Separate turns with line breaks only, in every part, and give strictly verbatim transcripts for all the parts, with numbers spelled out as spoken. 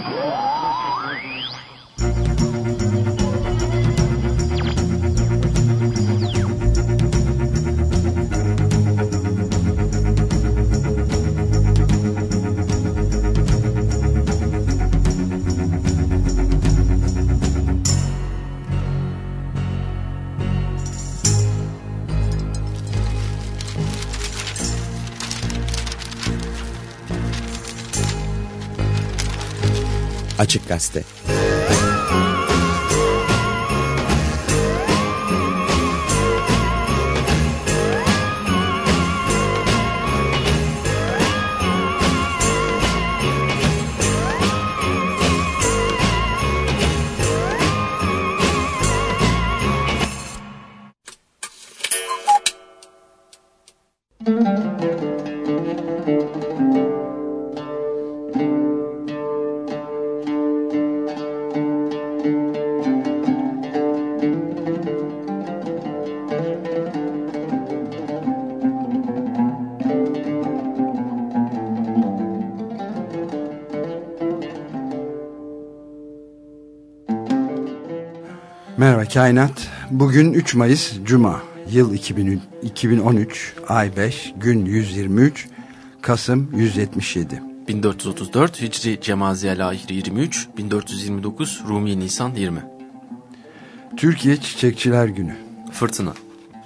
Açık Gazete.
Merhaba Kainat. Bugün üç Mayıs Cuma. Yıl iki bin on üç. Ay beş. Gün yüz yirmi üç. Kasım yüz yetmiş yedi.
bin dört yüz otuz dört Hicri Cemaziyel Ahir yirmi üç. bin dört yüz yirmi dokuz Rumi Nisan yirmi.
Türkiye Çiçekçiler Günü.
Fırtına.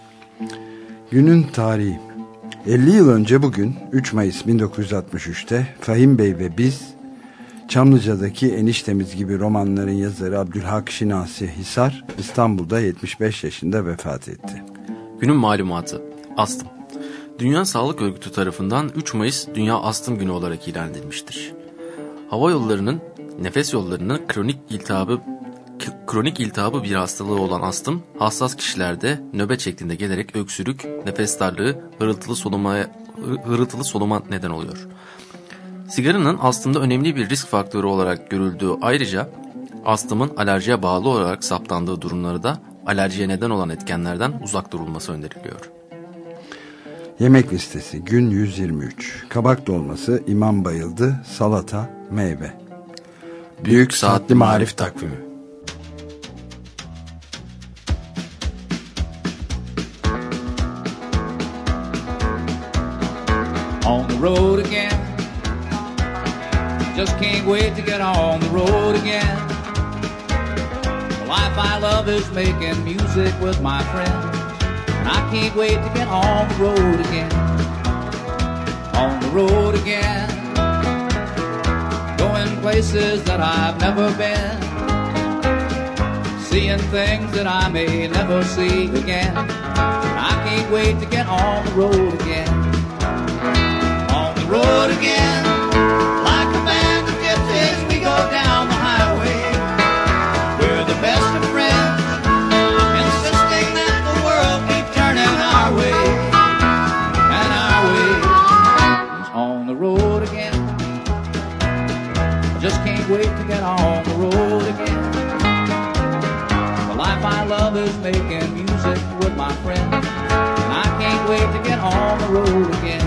Günün tarihi. elli yıl önce bugün üç Mayıs bin dokuz yüz altmış üç'te Fahim Bey ve Biz, Çamlıca'daki Eniştemiz gibi romanların yazarı Abdülhak Şinasi Hisar, İstanbul'da yetmiş beş yaşında vefat etti.
Günün malumatı. Astım. Dünya Sağlık Örgütü tarafından üç Mayıs Dünya Astım Günü olarak ilan edilmiştir. Hava yollarının, nefes yollarının kronik iltihabı kronik iltihabı bir hastalığı olan astım, hassas kişilerde nöbet şeklinde gelerek öksürük, nefes darlığı, hırıltılı solumaya hırıltılı soluma neden oluyor. Sigaranın astımda önemli bir risk faktörü olarak görüldüğü, ayrıca astımın alerjiye bağlı olarak saptandığı durumları da alerjiye neden olan etkenlerden uzak durulması öneriliyor.
Yemek listesi gün yüz yirmi üç. Kabak dolması, imam bayıldı, salata, meyve. Büyük, Büyük Saatli Marif Takvimi.
On the road again. Just can't wait to get on the road again. The life I love is making music with my friends, and I can't wait to get on the road again. On the road again. Going places that I've never been, seeing things that I may never see again. I can't wait to get on the road again. On the road again. Like a band of gypsies, we go down the highway. We're the best of friends, insisting that the world keep turning our way. And our way is on the road again. I just can't wait to get on the road again. The life I love is making music with my friends, and I can't wait to get on the road again.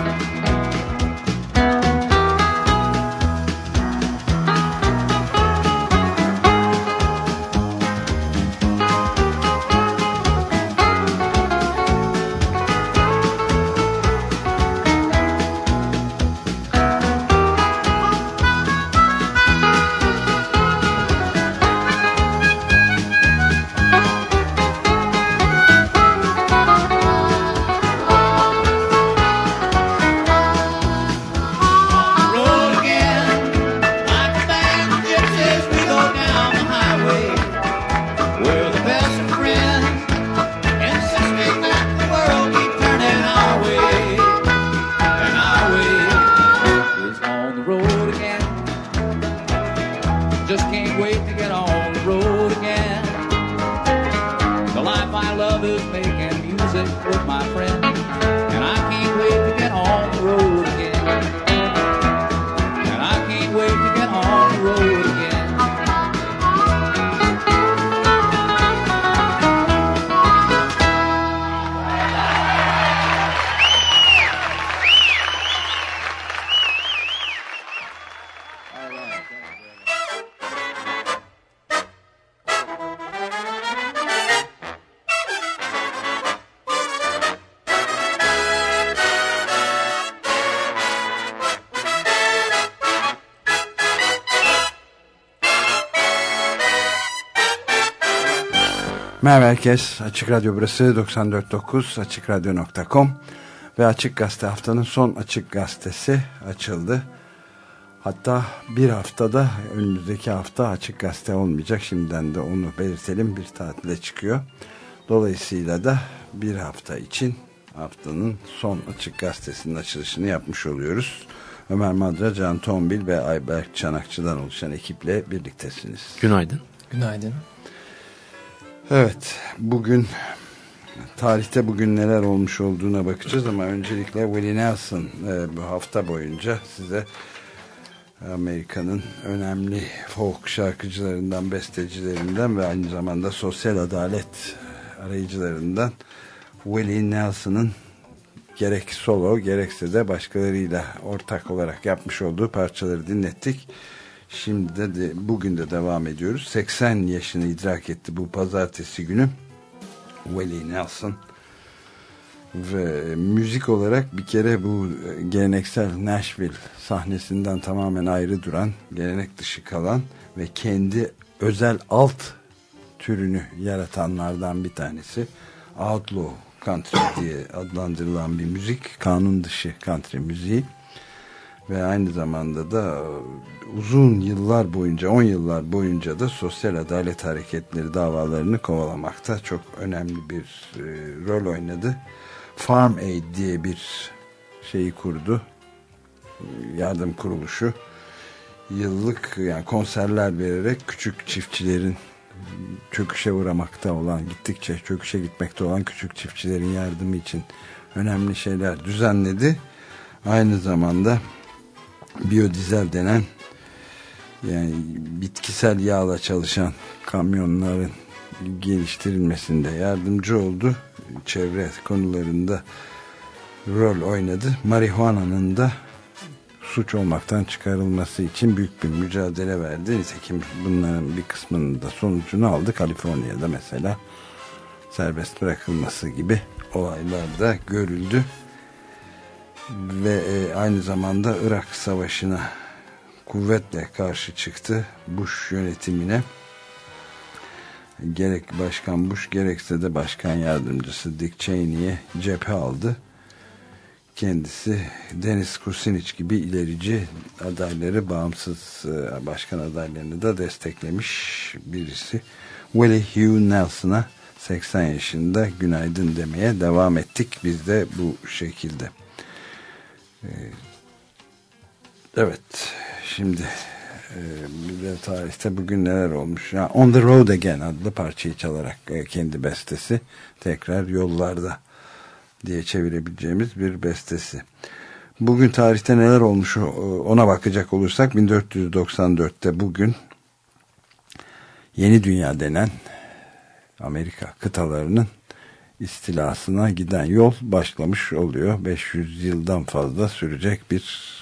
Merhaba herkes. Açık Radyo burası doksan dört nokta dokuz açık radyo nokta com ve Açık Gazete haftanın son Açık Gazetesi açıldı. Hatta bir haftada, önümüzdeki hafta Açık Gazete olmayacak. Şimdiden de onu belirtelim, bir tatile çıkıyor. Dolayısıyla da bir hafta için haftanın son Açık Gazetesi'nin açılışını yapmış oluyoruz. Ömer Madra, Can Tombil ve Ayberk Çanakçı'dan oluşan ekiple birliktesiniz.
Günaydın.
Günaydın.
Evet, bugün tarihte bugün neler olmuş olduğuna bakacağız ama öncelikle Willie Nelson e, bu hafta boyunca size Amerika'nın önemli folk şarkıcılarından, bestecilerinden ve aynı zamanda sosyal adalet arayıcılarından Willie Nelson'ın gerek solo gerekse de başkalarıyla ortak olarak yapmış olduğu parçaları dinlettik. Şimdi de, de bugün de devam ediyoruz. seksen yaşını idrak etti bu pazartesi günü Willie Nelson ve müzik olarak bir kere bu geleneksel Nashville sahnesinden tamamen ayrı duran, gelenek dışı kalan ve kendi özel alt türünü yaratanlardan bir tanesi. Outlaw country diye adlandırılan bir müzik, kanun dışı country müziği ve aynı zamanda da uzun yıllar boyunca, on yıllar boyunca da sosyal adalet hareketleri davalarını kovalamakta çok önemli bir e, rol oynadı. Farm Aid diye bir şeyi kurdu, yardım kuruluşu. Yıllık yani konserler vererek küçük çiftçilerin, çöküşe uğramakta olan, gittikçe çöküşe gitmekte olan küçük çiftçilerin yardımı için önemli şeyler düzenledi. Aynı zamanda biyodizel denen, yani bitkisel yağla çalışan kamyonların geliştirilmesinde yardımcı oldu. Çevre konularında rol oynadı. Marihuana'nın da suç olmaktan çıkarılması için büyük bir mücadele verdi. Nitekim bunların bir kısmının da sonucunu aldı. Kaliforniya'da mesela serbest bırakılması gibi olaylar da görüldü. Ve e, aynı zamanda Irak Savaşı'na kuvvetle karşı çıktı. Bush yönetimine. Gerek Başkan Bush gerekse de Başkan Yardımcısı Dick Cheney'e cephe aldı. Kendisi Deniz Kucinich gibi ilerici adayları, bağımsız başkan adaylarını da desteklemiş birisi. Willie Hugh Nelson'a seksen yaşında günaydın demeye devam ettik biz de bu şekilde. Evet, şimdi bir de tarihte bugün neler olmuş. Yani On the Road Again adlı parçayı çalarak kendi bestesi, tekrar yollarda diye çevirebileceğimiz bir bestesi. Bugün tarihte neler olmuş ona bakacak olursak bin dört yüz doksan dörtte bugün Yeni Dünya denen Amerika kıtalarının istilasına giden yol başlamış oluyor. beş yüz yıldan fazla sürecek bir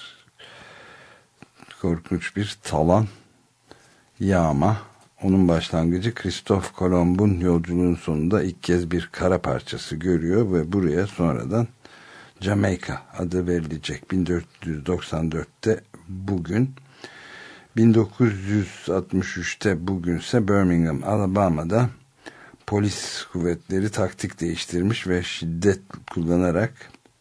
korkunç bir talan, yağma. Onun başlangıcı Kristof Kolomb'un yolculuğun sonunda ilk kez bir kara parçası görüyor ve buraya sonradan Jamaika adı verilecek. bin dört yüz doksan dörtte bugün. bin dokuz yüz altmış üçte bugünse Birmingham, Alabama'da polis kuvvetleri taktik değiştirmiş ve şiddet kullanarak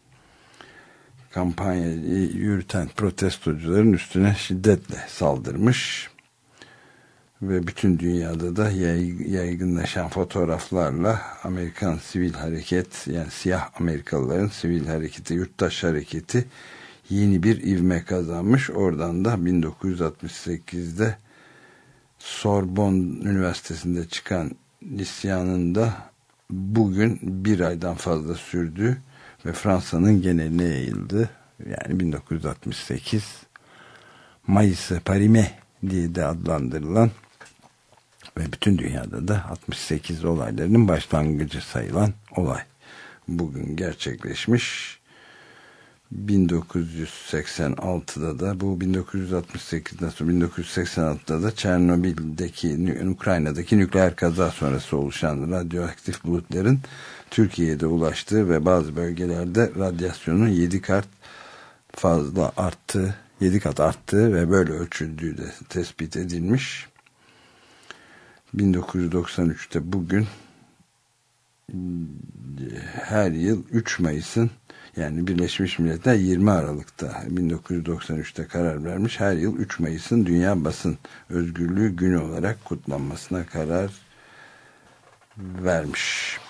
kampanyayı yürüten protestocuların üstüne şiddetle saldırmış. Ve bütün dünyada da yaygınlaşan fotoğraflarla Amerikan Sivil Hareket, yani siyah Amerikalıların sivil hareketi, yurttaş hareketi yeni bir ivme kazanmış. Oradan da bin dokuz yüz altmış sekizde Sorbonne Üniversitesi'nde çıkan isyanın da bugün bir aydan fazla sürdü ve Fransa'nın geneline yayıldı. Yani bin dokuz yüz altmış sekiz Mayıs'ı Parime diye de adlandırılan ve bütün dünyada da altmış sekiz olaylarının başlangıcı sayılan olay bugün gerçekleşmiş. bin dokuz yüz seksen altıda da bu bin dokuz yüz altmış sekizden sonra bin dokuz yüz seksen altıda da Çernobil'deki, Ukrayna'daki nükleer kaza sonrası oluşan radyoaktif bulutların Türkiye'de ulaştığı ve bazı bölgelerde radyasyonun yedi kat fazla arttığı, yedi kat arttığı ve böyle ölçüldüğü de tespit edilmiş. bin dokuz yüz doksan üçte bugün her yıl üç Mayıs'ın, yani Birleşmiş Milletler yirmi Aralık'ta bin dokuz yüz doksan üçte karar vermiş. Her yıl üç Mayıs'ın Dünya Basın Özgürlüğü Günü olarak kutlanmasına karar vermiş.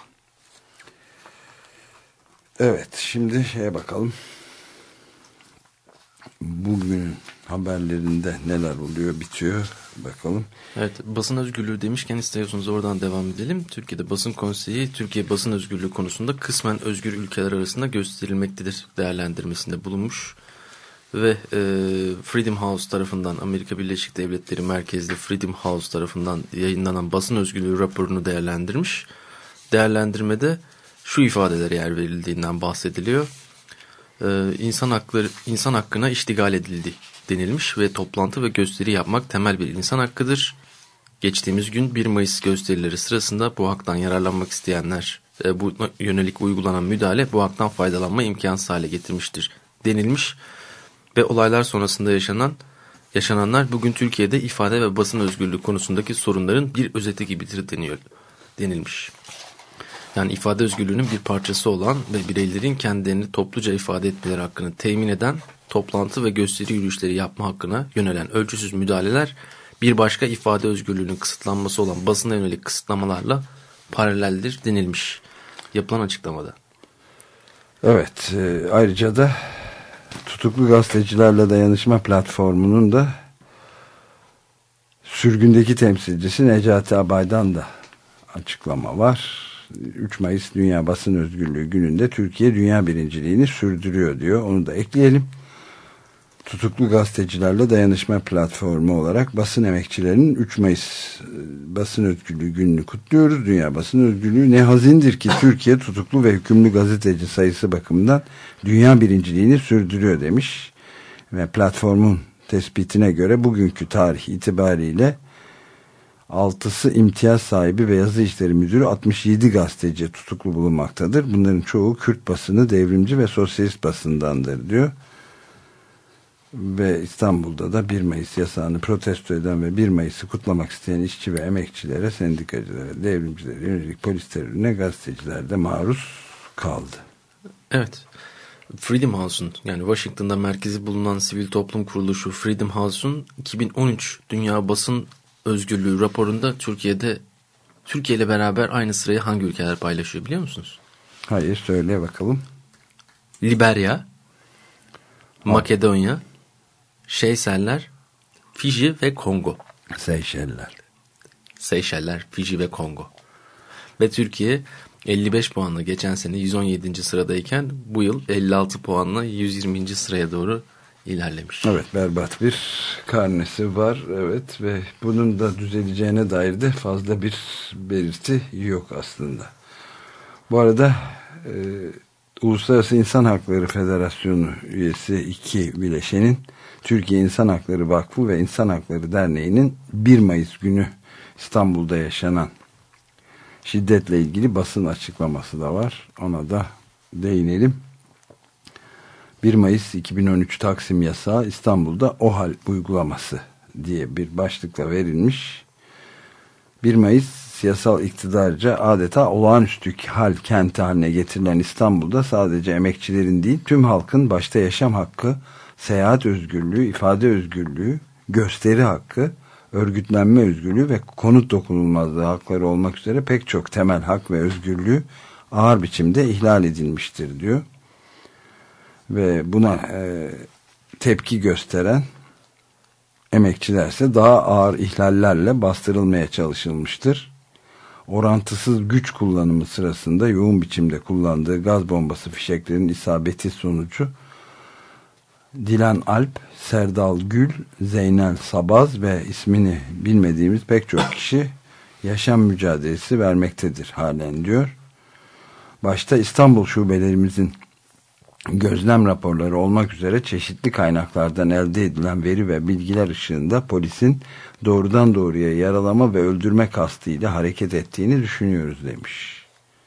Evet, şimdi şeye bakalım. Bugünün haberlerinde neler oluyor, bitiyor bakalım.
Evet, basın özgürlüğü demişken istiyorsanız oradan devam edelim. Türkiye'de Basın Konseyi, Türkiye basın özgürlüğü konusunda kısmen özgür ülkeler arasında gösterilmektedir değerlendirmesinde bulunmuş. Ve e, Freedom House tarafından, Amerika Birleşik Devletleri merkezli Freedom House tarafından yayınlanan basın özgürlüğü raporunu değerlendirmiş. Değerlendirmede şu ifadelere yer verildiğinden bahsediliyor. Ee, insan hakları, insan hakkına iştigal edildi denilmiş ve toplantı ve gösteri yapmak temel bir insan hakkıdır. Geçtiğimiz gün bir Mayıs gösterileri sırasında bu haktan yararlanmak isteyenler, e, bu yönelik uygulanan müdahale bu haktan faydalanma imkansız hale getirmiştir denilmiş ve olaylar sonrasında yaşanan yaşananlar bugün Türkiye'de ifade ve basın özgürlüğü konusundaki sorunların bir özeti gibidir deniyor denilmiş. Yani ifade özgürlüğünün bir parçası olan ve bireylerin kendilerini topluca ifade etmeleri hakkını temin eden toplantı ve gösteri yürüyüşleri yapma hakkına yönelen ölçüsüz müdahaleler bir başka ifade özgürlüğünün kısıtlanması olan basına yönelik kısıtlamalarla paraleldir denilmiş yapılan açıklamada.
Evet, e, ayrıca da tutuklu gazetecilerle dayanışma platformunun da sürgündeki temsilcisi Necati Abay'dan da açıklama var. üç Mayıs Dünya Basın Özgürlüğü Günü'nde Türkiye dünya birinciliğini sürdürüyor diyor. Onu da ekleyelim. Tutuklu gazetecilerle dayanışma platformu olarak basın emekçilerinin üç Mayıs Basın Özgürlüğü Günü'nü kutluyoruz. Dünya Basın Özgürlüğü ne hazindir ki Türkiye tutuklu ve hükümlü gazeteci sayısı bakımından dünya birinciliğini sürdürüyor demiş. Ve platformun tespitine göre bugünkü tarih itibariyle altısı imtiyaz sahibi ve yazı işleri müdürü altmış yedi gazeteci tutuklu bulunmaktadır. Bunların çoğu Kürt basını, devrimci ve sosyalist basındandır diyor. Ve İstanbul'da da bir Mayıs yasağını protesto eden ve bir Mayıs'ı kutlamak isteyen işçi ve emekçilere, sendikacılara, devrimcilere yönelik polis terörüne gazeteciler de maruz kaldı.
Evet. Freedom House'un, yani Washington'da merkezi bulunan sivil toplum kuruluşu Freedom House'un iki bin on üç Dünya Basın Özgürlüğü raporunda Türkiye'de Türkiye ile beraber aynı sırayı hangi ülkeler paylaşıyor biliyor musunuz?
Hayır, söyle bakalım.
Liberya, Makedonya, Seyşeller, Fiji ve Kongo.
Seyşeller.
Seyşeller, Fiji ve Kongo. Ve Türkiye elli beş puanla geçen sene yüz on yedinci sıradayken bu yıl elli altı puanla yüz yirminci sıraya doğru ilerlemiş.
Evet, berbat bir karnesi var. Evet, ve bunun da düzeleceğine dair de fazla bir belirti yok aslında. Bu arada e, Uluslararası İnsan Hakları Federasyonu üyesi iki bileşenin Türkiye İnsan Hakları Vakfı ve İnsan Hakları Derneği'nin bir Mayıs günü İstanbul'da yaşanan şiddetle ilgili basın açıklaması da var. Ona da değinelim. bir Mayıs iki bin on üç Taksim Yasağı İstanbul'da OHAL uygulaması diye bir başlıkla verilmiş. bir Mayıs siyasal iktidarca adeta olağanüstü hal kenti haline getirilen İstanbul'da sadece emekçilerin değil tüm halkın başta yaşam hakkı, seyahat özgürlüğü, ifade özgürlüğü, gösteri hakkı, örgütlenme özgürlüğü ve konut dokunulmazlığı hakları olmak üzere pek çok temel hak ve özgürlüğü ağır biçimde ihlal edilmiştir diyor. Ve buna e, tepki gösteren emekçilerse daha ağır ihlallerle bastırılmaya çalışılmıştır. Orantısız güç kullanımı sırasında yoğun biçimde kullandığı gaz bombası fişeklerinin isabeti sonucu Dilan Alp, Serdal Gül, Zeynel Sabaz ve ismini bilmediğimiz pek çok kişi yaşam mücadelesi vermektedir halen diyor. Başta İstanbul şubelerimizin gözlem raporları olmak üzere çeşitli kaynaklardan elde edilen veri ve bilgiler ışığında polisin doğrudan doğruya yaralama ve öldürme kastıyla hareket ettiğini düşünüyoruz demiş.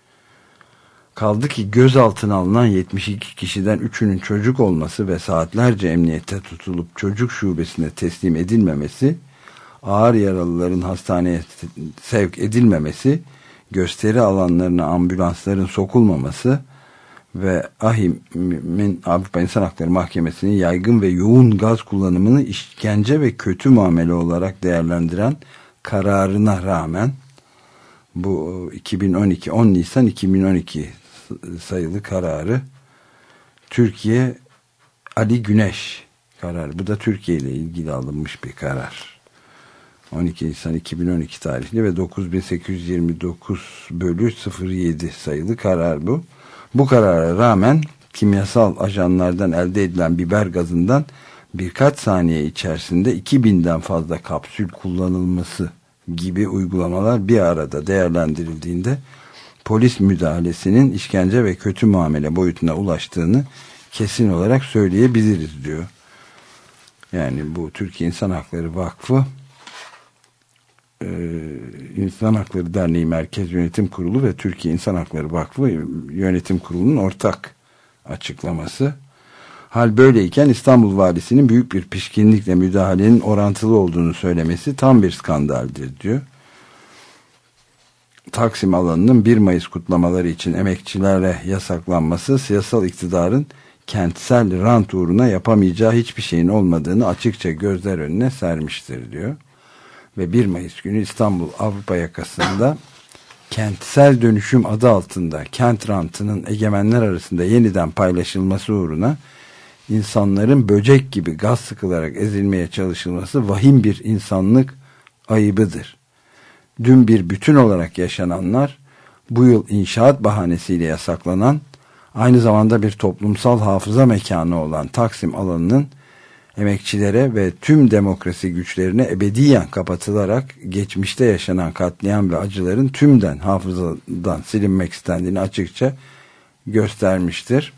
Kaldı ki gözaltına alınan yetmiş iki kişiden üçünün çocuk olması ve saatlerce emniyette tutulup çocuk şubesine teslim edilmemesi, ağır yaralıların hastaneye sevk edilmemesi, gösteri alanlarına ambulansların sokulmaması ve A H İ'nin, Avrupa İnsan Hakları Mahkemesi'nin yaygın ve yoğun gaz kullanımını işkence ve kötü muamele olarak değerlendiren kararına rağmen bu iki bin on iki on Nisan iki bin on iki sayılı kararı Türkiye Ali Güneş kararı. Bu da Türkiye ile ilgili alınmış bir karar. on iki Nisan iki bin on iki tarihli ve dokuz bin sekiz yüz yirmi dokuz bölü sıfır yedi sayılı karar bu. Bu karara rağmen kimyasal ajanlardan elde edilen biber gazından birkaç saniye içerisinde iki binden fazla kapsül kullanılması gibi uygulamalar bir arada değerlendirildiğinde polis müdahalesinin işkence ve kötü muamele boyutuna ulaştığını kesin olarak söyleyebiliriz diyor. Yani bu Türkiye İnsan Hakları Vakfı, İnsan Hakları Derneği Merkez Yönetim Kurulu ve Türkiye İnsan Hakları Vakfı Yönetim Kurulu'nun ortak açıklaması. Hal böyleyken İstanbul Valisi'nin büyük bir pişkinlikle müdahalenin orantılı olduğunu söylemesi tam bir skandaldir diyor. Taksim alanının bir Mayıs kutlamaları için emekçilere yasaklanması siyasal iktidarın kentsel rant uğruna yapamayacağı hiçbir şeyin olmadığını açıkça gözler önüne sermiştir diyor. Ve bir Mayıs günü İstanbul Avrupa yakasında kentsel dönüşüm adı altında kent rantının egemenler arasında yeniden paylaşılması uğruna insanların böcek gibi gaz sıkılarak ezilmeye çalışılması vahim bir insanlık ayıbıdır. Dün bir bütün olarak yaşananlar, bu yıl inşaat bahanesiyle yasaklanan, aynı zamanda bir toplumsal hafıza mekanı olan Taksim alanının emekçilere ve tüm demokrasi güçlerine ebediyen kapatılarak geçmişte yaşanan katliam ve acıların tümden hafızadan silinmek istendiğini açıkça göstermiştir.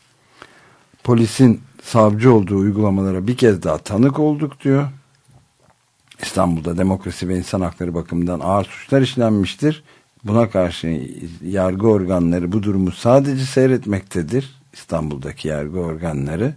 Polisin savcı olduğu uygulamalara bir kez daha tanık olduk diyor. İstanbul'da demokrasi ve insan hakları bakımından ağır suçlar işlenmiştir. Buna karşı yargı organları bu durumu sadece seyretmektedir. İstanbul'daki yargı organları.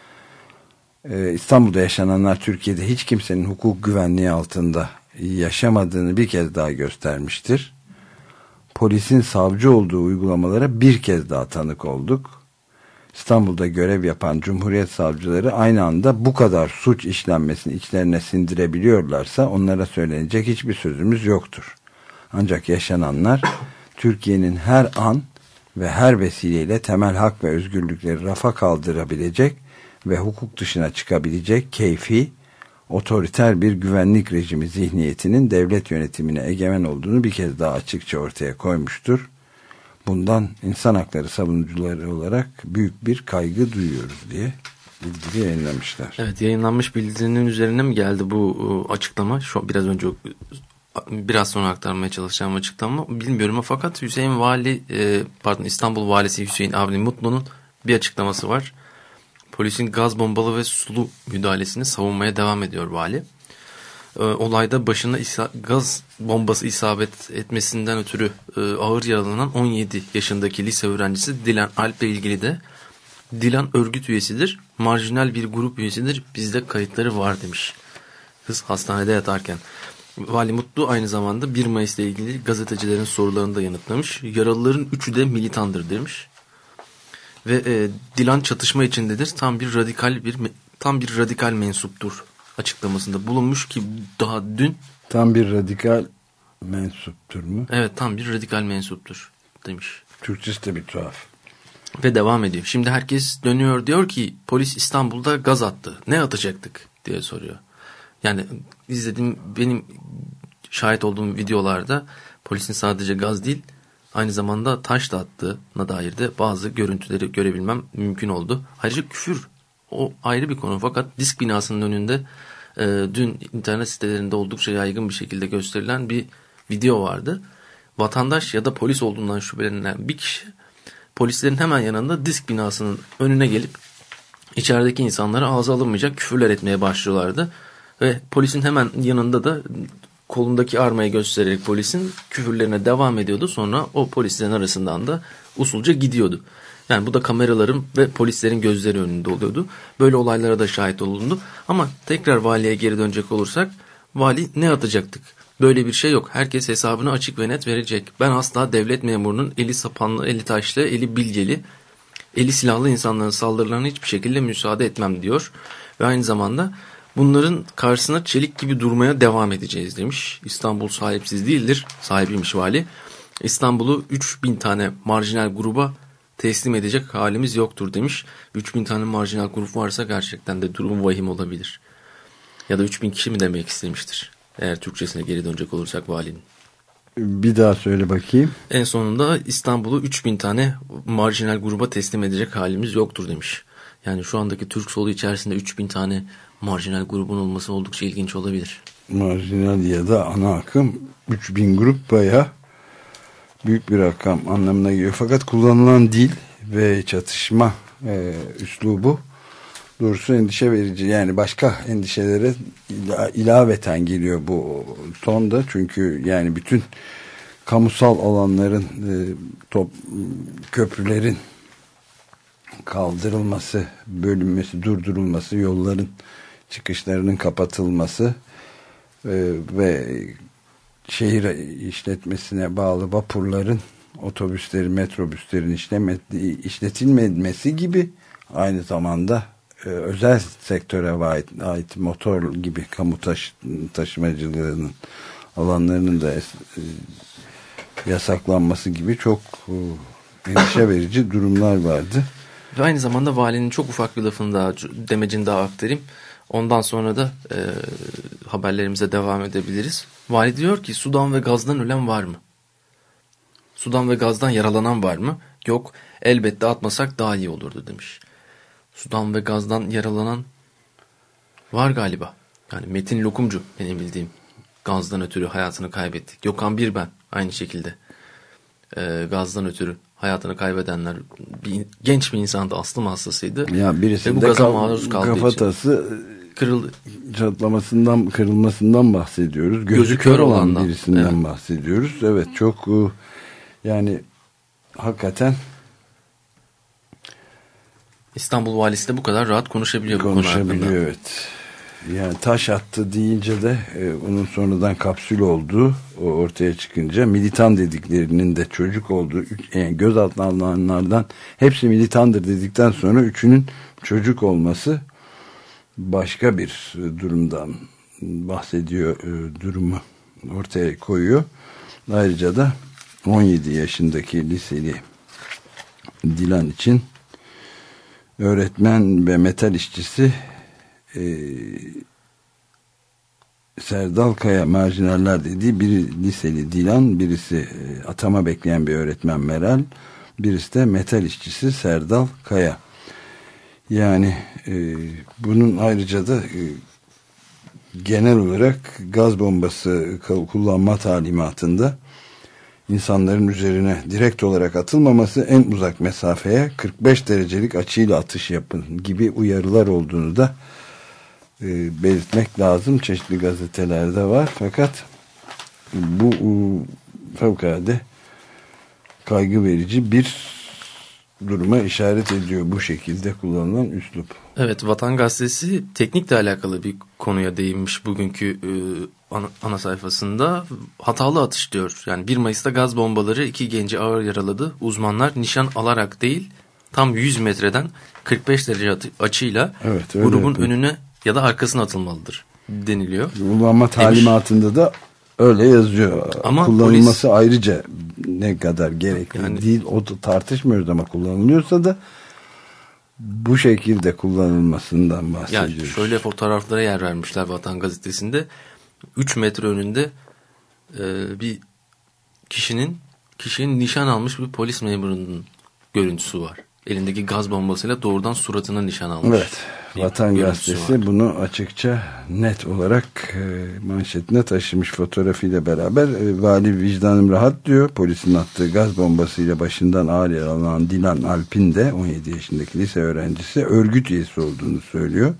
Ee, İstanbul'da yaşananlar Türkiye'de hiç kimsenin hukuk güvenliği altında yaşamadığını bir kez daha göstermiştir. Polisin savcı olduğu uygulamalara bir kez daha tanık olduk. İstanbul'da görev yapan Cumhuriyet savcıları aynı anda bu kadar suç işlenmesini içlerine sindirebiliyorlarsa onlara söylenecek hiçbir sözümüz yoktur. Ancak yaşananlar Türkiye'nin her an ve her vesileyle temel hak ve özgürlükleri rafa kaldırabilecek ve hukuk dışına çıkabilecek keyfi, otoriter bir güvenlik rejimi zihniyetinin devlet yönetimine egemen olduğunu bir kez daha açıkça ortaya koymuştur. Bundan insan hakları savunucuları olarak büyük bir kaygı duyuyoruz diye bildiri yayınlamışlar.
Evet, yayınlanmış bildirinin üzerine mi geldi bu açıklama? Şu biraz önce biraz sonra aktarmaya çalışacağım açıklama bilmiyorum, fakat Hüseyin Vali pardon İstanbul Valisi Hüseyin Avni Mutlu'nun bir açıklaması var. Polisin gaz bombalı ve sulu müdahalesini savunmaya devam ediyor vali. Olayda başına isa- gaz bombası isabet etmesinden ötürü e, ağır yaralanan on yedi yaşındaki lise öğrencisi Dilan Alp'le ilgili de Dilan örgüt üyesidir, marjinal bir grup üyesidir, bizde kayıtları var demiş. Kız hastanede yatarken. Vali Mutlu aynı zamanda bir Mayıs'la ilgili gazetecilerin sorularını da yanıtlamış. Yaralıların üçü de militandır demiş. Ve e, Dilan çatışma içindedir, tam bir radikal bir tam bir radikal mensuptur açıklamasında bulunmuş ki daha dün
tam bir radikal mensuptur mu?
Evet, tam bir radikal mensuptur demiş.
Türkçesi de bir tuhaf.
Ve devam ediyor. Şimdi herkes dönüyor, diyor ki polis İstanbul'da gaz attı. Ne atacaktık diye soruyor. Yani izlediğim, benim şahit olduğum videolarda polisin sadece gaz değil, aynı zamanda taş da attığına dair de bazı görüntüleri görebilmem mümkün oldu. Ayrıca küfür, o ayrı bir konu, fakat disk binasının önünde e, dün internet sitelerinde oldukça yaygın bir şekilde gösterilen bir video vardı. Vatandaş ya da polis olduğundan şüphelenilen bir kişi polislerin hemen yanında disk binasının önüne gelip içerideki insanlara ağza alınmayacak küfürler etmeye başlıyorlardı. Ve polisin hemen yanında da kolundaki armayı göstererek polisin küfürlerine devam ediyordu. Sonra o polislerin arasından da usulca gidiyordu. Yani bu da kameraların ve polislerin gözleri önünde oluyordu. Böyle olaylara da şahit olundu. Ama tekrar valiye geri dönecek olursak, vali ne atacaktık Böyle bir şey yok. Herkes hesabını açık ve net verecek. Ben asla devlet memurunun eli sapanlı, eli taşlı, eli bilgeli, eli silahlı insanların saldırılarına hiçbir şekilde müsaade etmem diyor. Ve aynı zamanda bunların karşısına çelik gibi durmaya devam edeceğiz demiş. İstanbul sahipsiz değildir. Sahibiymiş vali. İstanbul'u üç bin tane marjinal gruba teslim edecek halimiz yoktur demiş. üç bin tane marjinal grup varsa gerçekten de durum vahim olabilir. Ya da üç bin kişi mi demek istemiştir? Eğer Türkçesine geri dönecek olursak valinin.
Bir daha söyle bakayım.
En sonunda İstanbul'u üç bin tane marjinal gruba teslim edecek halimiz yoktur demiş. Yani şu andaki Türk solu içerisinde üç bin tane marjinal grubun olması oldukça ilginç olabilir.
Marjinal ya da ana akım üç bin grup bayağı büyük bir rakam anlamına geliyor. Fakat kullanılan dil ve çatışma e, üslubu doğrusu endişe verici. Yani başka endişelere ilaveten geliyor bu tonda. Çünkü yani bütün kamusal alanların, e, top, köprülerin kaldırılması, bölünmesi, durdurulması, yolların çıkışlarının kapatılması e, ve şehir işletmesine bağlı vapurların, otobüslerin, metrobüslerin işletilmemesi gibi aynı zamanda e, özel sektöre ait, ait motor gibi kamu taşı, taşımacılığının alanlarının da e, yasaklanması gibi çok e, endişe verici durumlar vardı.
Ve aynı zamanda valinin çok ufak bir lafını daha, demecini daha aktarayım. Ondan sonra da e, haberlerimize devam edebiliriz. Vali diyor ki sudan ve gazdan ölen var mı? Sudan ve gazdan yaralanan var mı? Yok, elbette atmasak daha iyi olurdu demiş. Sudan ve gazdan yaralanan var galiba. Yani Metin Lokumcu benim bildiğim. Gazdan ötürü hayatını kaybettik. Gökhan Birben aynı şekilde. E, gazdan ötürü hayatını kaybedenler, bir, genç bir insandı, astım hastasıydı.
Ya birisinde
ve bu gaza maruz kaldığı
kafatası
kırıldı.
Çatlamasından, kırılmasından bahsediyoruz. Gözü, Gözü kör olan olandan. birisinden evet. bahsediyoruz. Evet, çok yani hakikaten
İstanbul valisi de bu kadar rahat konuşabiliyor.
Konuşabiliyor bu evet. Yani taş attı deyince de e, onun sonradan kapsül olduğu o ortaya çıkınca militan dediklerinin de çocuk olduğu, yani gözaltına alınanlardan hepsi militandır dedikten sonra üçünün çocuk olması başka bir durumdan bahsediyor, e, durumu ortaya koyuyor. Ayrıca da on yedi yaşındaki liseli Dilan için öğretmen ve metal işçisi e, Serdal Kaya marjinaller dediği biri liseli Dilan, birisi e, atama bekleyen bir öğretmen Meral, birisi de metal işçisi Serdal Kaya. Yani e, bunun ayrıca da e, genel olarak gaz bombası kullanma talimatında insanların üzerine direkt olarak atılmaması, en uzak mesafeye kırk beş derecelik açıyla atış yapın gibi uyarılar olduğunu da e, belirtmek lazım. Çeşitli gazetelerde var. Fakat bu e, fevkalade kaygı verici bir duruma işaret ediyor bu şekilde kullanılan üslup.
Evet, Vatan Gazetesi teknikle alakalı bir konuya değinmiş bugünkü e, ana, ana sayfasında. Hatalı atış diyor. Yani bir Mayıs'ta gaz bombaları iki genci ağır yaraladı. Uzmanlar nişan alarak değil, tam yüz metreden kırk beş derece açıyla evet, grubun yapayım. önüne ya da arkasına atılmalıdır deniliyor.
Kullanma talimatında da öyle yazıyor. Ama kullanılması polis, ayrıca ne kadar gerekli yani, değil o da tartışmıyoruz ama kullanılıyorsa da bu şekilde kullanılmasından bahsediyoruz.
Yani şöyle fotoğraflara yer vermişler Vatan Gazetesi'nde. üç metre önünde e, bir kişinin kişinin nişan almış bir polis memurunun görüntüsü var. Elindeki gaz bombasıyla doğrudan suratına nişan almış.
Evet. Vatan Gazetesi var. Bunu açıkça net olarak e, manşetine taşımış fotoğrafıyla beraber. E, Vali vicdanım rahat diyor. Polisin attığı gaz bombasıyla başından ağır yaralanan Dilan Alp'in de on yedi yaşındaki lise öğrencisi örgüt üyesi olduğunu söylüyor.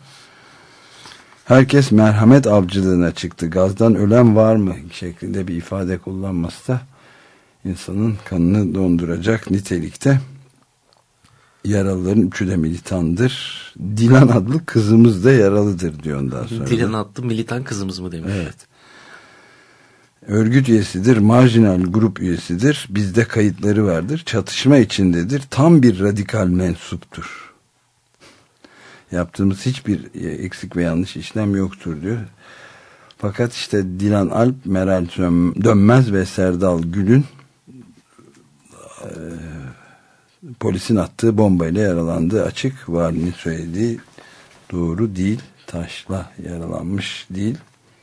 Herkes merhamet avcılığına çıktı. Gazdan ölen var mı şeklinde bir ifade kullanması da insanın kanını donduracak nitelikte. Yaralıların üçü de militandır. Dilan adlı kızımız da yaralıdır diyor ondan sonra.
Dilan adlı militan kızımız mı demiş.
Evet. Örgüt üyesidir, marjinal grup üyesidir, bizde kayıtları vardır, çatışma içindedir, tam bir radikal mensuptur. Yaptığımız hiçbir eksik ve yanlış işlem yoktur diyor. Fakat işte Dilan Alp, Meral Dönmez ve Serdal Gül'ün e, polisin attığı bombayla yaralandığı açık. Valinin söylediği doğru değil. Taşla yaralanmış değil.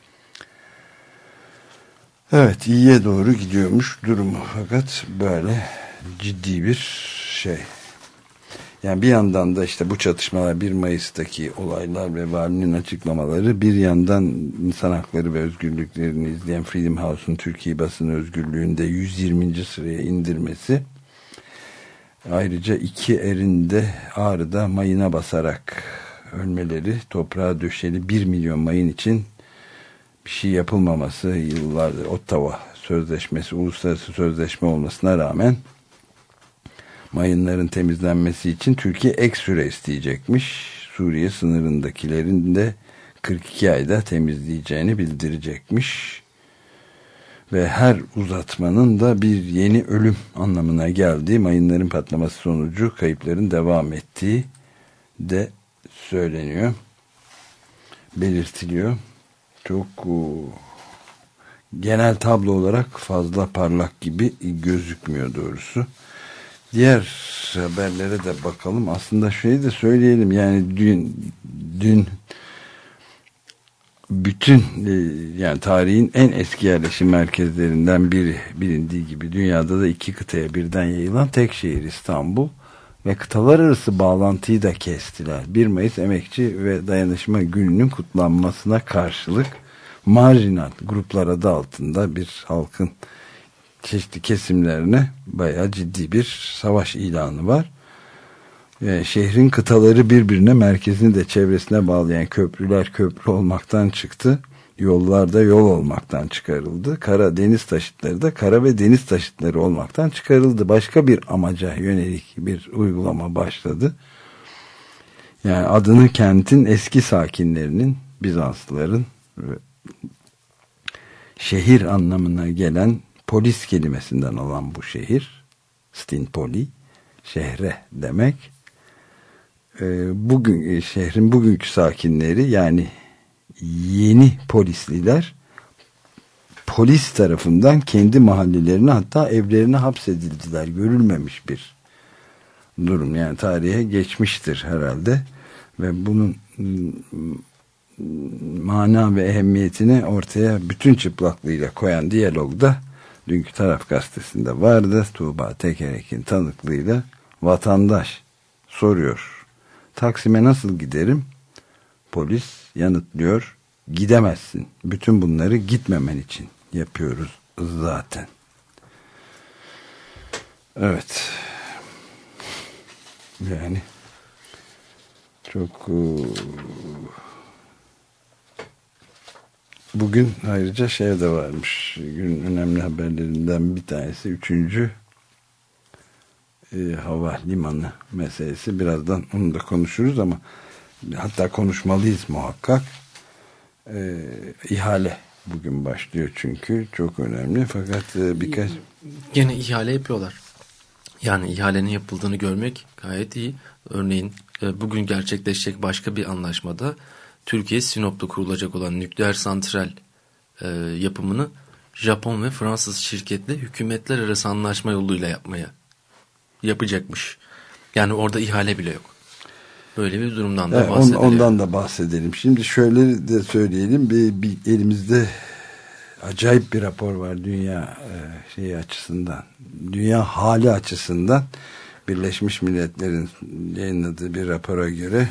Evet, iyiye doğru gidiyormuş durumu. Fakat böyle ciddi bir şey. Yani bir yandan da işte bu çatışmalar, bir Mayıs'taki olaylar ve valinin açıklamaları, bir yandan insan hakları ve özgürlüklerini izleyen Freedom House'un Türkiye basın özgürlüğünde yüz yirminci sıraya indirmesi, ayrıca iki erin de Ağrı'da mayına basarak ölmeleri, toprağa döşeli bir milyon mayın için bir şey yapılmaması, yıllardır Ottawa Sözleşmesi, uluslararası sözleşme olmasına rağmen mayınların temizlenmesi için Türkiye ek süre isteyecekmiş. Suriye sınırındakilerin de kırk iki ayda temizleyeceğini bildirecekmiş. Ve her uzatmanın da bir yeni ölüm anlamına geldiği, mayınların patlaması sonucu kayıpların devam ettiği de söyleniyor. Belirtiliyor. Çok o, genel tablo olarak fazla parlak gibi gözükmüyor doğrusu. Diğer haberlere de bakalım. Aslında şeyi de söyleyelim. Yani dün dün bütün yani tarihin en eski yerleşim merkezlerinden biri, bilindiği gibi dünyada da iki kıtaya birden yayılan tek şehir İstanbul ve kıtalar arası bağlantıyı da kestiler. bir Mayıs Emekçi ve Dayanışma Günü'nün kutlanmasına karşılık marjinal gruplar adı altında bir halkın çeşitli kesimlerine bayağı ciddi bir savaş ilanı var. Ee, şehrin kıtaları birbirine, merkezini de çevresine bağlayan köprüler köprü olmaktan çıktı. Yollarda yol olmaktan çıkarıldı. Kara deniz taşıtları da kara ve deniz taşıtları olmaktan çıkarıldı. Başka bir amaca yönelik bir uygulama başladı. Yani adını kentin eski sakinlerinin, Bizanslıların şehir anlamına gelen polis kelimesinden olan bu şehir, Stinpoli, şehre demek. Bugün şehrin bugünkü sakinleri, yani yeni polisliler, polis tarafından kendi mahallelerine, hatta evlerine hapsedildiler. Görülmemiş bir durum. Yani tarihe geçmiştir herhalde. Ve bunun mana ve ehemmiyetini ortaya bütün çıplaklığıyla koyan diyalogda dünkü Taraf Gazetesi'nde vardı. Tuğba Tekerek'in tanıklığıyla vatandaş soruyor: Taksim'e nasıl giderim? Polis yanıtlıyor: gidemezsin. Bütün bunları gitmemen için yapıyoruz zaten. Evet. Yani çok bugün ayrıca şey de varmış. Günün önemli haberlerinden bir tanesi üçüncü E, hava limanı meselesi. Birazdan onu da konuşuruz ama hatta konuşmalıyız muhakkak. E, ihale bugün başlıyor çünkü çok önemli. Fakat e, birkaç
gene ihale yapıyorlar. Yani ihalenin yapıldığını görmek gayet iyi. Örneğin e, bugün gerçekleşecek başka bir anlaşmada Türkiye Sinop'ta kurulacak olan nükleer santral e, yapımını Japon ve Fransız şirketle hükümetler arası anlaşma yoluyla yapmaya yapacakmış. Yani orada ihale bile yok. Böyle bir durumdan da evet, bahsedelim.
Ondan da bahsedelim. Şimdi şöyle de söyleyelim. Bir, bir elimizde acayip bir rapor var dünya e, şeyi açısından. Dünya hali açısından Birleşmiş Milletler'in yayınladığı bir rapora göre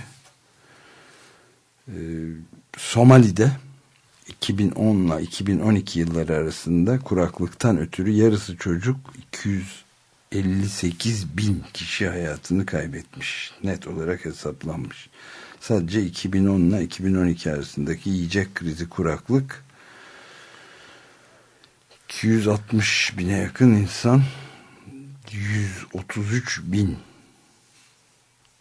e, Somali'de iki bin on ile iki bin on iki yılları arasında kuraklıktan ötürü yarısı çocuk, iki yüz elli sekiz bin kişi hayatını kaybetmiş. Net olarak hesaplanmış. Sadece iki bin on ile iki bin on iki arasındaki yiyecek krizi, kuraklık, iki yüz altmış bine yakın insan, yüz otuz üç bin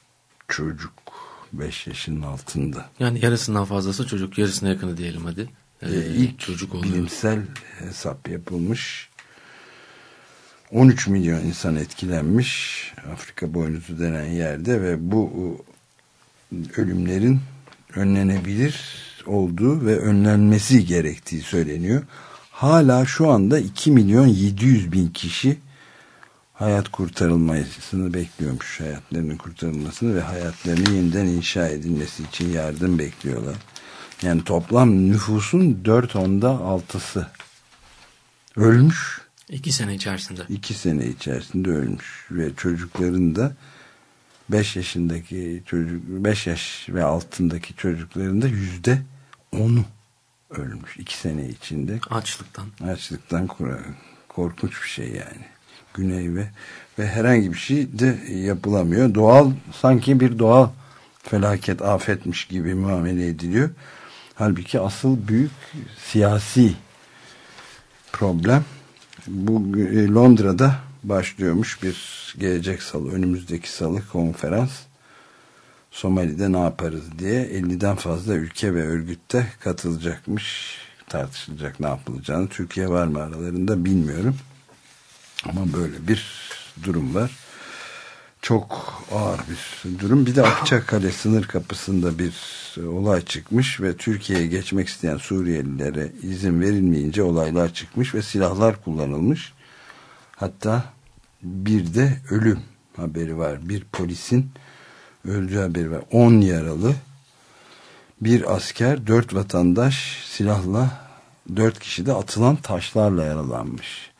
çocuk beş yaşının altında.
Yani yarısından fazlası çocuk, yarısına yakını diyelim hadi.
Ee, ilk çocuk bilimsel hesap yapılmış. on üç milyon insan etkilenmiş Afrika boynuzu denen yerde ve bu ölümlerin önlenebilir olduğu ve önlenmesi gerektiği söyleniyor. Hala şu anda iki milyon yedi yüz bin kişi hayat kurtarılmasını bekliyormuş. Hayatlarının kurtarılmasını ve hayatlarını yeniden inşa edilmesi için yardım bekliyorlar. Yani toplam nüfusun dört onda altısı ölmüş.
İki sene içerisinde.
İki sene içerisinde ölmüş ve çocukların da beş yaşındaki çocuk, beş yaş ve altındaki çocukların da yüzde onu ölmüş iki sene içinde.
Açlıktan.
Açlıktan korkunç bir şey yani. Güney ve ve herhangi bir şey de yapılamıyor. Doğal, sanki bir doğal felaket, afetmiş gibi muamele ediliyor. Halbuki asıl büyük siyasi problem bu Londra'da başlıyormuş bir gelecek salı, önümüzdeki salı konferans. Somali'de ne yaparız diye elliden fazla ülke ve örgütte katılacakmış. Tartışılacak ne yapılacağını. Türkiye var mı aralarında bilmiyorum. Ama böyle bir durum var. Çok ağır bir durum. Bir de Akçakale sınır kapısında bir olay çıkmış ve Türkiye'ye geçmek isteyen Suriyelilere izin verilmeyince olaylar çıkmış ve silahlar kullanılmış. Hatta bir de ölüm haberi var. Bir polisin öldüğü haberi var. on yaralı, bir asker, dört vatandaş silahla, dört kişi de atılan taşlarla yaralanmış.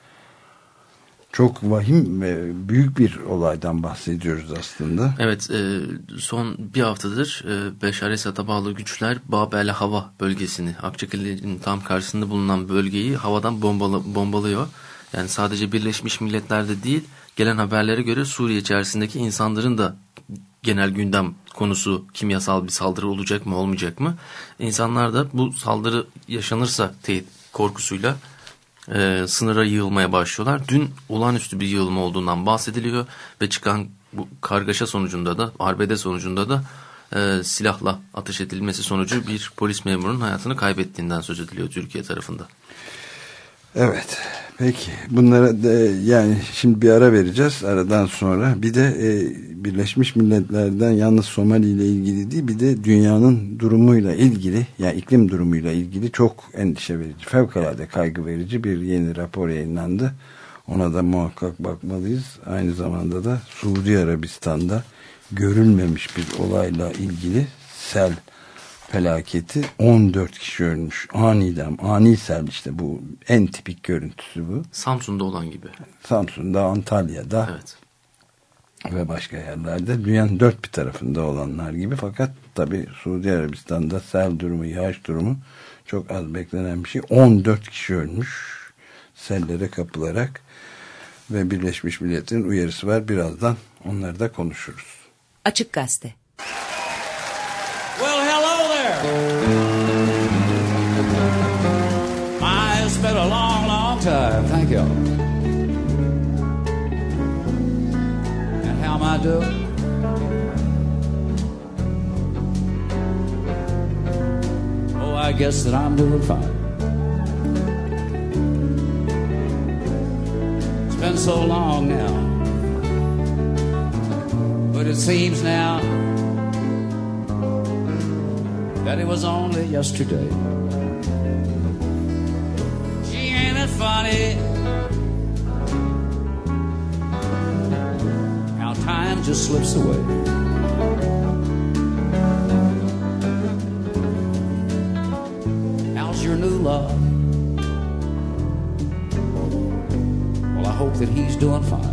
Çok vahim ve büyük bir olaydan bahsediyoruz aslında.
Evet, e, son bir haftadır e, Beşar Esad'a bağlı güçler Bab el Hava bölgesini, Akçakale'nin tam karşısında bulunan bölgeyi havadan bombalı, bombalıyor. Yani sadece Birleşmiş Milletler'de değil, gelen haberlere göre Suriye içerisindeki insanların da genel gündem konusu kimyasal bir saldırı olacak mı olmayacak mı? İnsanlar da bu saldırı yaşanırsa tehdit korkusuyla e, sınıra yığılmaya başlıyorlar. Dün olağanüstü bir yığılma olduğundan bahsediliyor ve çıkan bu kargaşa sonucunda da, arbede sonucunda da e, silahla ateş edilmesi sonucu bir polis memurunun hayatını kaybettiğinden söz ediliyor Türkiye tarafında.
Evet. Peki. Bunlara da yani şimdi bir ara vereceğiz. Aradan sonra bir de e, Birleşmiş Milletler'den yalnız Somali ile ilgili değil, bir de dünyanın durumuyla ilgili, yani iklim durumuyla ilgili çok endişe verici, fevkalade kaygı verici bir yeni rapor yayınlandı. Ona da muhakkak bakmalıyız. Aynı zamanda da Suudi Arabistan'da görülmemiş bir olayla ilgili sel felaketi, on dört kişi ölmüş. Aniden, ani sel, işte bu en tipik görüntüsü bu.
Samsun'da olan gibi.
Samsun'da, Antalya'da, evet, ve başka yerlerde, dünyanın dört bir tarafında olanlar gibi. Fakat tabii Suudi Arabistan'da sel durumu, yağış durumu çok az beklenen bir şey. on dört kişi ölmüş sellere kapılarak ve Birleşmiş Milletler'in uyarısı var. Birazdan onları da konuşuruz.
Açık Gazete.
Well, hello there. My, it's been a long, long time. Thank you. And how am I doing? Oh, I guess that I'm doing fine. It's been so long now, but it seems now that it was only yesterday. Gee, ain't it funny how time just slips away? How's your new love? Well, I hope that he's doing fine.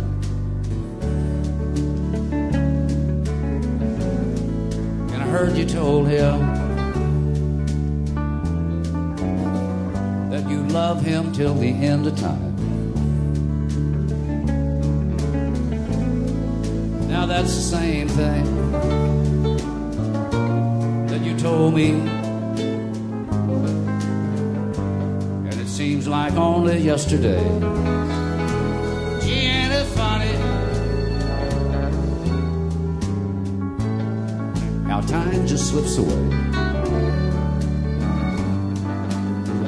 And I heard you told him you love him till the end of time. Now that's the same thing that you told me, and it seems like only yesterday. Gee, ain't it funny how time just slips away?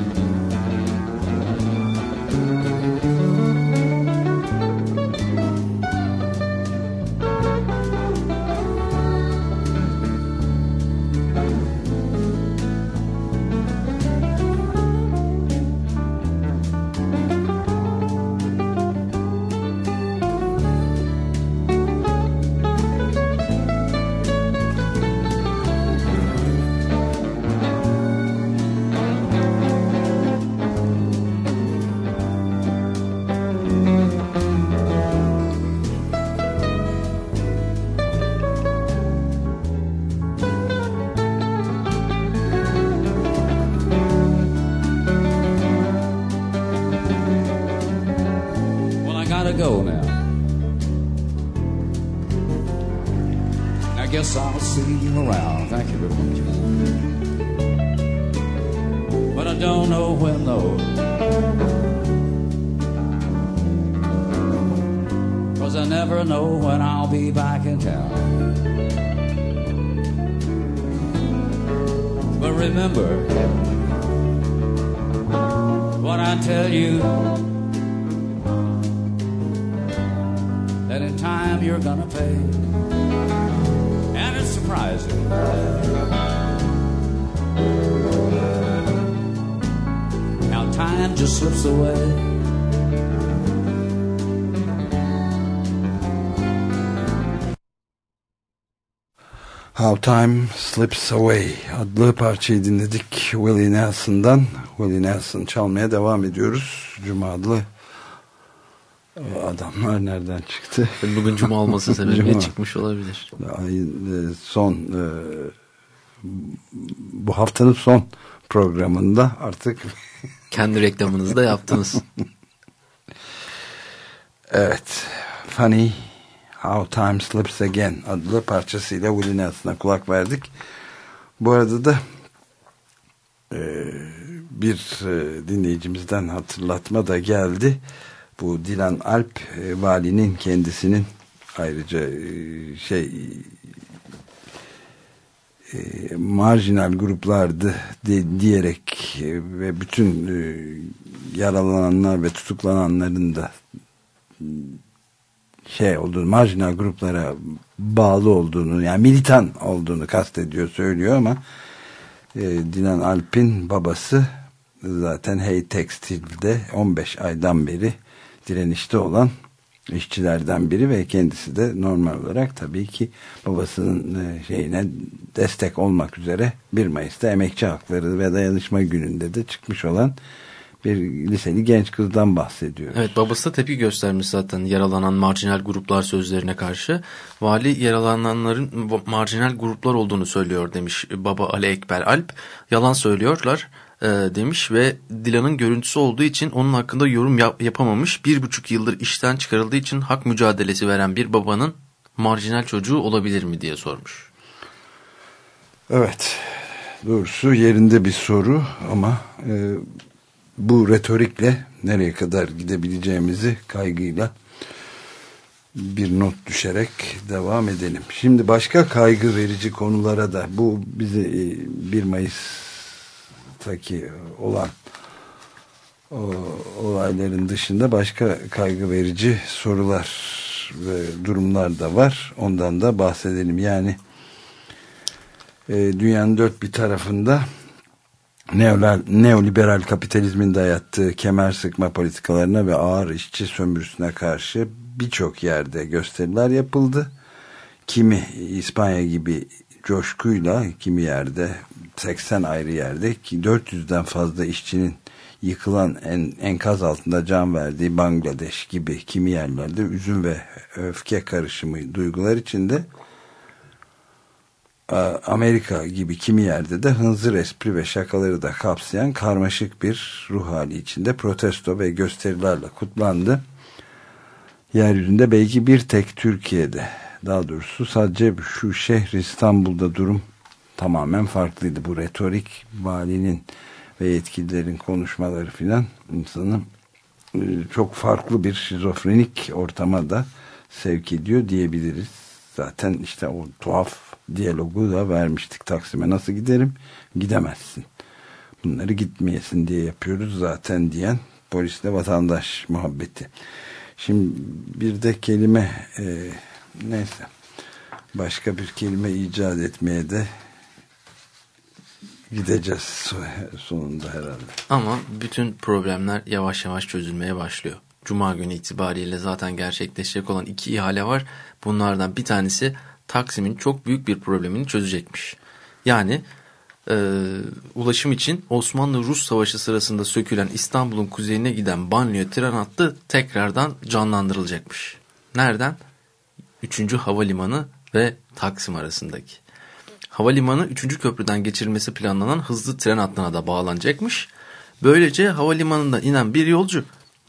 gotta go now. I guess I'll see you around. Thank you very much. But I don't know when though, 'cause I never know when I'll be back in town. But remember what I tell you, that in time you're gonna pay. And it's surprising how time just slips away.
How Time Slips Away adlı parçayı dinledik Willie Nelson'dan. Willie Nelson çalmaya devam ediyoruz. Cuma adlı adamlar nereden çıktı?
Bugün cuma olması sebebiyle çıkmış olabilir.
Ayın son bu haftanın son programında artık
kendi reklamınızı da yaptınız.
Evet. Funny How Time Slips Again adlı parçasıyla Willie Nelson'a kulak verdik. Bu arada da e, bir e, dinleyicimizden hatırlatma da geldi. Bu Dilan Alp e, valinin kendisinin ayrıca e, şey e, marjinal gruplardı de, diyerek e, ve bütün e, yaralananlar ve tutuklananların da şey olduğunu, marjinal gruplara bağlı olduğunu, yani militan olduğunu kastediyor, söylüyor ama e, Dilan Alp'in babası zaten Hey Tekstil'de on beş aydan beri direnişte olan işçilerden biri ve kendisi de normal olarak tabii ki babasının e, şeyine destek olmak üzere bir Mayıs'ta Emekçi Hakları ve Dayanışma Günü'nde de çıkmış olan bir liseli genç kızdan bahsediyoruz.
Evet, babası da tepki göstermiş zaten yaralanan marjinal gruplar sözlerine karşı. Vali yaralananların marjinal gruplar olduğunu söylüyor demiş baba Ali Ekber Alp. Yalan söylüyorlar e, demiş ve Dilan'ın görüntüsü olduğu için onun hakkında yorum yap- yapamamış. Bir buçuk yıldır işten çıkarıldığı için hak mücadelesi veren bir babanın marjinal çocuğu olabilir mi diye sormuş.
Evet, doğrusu yerinde bir soru ama e, bu retorikle nereye kadar gidebileceğimizi kaygıyla bir not düşerek devam edelim. Şimdi başka kaygı verici konulara da, bu bizi bir Mayıs'taki olan o, olayların dışında başka kaygı verici sorular ve durumlar da var. Ondan da bahsedelim. Yani e, dünyanın dört bir tarafında neoliberal kapitalizmin dayattığı kemer sıkma politikalarına ve ağır işçi sömürüsüne karşı birçok yerde gösteriler yapıldı. Kimi İspanya gibi coşkuyla, kimi yerde seksen ayrı yerde ki dört yüzden fazla işçinin yıkılan en, enkaz altında can verdiği Bangladeş gibi kimi yerlerde üzüm ve öfke karışımı duygular içinde, Amerika gibi kimi yerde de hınzır espri ve şakaları da kapsayan karmaşık bir ruh hali içinde protesto ve gösterilerle kutlandı. Yeryüzünde belki bir tek Türkiye'de, daha doğrusu sadece şu şehir İstanbul'da durum tamamen farklıydı. Bu retorik, valinin ve yetkililerin konuşmaları filan insanı çok farklı bir şizofrenik ortama da sevk ediyor diyebiliriz. Zaten işte o tuhaf diyalogu da vermiştik. Taksim'e nasıl giderim? Gidemezsin. Bunları gitmeyesin diye yapıyoruz zaten diyen polisle vatandaş muhabbeti. Şimdi bir de kelime e, neyse başka bir kelime icat etmeye de gideceğiz sonunda herhalde.
Ama bütün problemler yavaş yavaş çözülmeye başlıyor. Cuma günü itibariyle zaten gerçekleşecek olan iki ihale var. Bunlardan bir tanesi Taksim'in çok büyük bir problemini çözecekmiş. Yani e, ulaşım için Osmanlı-Rus Savaşı sırasında sökülen İstanbul'un kuzeyine giden banliyö tren hattı tekrardan canlandırılacakmış. Nereden? Üçüncü Havalimanı ve Taksim arasındaki. Havalimanı üçüncü köprüden geçirilmesi planlanan hızlı tren hattına da bağlanacakmış. Böylece havalimanından inen bir yolcu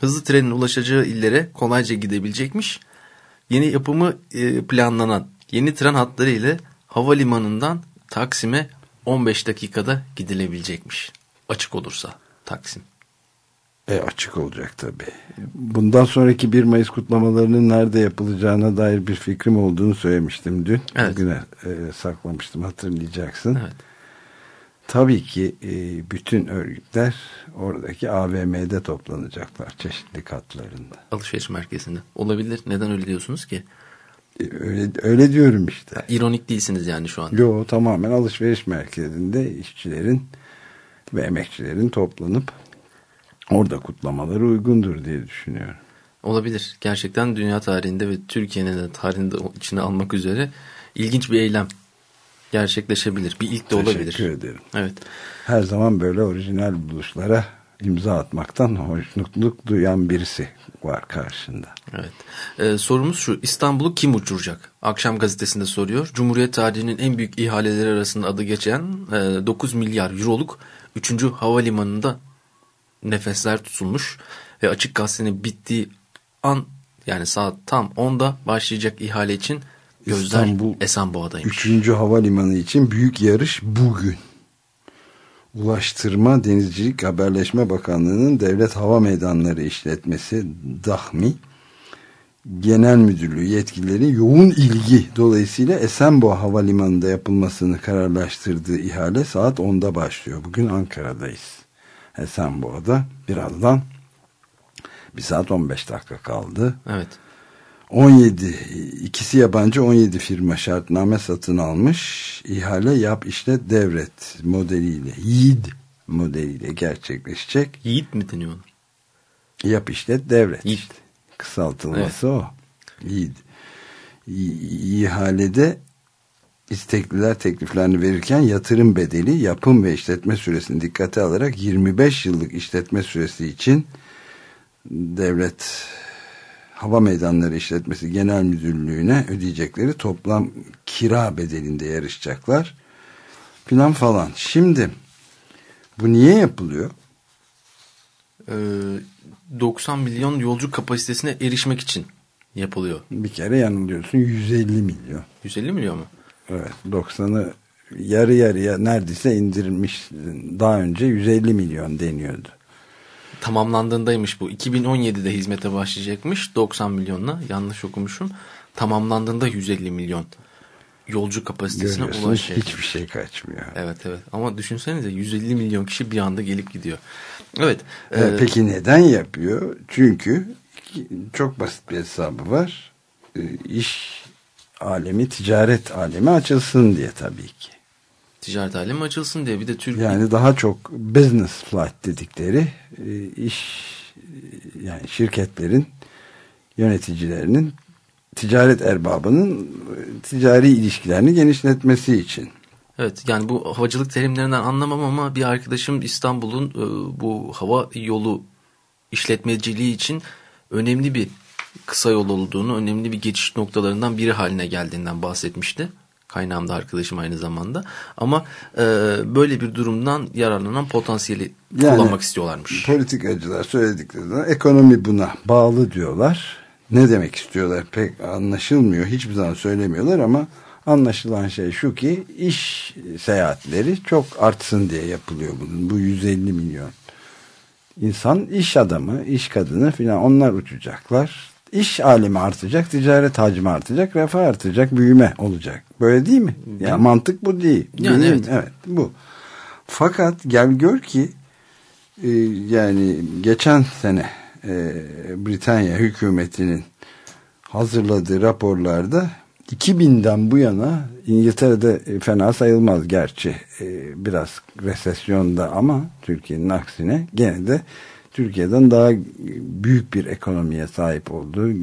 hızlı trenin ulaşacağı illere kolayca gidebilecekmiş. Yeni yapımı e, planlanan yeni tren hatları ile havalimanından Taksim'e on beş dakikada gidilebilecekmiş. Açık olursa Taksim.
E açık olacak tabii. Bundan sonraki bir Mayıs kutlamalarının nerede yapılacağına dair bir fikrim olduğunu söylemiştim dün.
Evet.
Bugüne e, saklamıştım, hatırlayacaksın.
Evet.
Tabii ki e, bütün örgütler oradaki A V M'de toplanacaklar, çeşitli katlarında.
Alışveriş merkezinde. Olabilir. Neden öyle diyorsunuz ki?
E, öyle, öyle diyorum işte.
Ha, İronik değilsiniz yani şu an.
Yo, tamamen alışveriş merkezinde işçilerin ve emekçilerin toplanıp orada kutlamaları uygundur diye düşünüyorum.
Olabilir. Gerçekten dünya tarihinde ve Türkiye'nin de tarihinde içine almak üzere ilginç bir eylem gerçekleşebilir. Bir ilk de olabilir.
Teşekkür ederim.
Evet.
Her zaman böyle orijinal buluşlara imza atmaktan hoşnutluk duyan birisi var karşında.
Evet. Ee, sorumuz şu: İstanbul'u kim uçuracak? Akşam gazetesinde soruyor. Cumhuriyet tarihinin en büyük ihaleleri arasında adı geçen e, dokuz milyar euroluk üçüncü havalimanında nefesler tutulmuş ve Açık Gazete'nin bittiği an, yani saat tam onda başlayacak ihale için gözler İstanbul Esenboğa'daymış.
üçüncü havalimanı için büyük yarış bugün. Ulaştırma, Denizcilik, Haberleşme Bakanlığı'nın Devlet Hava Meydanları İşletmesi DAHMİ Genel Müdürlüğü yetkilileri yoğun ilgi dolayısıyla Esenboğa Havalimanı'nda yapılmasını kararlaştırdığı ihale saat onda başlıyor. Bugün Ankara'dayız. Esenboğa'da birazdan bir saat on beş dakika kaldı.
Evet.
on yedi ikisi yabancı on yedi firma şartname satın almış. İhale yap işlet devret modeliyle, YİD modeliyle gerçekleşecek.
Yiğit mi deniyor?
Yap işlet devret.
YİD.
Kısaltılması evet. O. YİD. İhalede istekliler tekliflerini verirken yatırım bedeli, yapım ve işletme süresini dikkate alarak yirmi beş yıllık işletme süresi için Devlet Hava Meydanları İşletmesi Genel Müdürlüğü'ne ödeyecekleri toplam kira bedelinde yarışacaklar filan falan. Şimdi bu niye yapılıyor?
Ee, doksan milyon yolcu kapasitesine erişmek için yapılıyor.
Bir kere yanılıyorsun, yüz elli milyon.
yüz elli milyon mu?
Evet, doksanı yarı yarıya neredeyse indirmiş. Daha önce yüz elli milyon deniyordu.
Tamamlandığındaymış bu. iki bin on yedide hizmete başlayacakmış doksan milyonla. Yanlış okumuşum. Tamamlandığında yüz elli milyon yolcu kapasitesine ulaşacak.
Hiçbir şey kaçmıyor.
Evet evet. Ama düşünsenize yüz elli milyon kişi bir anda gelip gidiyor. Evet.
E, e, peki neden yapıyor? Çünkü çok basit bir hesabı var. E, iş alemi, ticaret alemi açılsın diye tabii ki.
Ticaret alemi açılsın diye. Bir de Türkiye...
Yani daha çok business flight dedikleri e, iş, yani şirketlerin yöneticilerinin, ticaret erbabının ticari ilişkilerini genişletmesi için.
Evet, yani bu havacılık terimlerinden anlamam ama bir arkadaşım İstanbul'un e, bu hava yolu işletmeciliği için önemli bir kısa yol olduğunu, önemli bir geçiş noktalarından biri haline geldiğinden bahsetmişti. Kaynağım da arkadaşım aynı zamanda. Ama e, böyle bir durumdan yararlanan potansiyeli yani, kullanmak istiyorlarmış.
Politikacılar söylediklerinde ekonomi buna bağlı diyorlar. Ne demek istiyorlar pek anlaşılmıyor. Hiçbir zaman söylemiyorlar ama anlaşılan şey şu ki iş seyahatleri çok artsın diye yapılıyor bunun. Bu yüz elli milyon insan, iş adamı, iş kadını filan, onlar uçacaklar. İş alemi artacak, ticaret hacmi artacak, refah artacak, büyüme olacak. Böyle değil mi? Ya yani mantık bu değil.
Yani
değil
evet.
evet, bu. Fakat gel gör ki e, yani geçen sene e, Britanya hükümetinin hazırladığı raporlarda iki binden bu yana, İngiltere'de fena sayılmaz gerçi, e, biraz resesyonda ama Türkiye'nin aksine gene de Türkiye'den daha büyük bir ekonomiye sahip olduğu,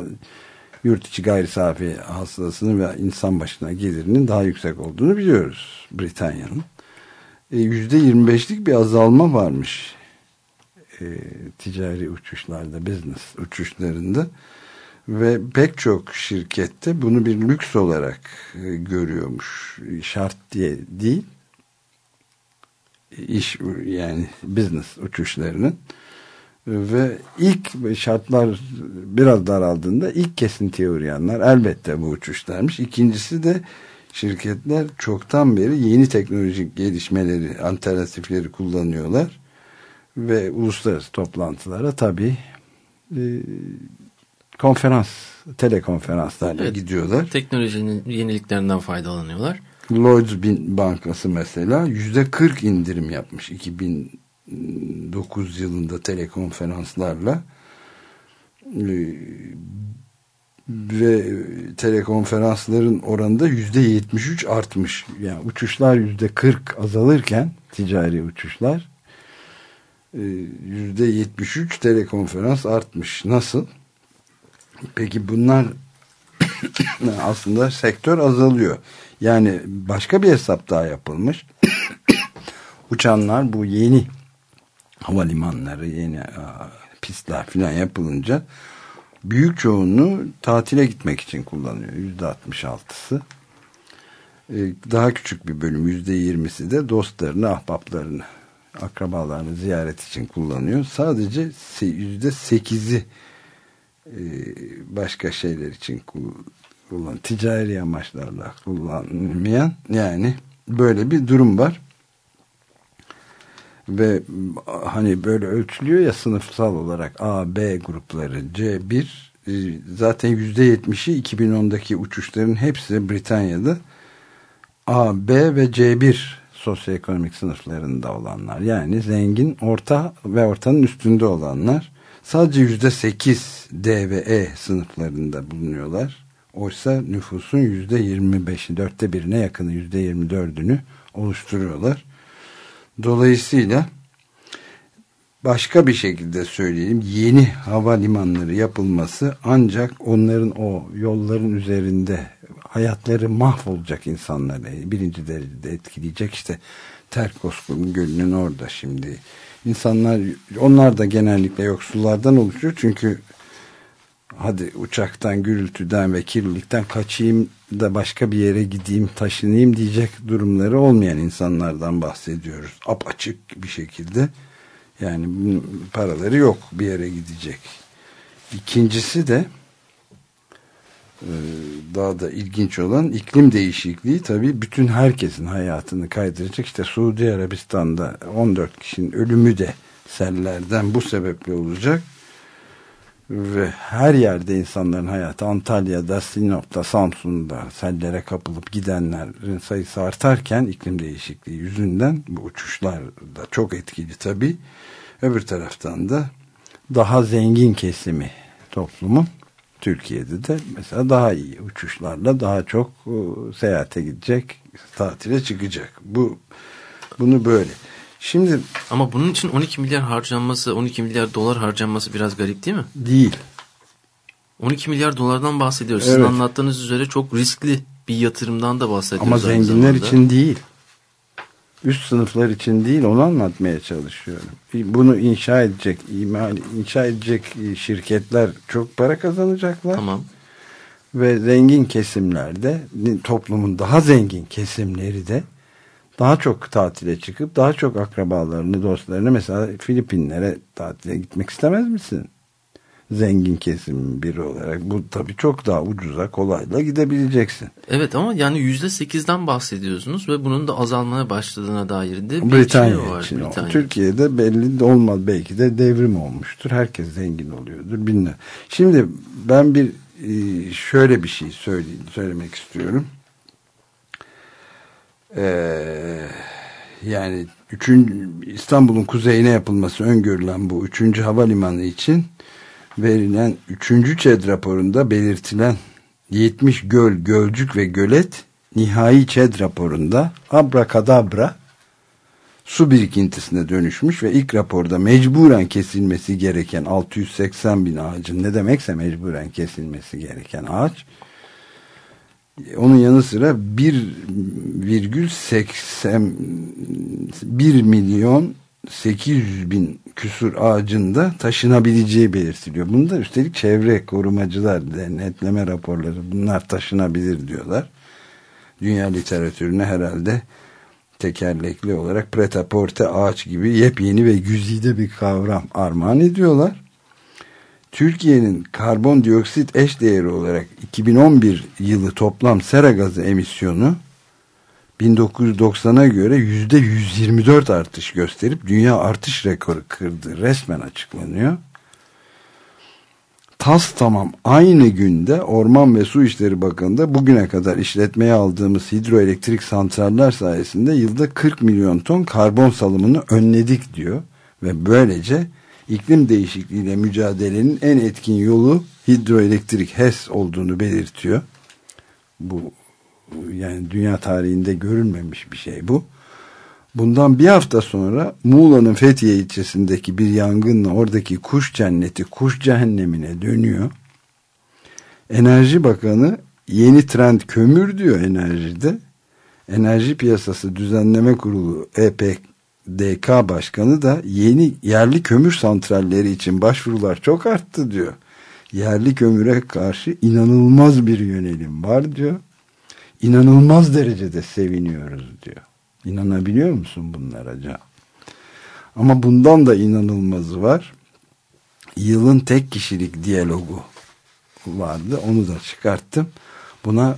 yurt içi gayri safi hasılasının ve insan başına gelirinin daha yüksek olduğunu biliyoruz Britanya'nın. E, yüzde yirmi beşlik bir azalma varmış e, ticari uçuşlarda, business uçuşlarında ve pek çok şirkette bunu bir lüks olarak e, görüyormuş. Şart diye değil, iş yani business uçuşlarının Ve ilk şartlar biraz daraldığında ilk kesintiye uğrayanlar elbette bu uçuşlarmış. İkincisi de şirketler çoktan beri yeni teknolojik gelişmeleri, alternatifleri kullanıyorlar. Ve uluslararası toplantılara tabii e, konferans, telekonferanslarla evet, gidiyorlar.
Teknolojinin yeniliklerinden faydalanıyorlar.
Lloyds Bankası mesela yüzde kırk indirim yapmış iki bin dokuz yılında telekonferanslarla ee, ve telekonferansların oranında yüzde yetmiş üç artmış. Yani uçuşlar yüzde kırk azalırken ticari uçuşlar yüzde yetmiş üç telekonferans artmış. Nasıl? Peki bunlar aslında sektör azalıyor. Yani başka bir hesap daha yapılmış. Uçanlar bu yeni havalimanları, yeni a, pistler falan yapılınca büyük çoğunluğu tatile gitmek için kullanıyor. yüzde altmış altısı. Ee, daha küçük bir bölüm yüzde yirmisi de dostlarını, ahbaplarını, akrabalarını ziyaret için kullanıyor. Sadece yüzde sekizi e, başka şeyler için kullan, ticari amaçlarla kullanmayan, yani böyle bir durum var. Ve hani böyle ölçülüyor ya sınıfsal olarak A, B grupları, C bir, zaten yüzde yetmişi iki bin ondaki uçuşların hepsi Britanya'da A, B ve C bir sosyoekonomik sınıflarında olanlar. Yani zengin, orta ve ortanın üstünde olanlar. Sadece yüzde sekiz D ve E sınıflarında bulunuyorlar. Oysa nüfusun yüzde yirmi beşi, dörtte birine yakını, yüzde yirmi dördünü oluşturuyorlar. Dolayısıyla başka bir şekilde söyleyeyim, yeni havalimanları yapılması ancak onların o yolların üzerinde hayatları mahvolacak insanları birinci derecede etkileyecek. İşte Terkos Gölü'nün orada şimdi insanlar, onlar da genellikle yoksullardan oluşuyor. Çünkü hadi uçaktan, gürültüden ve kirlilikten kaçayım da başka bir yere gideyim, taşınayım diyecek durumları olmayan insanlardan bahsediyoruz. Apaçık bir şekilde. Yani paraları yok, bir yere gidecek. İkincisi de daha da ilginç olan iklim değişikliği, tabii bütün herkesin hayatını kaydıracak. İşte Suudi Arabistan'da on dört kişinin ölümü de sellerden bu sebeple olacak. Ve her yerde insanların hayatı, Antalya'da, Sinop'ta, Samsun'da sellere kapılıp gidenlerin sayısı artarken iklim değişikliği yüzünden bu uçuşlar da çok etkili tabii. Öbür taraftan da daha zengin kesimi toplumun, Türkiye'de de mesela daha iyi uçuşlarla daha çok uh, seyahate gidecek, tatile çıkacak. Bu bunu böyle. Şimdi
ama bunun için on iki milyar harcanması, on iki milyar dolar harcanması biraz garip değil mi?
Değil.
on iki milyar dolardan bahsediyoruz. Evet. Sizin anlattığınız üzere çok riskli bir yatırımdan da bahsediyoruz.
Ama zenginler için değil. Üst sınıflar için değil, onu anlatmaya çalışıyorum. Bunu inşa edecek, imal, inşa edecek şirketler çok para kazanacaklar.
Tamam.
Ve zengin kesimlerde, toplumun daha zengin kesimleri de daha çok tatile çıkıp daha çok akrabalarını, dostlarını, mesela Filipinlere tatile gitmek istemez misin? Zengin kesim biri olarak. Bu tabii çok daha ucuza, kolayla gidebileceksin.
Evet ama yani yüzde sekizden bahsediyorsunuz ve bunun da azalmaya başladığına dair de bir
Britanya
şey var.
için
Britanya.
Türkiye'de belli de olmaz. Belki de devrim olmuştur. Herkes zengin oluyordur. Bilmem. Şimdi ben bir şöyle bir şey söyleyeyim, söylemek istiyorum. Ee, yani üçüncü, İstanbul'un kuzeyine yapılması öngörülen bu üçüncü havalimanı için verilen üçüncü ÇED raporunda belirtilen yetmiş göl, gölcük ve gölet nihai ÇED raporunda abrakadabra su birikintisine dönüşmüş ve ilk raporda mecburen kesilmesi gereken altı yüz seksen bin ağacın, ne demekse mecburen kesilmesi gereken ağaç, onun yanı sıra bir virgül seksen bir milyon sekiz yüz bin küsur ağacın da taşınabileceği belirtiliyor. Bunda üstelik çevre korumacılar, denetleme raporları, bunlar taşınabilir diyorlar. Dünya literatürüne herhalde tekerlekli olarak pret-à-porter ağaç gibi yepyeni ve güzide bir kavram armağan ediyorlar. Türkiye'nin karbondioksit eşdeğeri olarak iki bin on bir yılı toplam sera gazı emisyonu bin dokuz yüz doksana göre yüzde yüz yirmi dört artış gösterip dünya artış rekoru kırdı. Resmen açıklanıyor. Tas tamam aynı günde Orman ve Su İşleri Bakanı'nda bugüne kadar işletmeye aldığımız hidroelektrik santraller sayesinde yılda kırk milyon ton karbon salımını önledik diyor. Ve böylece iklim değişikliğiyle mücadelenin en etkin yolu hidroelektrik H E S olduğunu belirtiyor. Bu yani dünya tarihinde görülmemiş bir şey bu. Bundan bir hafta sonra Muğla'nın Fethiye ilçesindeki bir yangınla oradaki kuş cenneti kuş cehennemine dönüyor. Enerji Bakanı yeni trend kömür diyor enerjide. Enerji Piyasası Düzenleme Kurulu E P D K Başkanı da yeni yerli kömür santralleri için başvurular çok arttı diyor. Yerli kömüre karşı inanılmaz bir yönelim var diyor. İnanılmaz derecede seviniyoruz diyor. İnanabiliyor musun bunlara Can? Ama bundan da inanılmazı var. Yılın tek kişilik diyalogu vardı. Onu da çıkarttım. Buna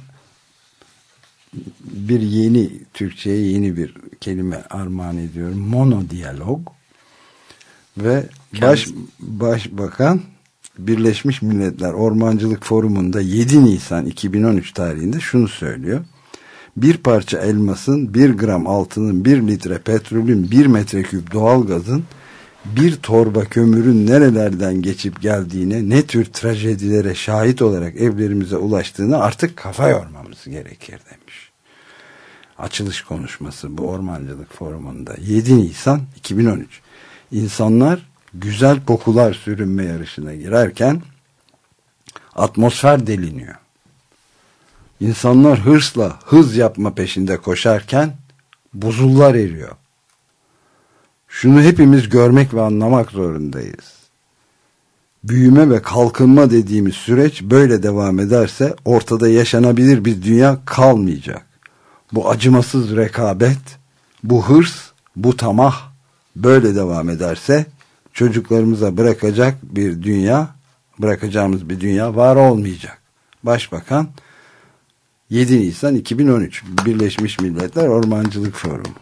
bir yeni Türkçe'ye yeni bir kelime armağan ediyorum. Monodiyalog. Ve baş, Başbakan Birleşmiş Milletler Ormancılık Forumu'nda yedi Nisan iki bin on üç tarihinde şunu söylüyor. Bir parça elmasın, bir gram altının, bir litre petrolün, bir metreküp doğalgazın, bir torba kömürün nerelerden geçip geldiğine, ne tür trajedilere şahit olarak evlerimize ulaştığını artık kafa yormamız gerekir demiş. Açılış konuşması bu Ormancılık Forumu'nda yedi Nisan iki bin on üç. İnsanlar güzel kokular sürünme yarışına girerken atmosfer deliniyor. İnsanlar hırsla hız yapma peşinde koşarken buzullar eriyor. Şunu hepimiz görmek ve anlamak zorundayız. Büyüme ve kalkınma dediğimiz süreç böyle devam ederse ortada yaşanabilir bir dünya kalmayacak. Bu acımasız rekabet, bu hırs, bu tamah böyle devam ederse çocuklarımıza bırakacak bir dünya, bırakacağımız bir dünya var olmayacak. Başbakan yedi Nisan iki bin on üç Birleşmiş Milletler Ormancılık Forumu.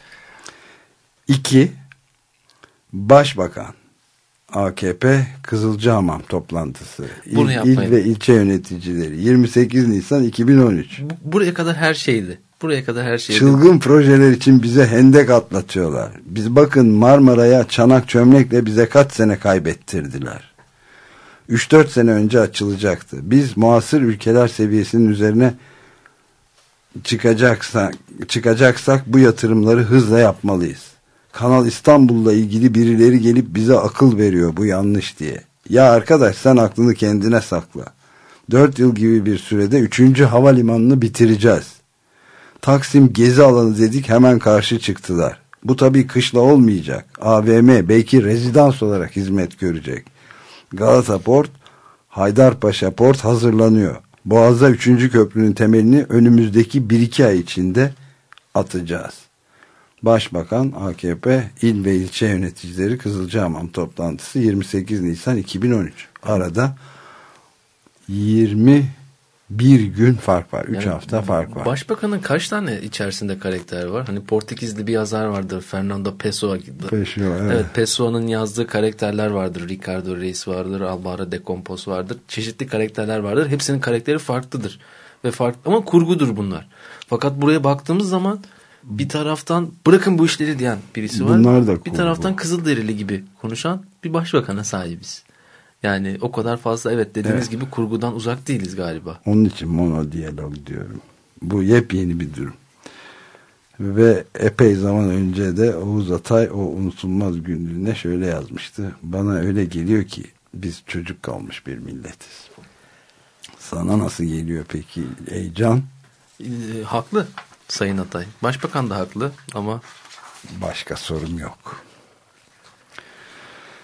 iki. Başbakan A K P Kızılcahamam toplantısı.
Bunu
İl, il ve ilçe yöneticileri yirmi sekiz Nisan iki bin on üç.
Buraya kadar her şeydi. Buraya kadar her şeydi.
Çılgın projeler için bize hendek atlatıyorlar. Biz bakın Marmara'ya çanak çömlekle bize kaç sene kaybettirdiler. üç dört sene önce açılacaktı. Biz muasır ülkeler seviyesinin üzerine çıkacaksak, çıkacaksak bu yatırımları hızla yapmalıyız. Kanal İstanbul'la ilgili birileri gelip bize akıl veriyor bu yanlış diye. Ya arkadaş sen aklını kendine sakla. dört yıl gibi bir sürede üçüncü havalimanını bitireceğiz. Taksim gezi alanı dedik hemen karşı çıktılar. Bu tabii kışla olmayacak. A V M belki rezidans olarak hizmet görecek. Galata Port, Haydarpaşa Port hazırlanıyor. Boğaz'da üçüncü köprünün temelini önümüzdeki bir iki ay içinde atacağız. Başbakan A K P il ve ilçe yöneticileri Kızılcahamam toplantısı yirmi sekiz Nisan iki bin on üç. Arada yirmi bir gün fark var. üç yani, hafta fark var.
Başbakanın kaç tane içerisinde karakter var? Hani Portekizli bir yazar vardır. Fernando Pessoa.
Pessoa evet.
Evet, Pessoa'nın yazdığı karakterler vardır. Ricardo Reis vardır. Alvaro de Campos vardır. Çeşitli karakterler vardır. Hepsinin karakteri farklıdır. Ve farklı ama kurgudur bunlar. Fakat buraya baktığımız zaman bir taraftan bırakın bu işleri diyen birisi var.
Bunlar da
bir taraftan Kızılderili gibi konuşan bir başbakana sahibiz. Yani o kadar fazla evet dediğiniz evet. gibi kurgudan uzak değiliz galiba.
Onun için monodiyalog diyorum. Bu yepyeni bir durum. Ve epey zaman önce de Oğuz Atay o unutulmaz günlüğüne şöyle yazmıştı. Bana öyle geliyor ki biz çocuk kalmış bir milletiz. Sana nasıl geliyor peki ey Can?
E, haklı Sayın Atay. Başbakan da haklı ama...
Başka sorum yok.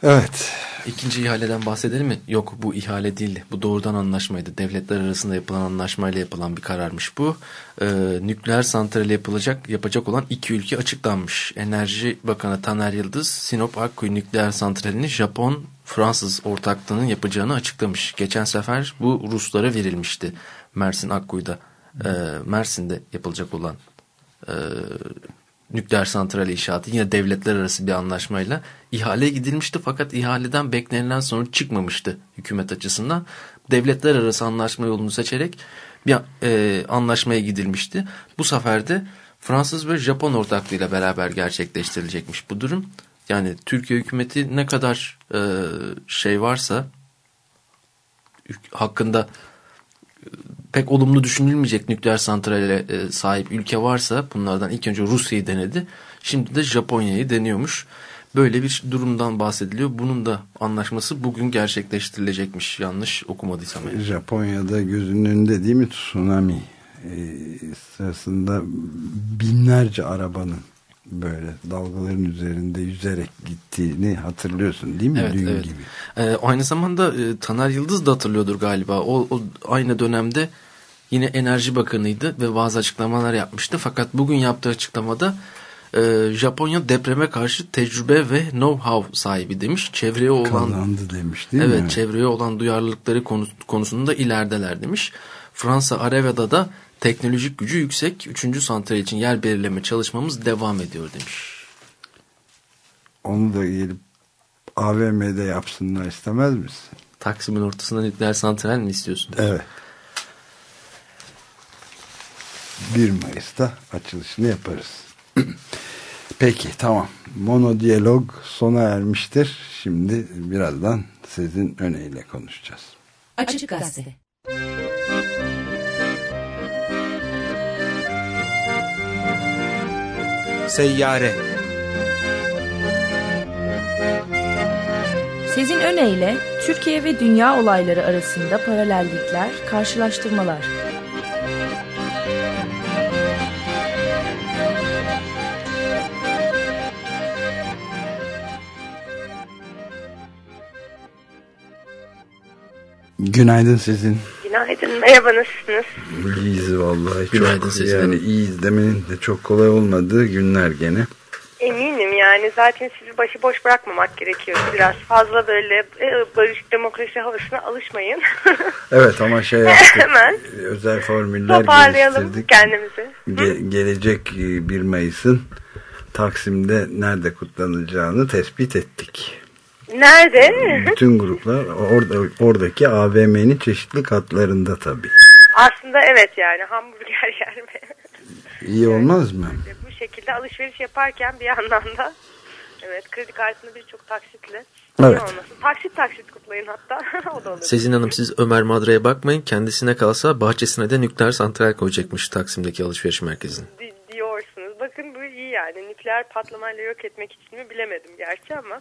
Evet.
İkinci ihaleden bahsedelim mi? Yok, bu ihale değildi. Bu doğrudan anlaşmaydı. Devletler arasında yapılan anlaşmayla yapılan bir kararmış bu. Ee, nükleer santrali yapılacak yapacak olan iki ülke açıklanmış. Enerji Bakanı Taner Yıldız, Sinop Akkuyu nükleer santralini Japon Fransız ortaklığının yapacağını açıklamış. Geçen sefer bu Ruslara verilmişti. Mersin Akkuyu'da, e, Mersin'de yapılacak olan e, nükleer santral inşaatı yine devletler arası bir anlaşmayla ihaleye gidilmişti, fakat ihaleden beklenilen sonuç çıkmamıştı hükümet açısından. Devletler arası anlaşma yolunu seçerek bir e, anlaşmaya gidilmişti. Bu sefer de Fransız ve Japon ortaklığıyla beraber gerçekleştirilecekmiş bu durum. Yani Türkiye hükümeti ne kadar e, şey varsa hakkında pek olumlu düşünülmeyecek nükleer santrale e, sahip ülke varsa, bunlardan ilk önce Rusya'yı denedi. Şimdi de Japonya'yı deniyormuş. Böyle bir durumdan bahsediliyor. Bunun da anlaşması bugün gerçekleştirilecekmiş. Yanlış okumadıysam. Yani.
Japonya'da gözünün önünde değil mi tsunami e, sırasında binlerce arabanın böyle dalgaların üzerinde yüzerek gittiğini hatırlıyorsun değil mi?
Evet,
Düğün
evet.
gibi.
Ee, aynı zamanda e, Taner Yıldız da hatırlıyordur galiba. O, o aynı dönemde yine Enerji Bakanıydı ve bazı açıklamalar yapmıştı. Fakat bugün yaptığı açıklamada e, Japonya depreme karşı tecrübe ve know-how sahibi demiş. Çevreye olan
kazandı demiş değil
evet,
mi?
çevreye olan duyarlılıkları konu, konusunda ilerideler demiş. Fransa Areva'da da teknolojik gücü yüksek üçüncü santral için yer belirleme çalışmamız devam ediyor demiş.
Onu da gelip A V M'de yapsınlar istemez misin?
Taksim'in ortasında nükleer santral mi istiyorsun?
Evet. bir Mayıs'ta açılışını yaparız. Peki tamam. Monodiyalog sona ermiştir. Şimdi birazdan sizin öneyle konuşacağız.
Açık Gazete.
Seyyare.
Sizin öneyle Türkiye ve dünya olayları arasında paralellikler, karşılaştırmalar.
Günaydın sizin.
Günaydın, merhaba, nasılsınız?
İyiyiz vallahi.
Günaydın
çok,
sizin.
yani iyiyiz demenin de çok kolay olmadığı günler gene.
Eminim yani zaten sizi başıboş bırakmamak gerekiyor. Biraz fazla böyle e, barış demokrasi havasına alışmayın.
Evet ama şey yaptık.
Hemen
özel formüller
toparlayalım
geliştirdik.
kendimizi.
Ge- gelecek bir Mayıs'ın Taksim'de nerede kutlanacağını tespit ettik.
Nerede?
Bütün gruplar orada, oradaki A V M'nin çeşitli katlarında tabii.
Aslında evet, yani hamburger yer mi?
İyi olmaz mı?
Bu şekilde alışveriş yaparken bir yandan da evet, kredi kartını birçok taksitle
evet.
olmasın. Taksit taksit kutlayın hatta. O da olur.
Sezin Hanım, siz Ömer Madra'ya bakmayın. Kendisine kalsa bahçesine de nükleer santral koyacakmış Taksim'deki alışveriş merkezinin.
Di- diyorsunuz. Bakın bu iyi yani. Nükleer patlamayla yok etmek için mi bilemedim gerçi ama.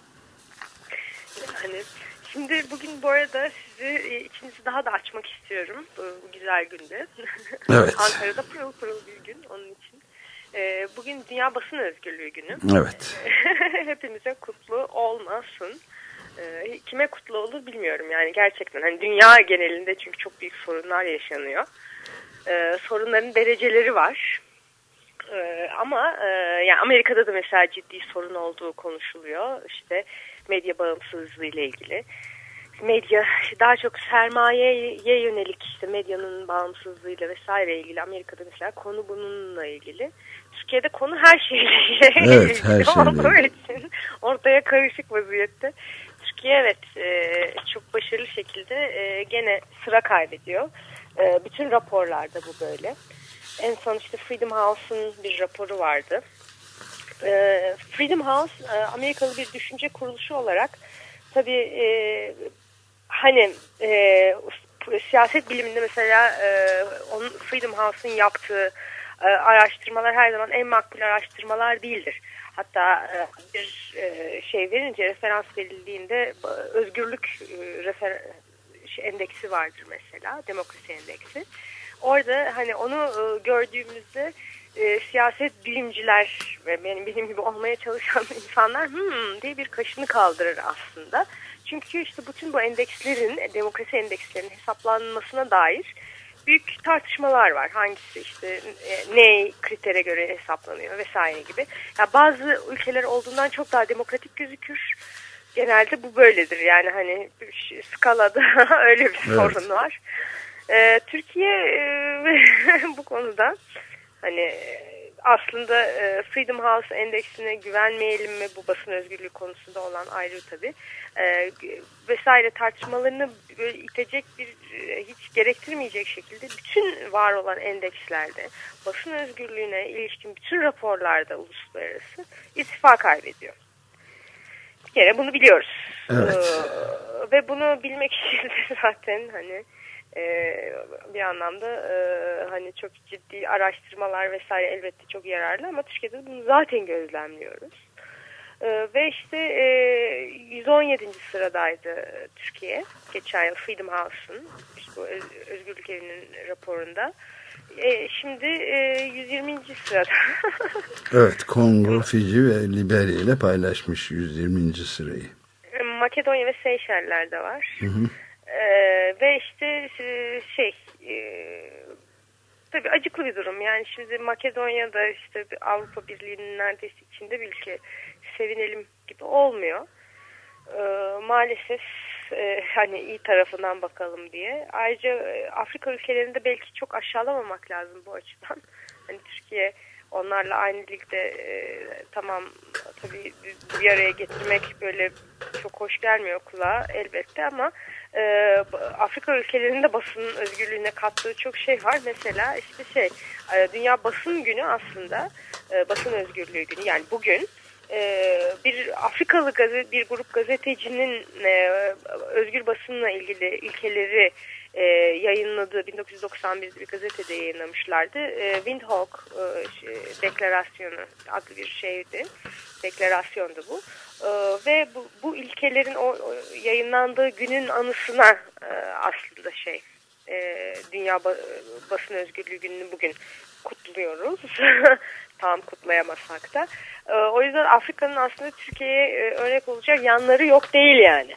Yani şimdi bugün bu arada sizi içinizi daha da açmak istiyorum bu, bu güzel günde.
Evet.
Ankara'da pırıl pırıl bir gün onun için. Ee, bugün Dünya Basın Özgürlüğü Günü.
Evet.
Hepimize kutlu olmasın. Ee, kime kutlu olur bilmiyorum yani gerçekten. Hani dünya genelinde çünkü çok büyük sorunlar yaşanıyor. Ee, sorunların dereceleri var. Ee, ama e, yani Amerika'da da mesela ciddi sorun olduğu konuşuluyor. İşte medya bağımsızlığı ile ilgili. Medya daha çok sermayeye yönelik, işte medyanın bağımsızlığıyla vesaire ilgili. Amerika'da mesela konu bununla ilgili. Türkiye'de konu her şeyle ilgili.
Evet, her şeyle.
için ortaya karışık vaziyette. Türkiye evet e, çok başarılı şekilde e, gene sıra kaybediyor. E, bütün raporlarda bu böyle. En son işte Freedom House'un bir raporu vardı. E, Freedom House e, Amerikalı bir düşünce kuruluşu olarak tabii e, hani e, siyaset biliminde mesela e, onun, Freedom House'un yaptığı e, araştırmalar her zaman en makbul araştırmalar değildir. Hatta e, bir e, şey verince, referans verildiğinde özgürlük e, refer endeksi vardır mesela, demokrasi endeksi. Orada hani onu e, gördüğümüzde e, siyaset bilimciler ve benim, benim gibi olmaya çalışan insanlar hmm diye bir kaşını kaldırır aslında. Çünkü işte bütün bu endekslerin, demokrasi endekslerinin hesaplanmasına dair büyük tartışmalar var. Hangisi işte e, ne kritere göre hesaplanıyor vesaire gibi. Ya bazı ülkeler olduğundan çok daha demokratik gözükür. Genelde bu böyledir. Yani hani skalada öyle bir evet. sorun var. Ee, Türkiye e, bu konuda hani aslında e, Freedom House endeksine güvenmeyelim mi, bu basın özgürlüğü konusunda olan ayrı tabii e, vesaire tartışmalarını böyle itecek bir e, hiç gerektirmeyecek şekilde bütün var olan endekslerde basın özgürlüğüne ilişkin bütün raporlarda uluslararası irtifa kaybediyor. Bir kere bunu biliyoruz. Evet. Ee, ve bunu bilmek için de zaten hani Ee, bir anlamda e, hani çok ciddi araştırmalar vesaire elbette çok yararlı ama Türkiye'de bunu zaten gözlemliyoruz. Ee, ve işte e, yüz on yedinci sıradaydı Türkiye geçen yıl Freedom House'un işte bu Özgürlük Evi'nin raporunda. E, şimdi e, yüz yirminci sırada.
Evet, Kongo, Fiji ve Liberya ile paylaşmış yüz yirminci sırayı.
Makedonya ve Seyşeller'de var. Hı hı. Ee, ve işte şey e, tabii acıklı bir durum. Yani şimdi Makedonya'da işte Avrupa Birliği'nin neredeyse içinde bir ülke, sevinelim gibi olmuyor. Ee, maalesef e, hani iyi tarafından bakalım diye. Ayrıca e, Afrika ülkelerinde belki çok aşağılamamak lazım bu açıdan. Hani Türkiye onlarla aynı ligde e, tamam tabii bir araya getirmek böyle çok hoş gelmiyor kulağa elbette ama e, Afrika ülkelerinde basın özgürlüğüne kattığı çok şey var. Mesela işte şey e, Dünya Basın Günü aslında e, basın özgürlüğü günü yani bugün e, bir Afrikalı gazete, bir grup gazetecinin e, özgür basınla ilgili ilkeleri E, yayınladığı bin dokuz yüz doksan bir'de bir gazetede yayınlamışlardı. E, Windhoek e, şey, deklarasyonu adlı bir şeydi. Deklarasyondu bu. E, ve bu, bu ilkelerin o, o yayınlandığı günün anısına e, aslında şey e, Dünya ba Basın Özgürlüğü Günü'nü bugün kutluyoruz. Tam kutlayamasak da. E, o yüzden Afrika'nın aslında Türkiye'ye e, örnek olacak yanları yok değil yani.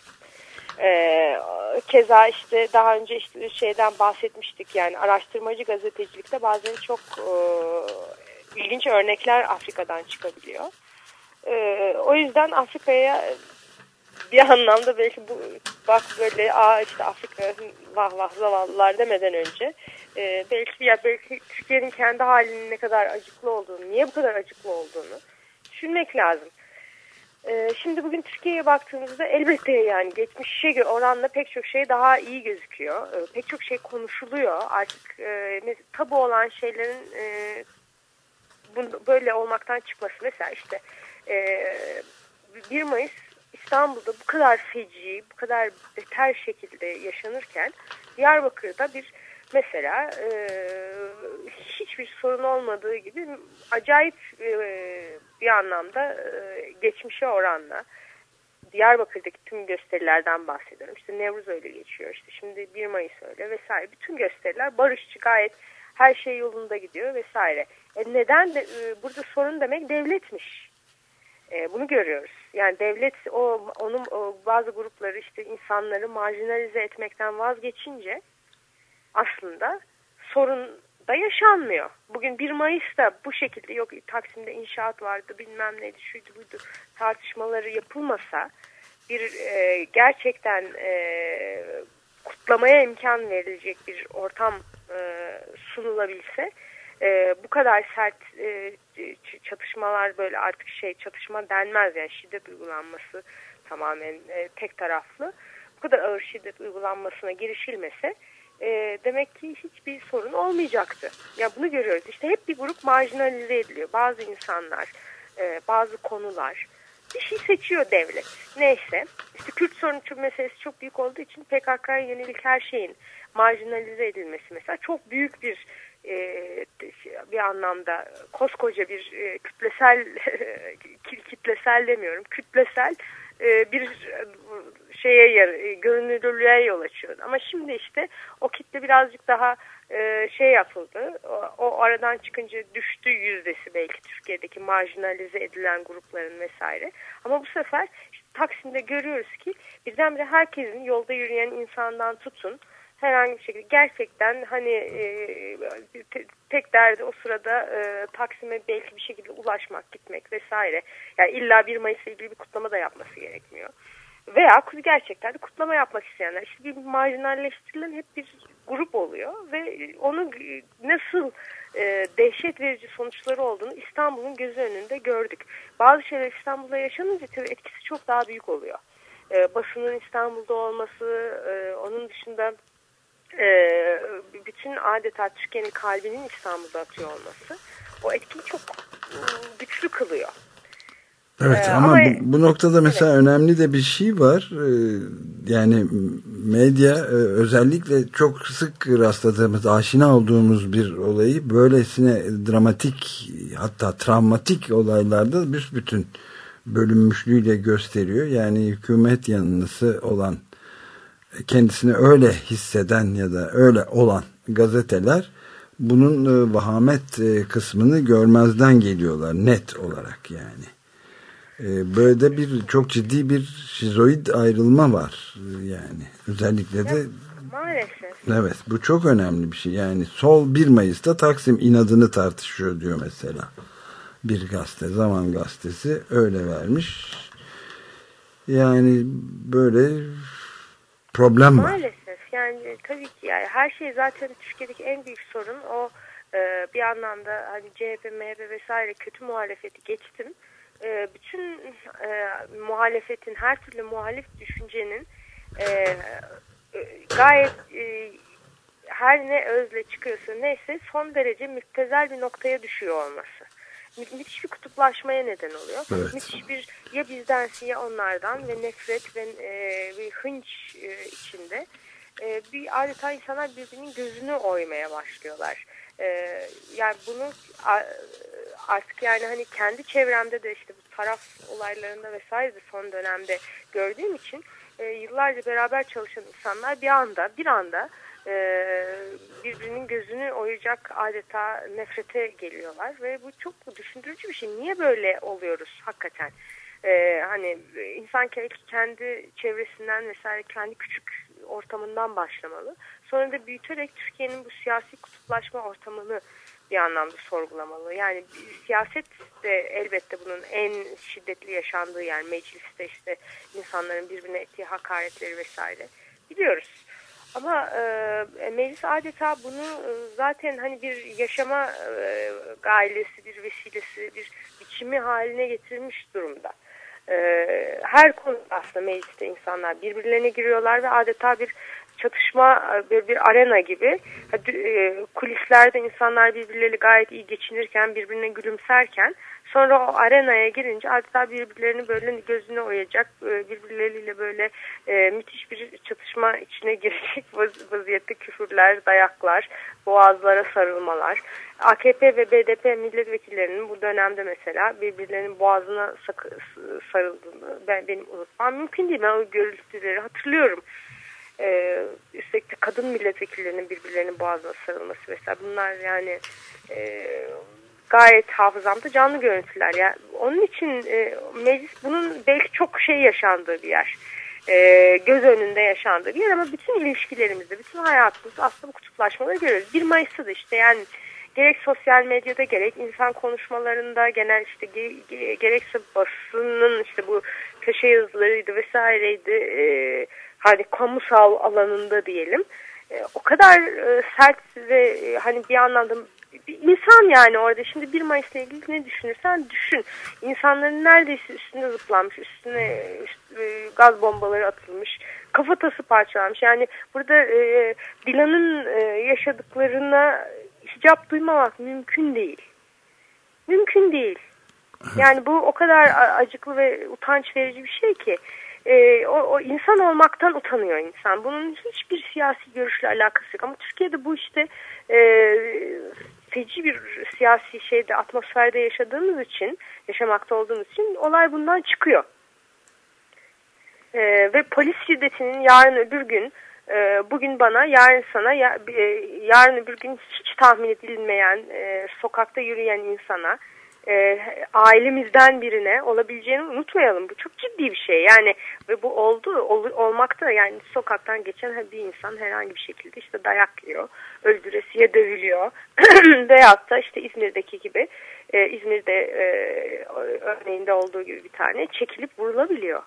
Ee, keza işte daha önce işte şeyden bahsetmiştik yani araştırmacı gazetecilikte bazen çok e, ilginç örnekler Afrika'dan çıkabiliyor. E, o yüzden Afrika'ya bir anlamda belki bu bak böyle aa işte Afrika vah vah zavallılar demeden önce e, belki ya belki Türkiye'nin kendi halinin ne kadar acıklı olduğunu, niye bu kadar acıklı olduğunu düşünmek lazım. Şimdi bugün Türkiye'ye baktığımızda elbette yani geçmişe oranla pek çok şey daha iyi gözüküyor. Pek çok şey konuşuluyor. Artık e, tabu olan şeylerin e, böyle olmaktan çıkması. Mesela işte e, bir Mayıs İstanbul'da bu kadar feci, bu kadar beter şekilde yaşanırken Diyarbakır'da bir mesela e, hiçbir sorun olmadığı gibi acayip e, bir anlamda e, geçmişe oranla Diyarbakır'daki tüm gösterilerden bahsediyorum. İşte Nevruz öyle geçiyor. İşte şimdi bir Mayıs öyle vesaire. Bütün gösteriler barışçı, gayet her şey yolunda gidiyor vesaire. E neden de, e, burada sorun demek devletmiş. E, bunu görüyoruz. Yani devlet o onun o, bazı grupları işte insanları marjinalize etmekten vazgeçince aslında sorun da yaşanmıyor. Bugün bir Mayıs'ta bu şekilde yok Taksim'de inşaat vardı bilmem neydi şuydu buydu tartışmaları yapılmasa bir e, gerçekten e, kutlamaya imkan verilecek bir ortam e, sunulabilse e, bu kadar sert e, çatışmalar böyle artık şey çatışma denmez yani şiddet uygulanması tamamen e, tek taraflı bu kadar ağır şiddet uygulanmasına girişilmese E, demek ki hiçbir sorun olmayacaktı. Ya bunu görüyoruz. İşte hep bir grup marjinalize ediliyor. Bazı insanlar, e, bazı konular bir şey seçiyor devlet. Neyse. İşte Kürt sorunu meselesi çok büyük olduğu için P K K'ya yönelik her şeyin marjinalize edilmesi mesela çok büyük bir e, bir anlamda koskoca bir e, kütlesel kitlesel demiyorum. Kütlesel e, bir şeye görünürlüğe yol açıyordu. Ama şimdi işte o kitle birazcık daha e, şey yapıldı. O, o aradan çıkınca düştü yüzdesi belki Türkiye'deki marjinalize edilen grupların vesaire. Ama bu sefer işte Taksim'de görüyoruz ki birdenbire herkesin yolda yürüyen insandan tutun herhangi bir şekilde gerçekten hani e, te, tek derdi o sırada e, Taksim'e belki bir şekilde ulaşmak, gitmek vesaire. Yani illa bir Mayıs'la ilgili bir kutlama da yapması gerekmiyor. Veya gerçekten de kutlama yapmak isteyenler. İşte bir marjinalleştirilen hep bir grup oluyor ve onun nasıl e, dehşet verici sonuçları olduğunu İstanbul'un gözü önünde gördük. Bazı şeyler İstanbul'da yaşanınca tabii etkisi çok daha büyük oluyor. E, basının İstanbul'da olması, e, onun dışında Ee, bütün adeta Türkiye'nin kalbinin İstanbul'da atıyor olması o etkiyi çok güçlü kılıyor.
Evet ee, ama, ama bu, bu noktada mesela evet. önemli de bir şey var. Ee, yani medya özellikle çok sık rastladığımız, aşina olduğumuz bir olayı böylesine dramatik hatta travmatik olaylarda büsbütün bölünmüşlüğüyle gösteriyor. Yani hükümet yanlısı olan, kendisini öyle hisseden ya da öyle olan gazeteler bunun e, vahamet e, kısmını görmezden geliyorlar net olarak yani. E, böyle de bir çok ciddi bir şizoid ayrılma var yani. Özellikle de
ya, maalesef.
Evet, bu çok önemli bir şey. Yani sol bir Mayıs'ta Taksim inadını tartışıyor diyor mesela. Bir gazete, Zaman Gazetesi öyle vermiş. Yani böyle problem var.
Maalesef yani tabii ki yani her şey zaten Türkiye'deki en büyük sorun o e, bir anlamda hani C H P, M H P vesaire kötü muhalefeti geçtim. E, bütün e, muhalefetin her türlü muhalif düşüncenin e, e, gayet e, her ne özle çıkıyorsa neyse son derece müptezel bir noktaya düşüyor olması. Mü müthiş bir kutuplaşmaya neden oluyor.
Evet.
Müthiş bir ya bizdensin ya onlardan ve nefret ve e, bir hınç e, içinde e, bir adeta insanlar birbirinin gözünü oymaya başlıyorlar. E, yani bunu a, artık yani hani kendi çevremde de işte bu taraf olaylarında vesaire de son dönemde gördüğüm için e, yıllarca beraber çalışan insanlar bir anda bir anda birbirinin gözünü oyacak adeta nefrete geliyorlar ve bu çok düşündürücü bir şey. Niye böyle oluyoruz hakikaten? Ee, hani insan kendi çevresinden vesaire kendi küçük ortamından başlamalı. Sonra da büyüterek Türkiye'nin bu siyasi kutuplaşma ortamını bir anlamda sorgulamalı. Yani siyaset de elbette bunun en şiddetli yaşandığı yer. Mecliste işte insanların birbirine ettiği hakaretleri vesaire biliyoruz. Ama e, meclis adeta bunu e, zaten hani bir yaşama e, gailesi, bir vesilesi, bir biçimi haline getirmiş durumda. E, her konuda aslında mecliste insanlar birbirlerine giriyorlar ve adeta bir çatışma, bir, bir arena gibi. E, kulislerde insanlar birbirleriyle gayet iyi geçinirken, birbirine gülümserken sonra o arenaya girince adeta birbirlerini böyle gözüne oyacak, birbirleriyle böyle e, müthiş bir çatışma içine girecek vaz vaziyette küfürler, dayaklar, boğazlara sarılmalar. A K P ve B D P milletvekillerinin bu dönemde mesela birbirlerinin boğazına sarıldığını ben, benim unutmam mümkün değil. Ben o görüntüleri hatırlıyorum. Ee, üstelik de kadın milletvekillerinin birbirlerinin boğazına sarılması mesela bunlar yani e, gayet hafızamda canlı görüntüler. Yani onun için e, meclis bunun belki çok şey yaşandığı bir yer. E, göz önünde yaşandığı bir yer ama bütün ilişkilerimizde, bütün hayatımızda aslında bu kutuplaşmaları görüyoruz. bir Mayıs'ta da işte yani gerek sosyal medyada gerek insan konuşmalarında genel işte ge ge gerekse basının işte bu köşe yazılarıydı vesaireydi e, hani kamusal alanında diyelim e, o kadar e, sert ve e, hani bir anlamda bir insan yani orada şimdi bir Mayıs'la ilgili ne düşünürsen düşün. İnsanların neredeyse üstüne zıplanmış, üstüne üstüne gaz bombaları atılmış, kafatası parçalanmış. Yani burada e, Dilan'ın e, yaşadıklarına hicap duymamak mümkün değil. Mümkün değil. Yani bu o kadar acıklı ve utanç verici bir şey ki e, o, o insan olmaktan utanıyor insan. Bunun hiçbir siyasi görüşle alakası yok. Ama Türkiye'de bu işte e, feci bir siyasi şeyde atmosferde yaşadığımız için, yaşamakta olduğumuz için olay bundan çıkıyor. E, ve polis şiddetinin yarın öbür gün, e, bugün bana, yarın sana, ya, e, yarın öbür gün hiç tahmin edilmeyen, e, sokakta yürüyen insana, e, ailemizden birine olabileceğini unutmayalım. Bu çok ciddi bir şey. Yani ve bu oldu, ol, olmakta. Yani sokaktan geçen bir insan herhangi bir şekilde işte dayak yiyor, öldüresiye dövülüyor. Veyahut da işte İzmir'deki gibi, e, İzmir'de e, örneğinde olduğu gibi bir tane çekilip vurulabiliyor.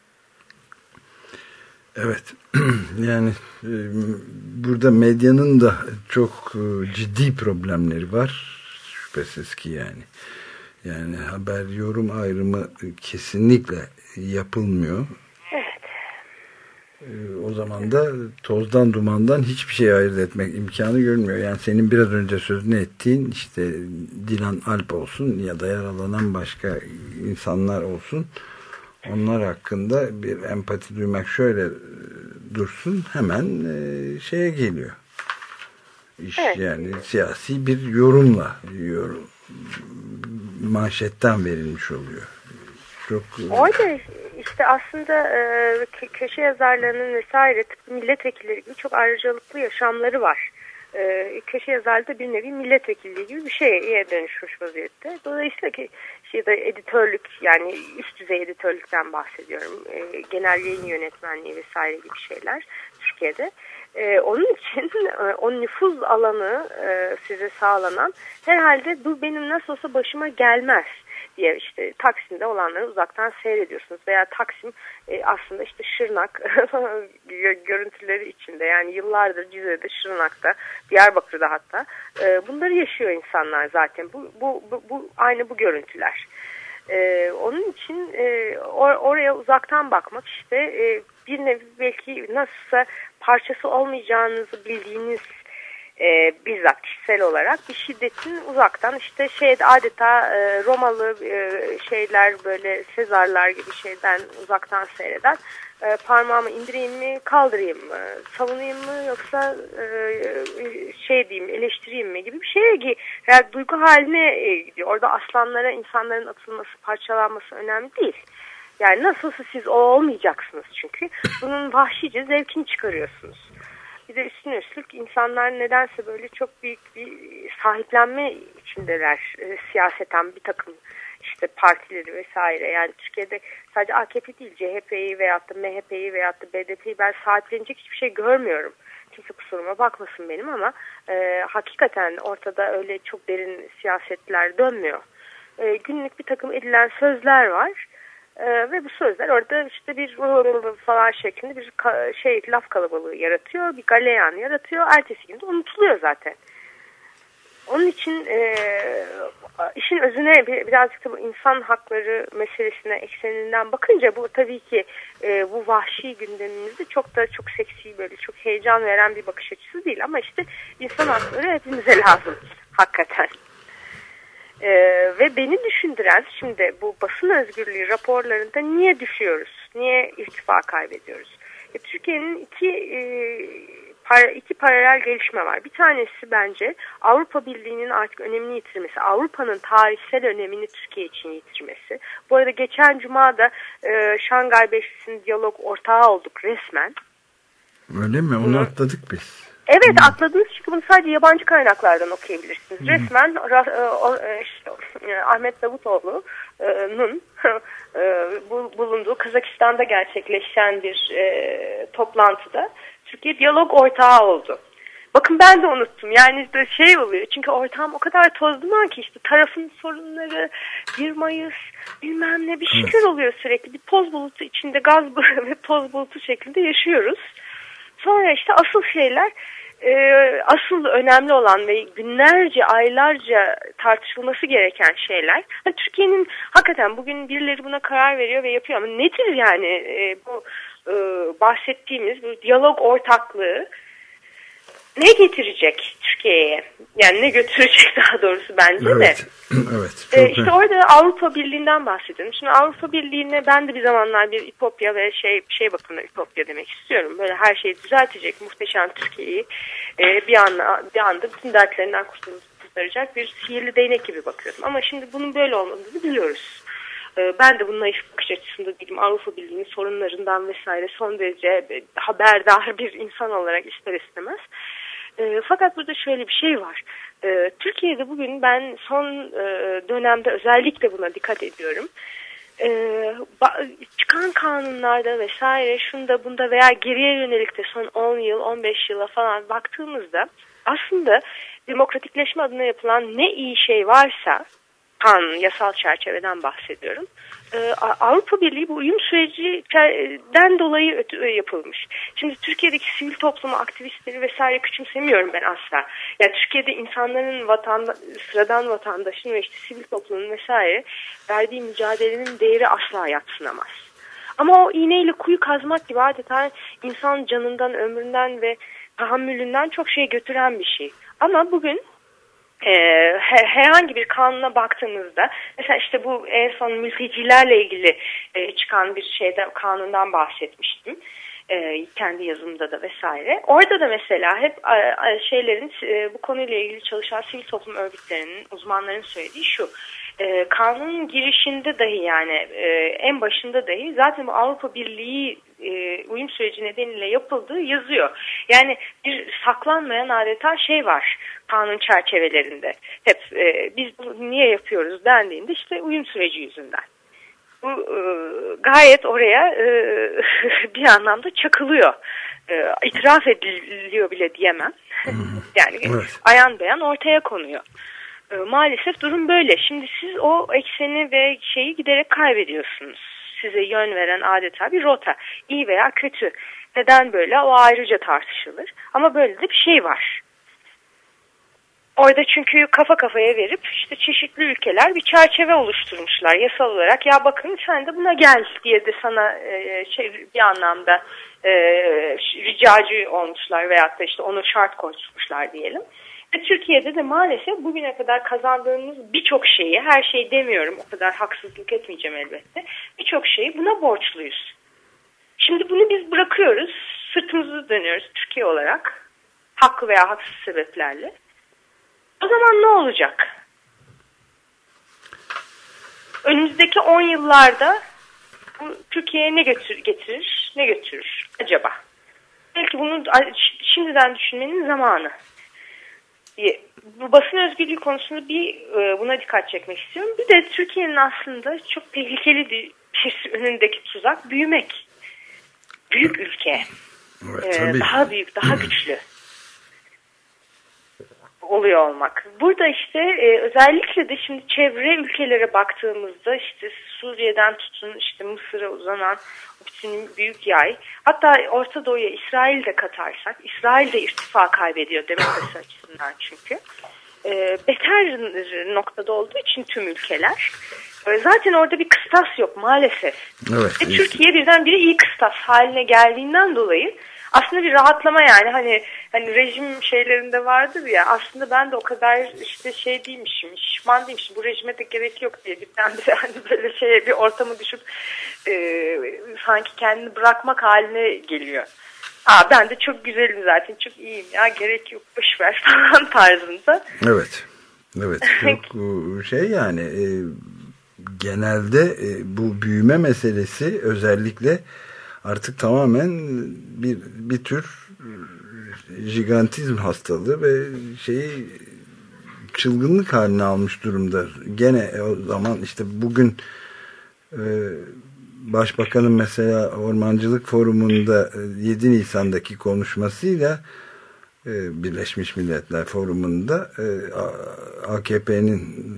Evet, yani e, burada medyanın da çok e, ciddi problemleri var, şüphesiz ki yani. Yani haber yorum ayrımı kesinlikle yapılmıyor.
Evet.
E, o zaman da tozdan dumandan hiçbir şey ayırt etmek imkanı görünmüyor. Yani senin biraz önce sözünü ettiğin işte Dilan Alp olsun ya da yaralanan başka insanlar olsun. Onlar hakkında bir empati duymak şöyle dursun, hemen e, şeye geliyor. İş, evet. Yani siyasi bir yorumla yorum, manşetten verilmiş oluyor. Çok
orada işte aslında e, köşe yazarlarının vesaire milletvekilleri gibi çok ayrıcalıklı yaşamları var. E, köşe yazarlığı da bir nevi milletvekilliği gibi bir şeye dönüşmüş vaziyette. Dolayısıyla ki şeyde editörlük, yani üst düzey editörlükten bahsediyorum. E, genel yayın yönetmenliği vesaire gibi şeyler Türkiye'de. E, onun için e, o nüfuz alanı e, size sağlanan, herhalde bu benim nasıl olsa başıma gelmez diye işte Taksim'de olanları uzaktan seyrediyorsunuz. Veya Taksim e, aslında işte Şırnak görüntüleri içinde, yani yıllardır Cize'de, Şırnak'ta, Diyarbakır'da hatta e, bunları yaşıyor insanlar zaten. Bu, bu, bu, bu aynı bu görüntüler. E, onun için e, or, oraya uzaktan bakmak işte e, bir nevi belki nasılsa parçası olmayacağınızı bildiğiniz, E, bizzat kişisel olarak bir şiddetin uzaktan işte şey adeta e, Romalı e, şeyler, böyle Sezarlar gibi şeyden uzaktan seyreder. E, parmağımı indireyim mi, kaldırayım mı, savunayım mı, yoksa e, şey diyeyim, eleştireyim mi gibi bir şeye ki yani duygu haline e, gidiyor. Orada aslanlara insanların atılması, parçalanması önemli değil. Yani nasılsa siz o olmayacaksınız çünkü. Bunun vahşice zevkini çıkarıyorsunuz. Bir de üstüne üstlük insanlar nedense böyle çok büyük bir sahiplenme içindeler. E, siyaseten bir takım işte partileri vesaire. Yani Türkiye'de sadece A K P değil, C H P'yi veyahut da M H P'yi veyahut da B D P'yi ben sahiplenecek hiçbir şey görmüyorum. Kimse kusuruma bakmasın benim ama e, hakikaten ortada öyle çok derin siyasetler dönmüyor. E, günlük bir takım edilen sözler var. Ee, ve bu sözler orada işte bir falan şeklinde bir şey, laf kalabalığı yaratıyor, bir galeyan yaratıyor, ertesi gün de unutuluyor zaten. Onun için e, işin özüne birazcık da bu insan hakları meselesine ekseninden bakınca bu tabii ki e, bu vahşi gündemimizde çok da çok seksi, böyle çok heyecan veren bir bakış açısı değil, ama işte insan hakları hepimize lazım hakikaten. Ee, ve beni düşündüren şimdi bu basın özgürlüğü raporlarında niye düşüyoruz? Niye irtifa kaybediyoruz? E, Türkiye'nin iki e, par, iki paralel gelişme var. Bir tanesi bence Avrupa Birliği'nin artık önemini yitirmesi. Avrupa'nın tarihsel önemini Türkiye için yitirmesi. Bu arada geçen cuma da e, Şangay Beşlisi'nin diyalog ortağı olduk resmen.
Öyle mi? Onu Bunu, atladık biz.
Evet, hmm. atladınız çünkü bunu sadece yabancı kaynaklardan okuyabilirsiniz. Hmm. Resmen işte, Ahmet Davutoğlu'nun bulunduğu Kazakistan'da gerçekleşen bir e, toplantıda Türkiye diyalog ortağı oldu. Bakın ben de unuttum. Yani işte şey oluyor. Çünkü ortağım o kadar toz duman ki işte tarafın sorunları, bir Mayıs bilmem ne bir şeyler oluyor sürekli. Bir toz bulutu içinde, gaz ve toz bulutu şeklinde yaşıyoruz. Sonra işte asıl şeyler, e, asıl önemli olan ve günlerce, aylarca tartışılması gereken şeyler. Yani Türkiye'nin hakikaten bugün birileri buna karar veriyor ve yapıyor ama nedir yani e, bu e, bahsettiğimiz bu diyalog ortaklığı ne getirecek Türkiye'ye? Yani ne götürecek daha doğrusu bence
evet.
de.
Evet.
Ee, işte orada Avrupa Birliği'nden bahsediyorum. Şimdi Avrupa Birliği'ne ben de bir zamanlar bir ütopya ve şey şey bakımından ütopya demek istiyorum. Böyle her şeyi düzeltecek muhteşem Türkiye'yi e, bir anda bir anda bütün dertlerinden kurtaracak bir sihirli değnek gibi bakıyordum. Ama şimdi bunun böyle olmadığını biliyoruz. E, ben de bunun naif bakış açısında değilim. Avrupa Birliği'nin sorunlarından vesaire son derece haberdar bir insan olarak ister istemez. E, fakat burada şöyle bir şey var. E, Türkiye'de bugün ben son e, dönemde özellikle buna dikkat ediyorum. Ee, çıkan kanunlarda vesaire şunda bunda veya geriye yönelik de son on yıl on beş yıla falan baktığımızda aslında demokratikleşme adına yapılan ne iyi şey varsa kanun, yasal çerçeveden bahsediyorum. Ee, Avrupa Birliği bu uyum sürecinden dolayı yapılmış. Şimdi Türkiye'deki sivil toplumu aktivistleri vesaire küçümsemiyorum ben asla. Yani Türkiye'de insanların vatanda, sıradan vatandaşın ve işte sivil toplumun vesaire verdiği mücadelenin değeri asla yadsınamaz. Ama o iğneyle kuyu kazmak gibi adeta insan canından, ömründen ve tahammülünden çok şey götüren bir şey. Ama bugün Ee, herhangi bir kanuna baktığımızda mesela işte bu en son mültecilerle ilgili e, çıkan bir şeyde kanundan bahsetmiştim e, kendi yazımda da vesaire. Orada da mesela hep e, şeylerin e, bu konuyla ilgili çalışan sivil toplum örgütlerinin, uzmanların söylediği şu: e, kanunun girişinde dahi yani e, en başında dahi zaten bu Avrupa Birliği e, uyum süreci nedeniyle yapıldığı yazıyor. Yani bir saklanmayan adeta şey var kanun çerçevelerinde. Hep e, biz bunu niye yapıyoruz dendiğinde işte uyum süreci yüzünden. Bu e, gayet oraya e, bir anlamda çakılıyor. E, itiraf ediliyor bile diyemem. Yani evet. Ayan beyan ortaya konuyor. E, maalesef durum böyle. Şimdi siz o ekseni ve şeyi giderek kaybediyorsunuz. Size yön veren adeta bir rota. İyi veya kötü. Neden böyle? O ayrıca tartışılır. Ama böyle de bir şey var. Orada çünkü kafa kafaya verip işte çeşitli ülkeler bir çerçeve oluşturmuşlar yasal olarak. Ya bakın sen de buna gel diye de sana e, şey, bir anlamda e, ricacı olmuşlar veyahut da işte onu şart koşmuşlar diyelim. Ve Türkiye'de de maalesef bugüne kadar kazandığımız birçok şeyi, her şeyi demiyorum, o kadar haksızlık etmeyeceğim elbette, birçok şeyi buna borçluyuz. Şimdi bunu biz bırakıyoruz, sırtımızı dönüyoruz Türkiye olarak, haklı veya haksız sebeplerle. O zaman ne olacak? Önümüzdeki on yıllarda bu Türkiye'ye ne götür, getirir, ne götürür acaba? Belki bunu şimdiden düşünmenin zamanı. Bu basın özgürlüğü konusunda bir buna dikkat çekmek istiyorum. Bir de Türkiye'nin aslında çok tehlikeli bir önündeki tuzak büyümek. Büyük ülke. Evet, ee, daha büyük, daha güçlü oluyor olmak. Burada işte e, özellikle de şimdi çevre ülkelere baktığımızda işte Suriye'den tutun işte Mısır'a uzanan bütün büyük yay, hatta Orta Doğu'ya İsrail'i de katarsak, İsrail de irtifa kaybediyor demokrasi açısından çünkü. E, beter noktada olduğu için tüm ülkeler. E, zaten orada bir kıstas yok maalesef. Evet, Ve Türkiye birdenbire iyi kıstas haline geldiğinden dolayı aslında bir rahatlama yani hani hani rejim şeylerinde vardır ya, aslında ben de o kadar işte şey değilmişim, şişman değilmişim, bu rejime de gerek yok diye birdenbire hani böyle şeye bir ortamı düşüp e, sanki kendini bırakmak haline geliyor. Aa ben de çok güzelim zaten, çok iyiyim ya, gerek yok, boşver falan tarzında.
Evet. Evet. Çok şey yani e, genelde e, bu büyüme meselesi özellikle artık tamamen bir bir tür jigantizm hastalığı ve şeyi çılgınlık haline almış durumda. Gene o zaman işte bugün e, Başbakanın mesela Ormancılık Forumu'nda yedi Nisan'daki konuşmasıyla e, Birleşmiş Milletler Forumu'nda e, A K P'nin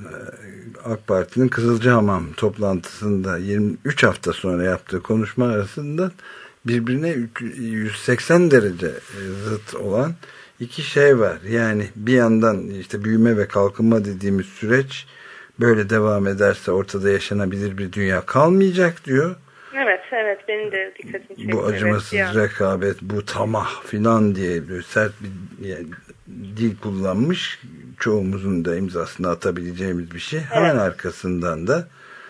AK Parti'nin Kızılcahamam toplantısında yirmi üç hafta sonra yaptığı konuşma arasında birbirine yüz seksen derece zıt olan iki şey var. Yani bir yandan işte büyüme ve kalkınma dediğimiz süreç böyle devam ederse ortada yaşanabilir bir dünya kalmayacak diyor.
Evet, evet, benim de dikkatimi çekti.
Bu acımasız evet, rekabet, bu tamah filan diye böyle sert bir yani, dil kullanmış. Çoğumuzun da imzasını atabileceğimiz bir şey. Hemen evet, arkasından da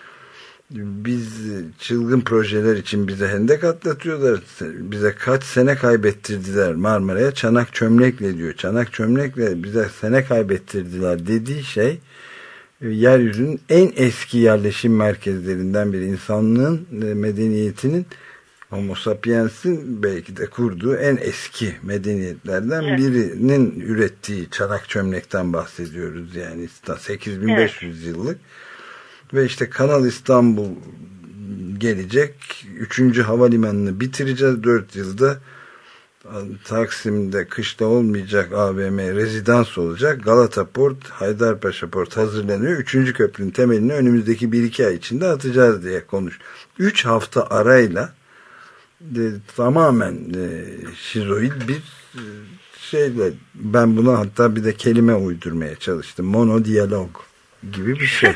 biz çılgın projeler için bize hendek atlatıyorlar. Bize kaç sene kaybettirdiler Marmara'ya. Çanak çömlekle diyor. Çanak çömlekle bize sene kaybettirdiler dediği şey yeryüzünün en eski yerleşim merkezlerinden biri, insanlığın medeniyetinin, Homo sapiens'in belki de kurduğu en eski medeniyetlerden evet. birinin ürettiği çanak çömlekten bahsediyoruz. Yani sekiz bin beş yüz evet. yıllık ve işte Kanal İstanbul gelecek. Üçüncü havalimanını bitireceğiz. Dört yılda Taksim'de kışta olmayacak A V M rezidans olacak. Galata Port, Haydarpaşa Port hazırlanıyor. Üçüncü köprünün temelini önümüzdeki bir iki ay içinde atacağız diye konuş. Üç hafta arayla de, tamamen e, şizoid bir e, şeyle, ben buna hatta bir de kelime uydurmaya çalıştım. Monodiyalog gibi bir şey.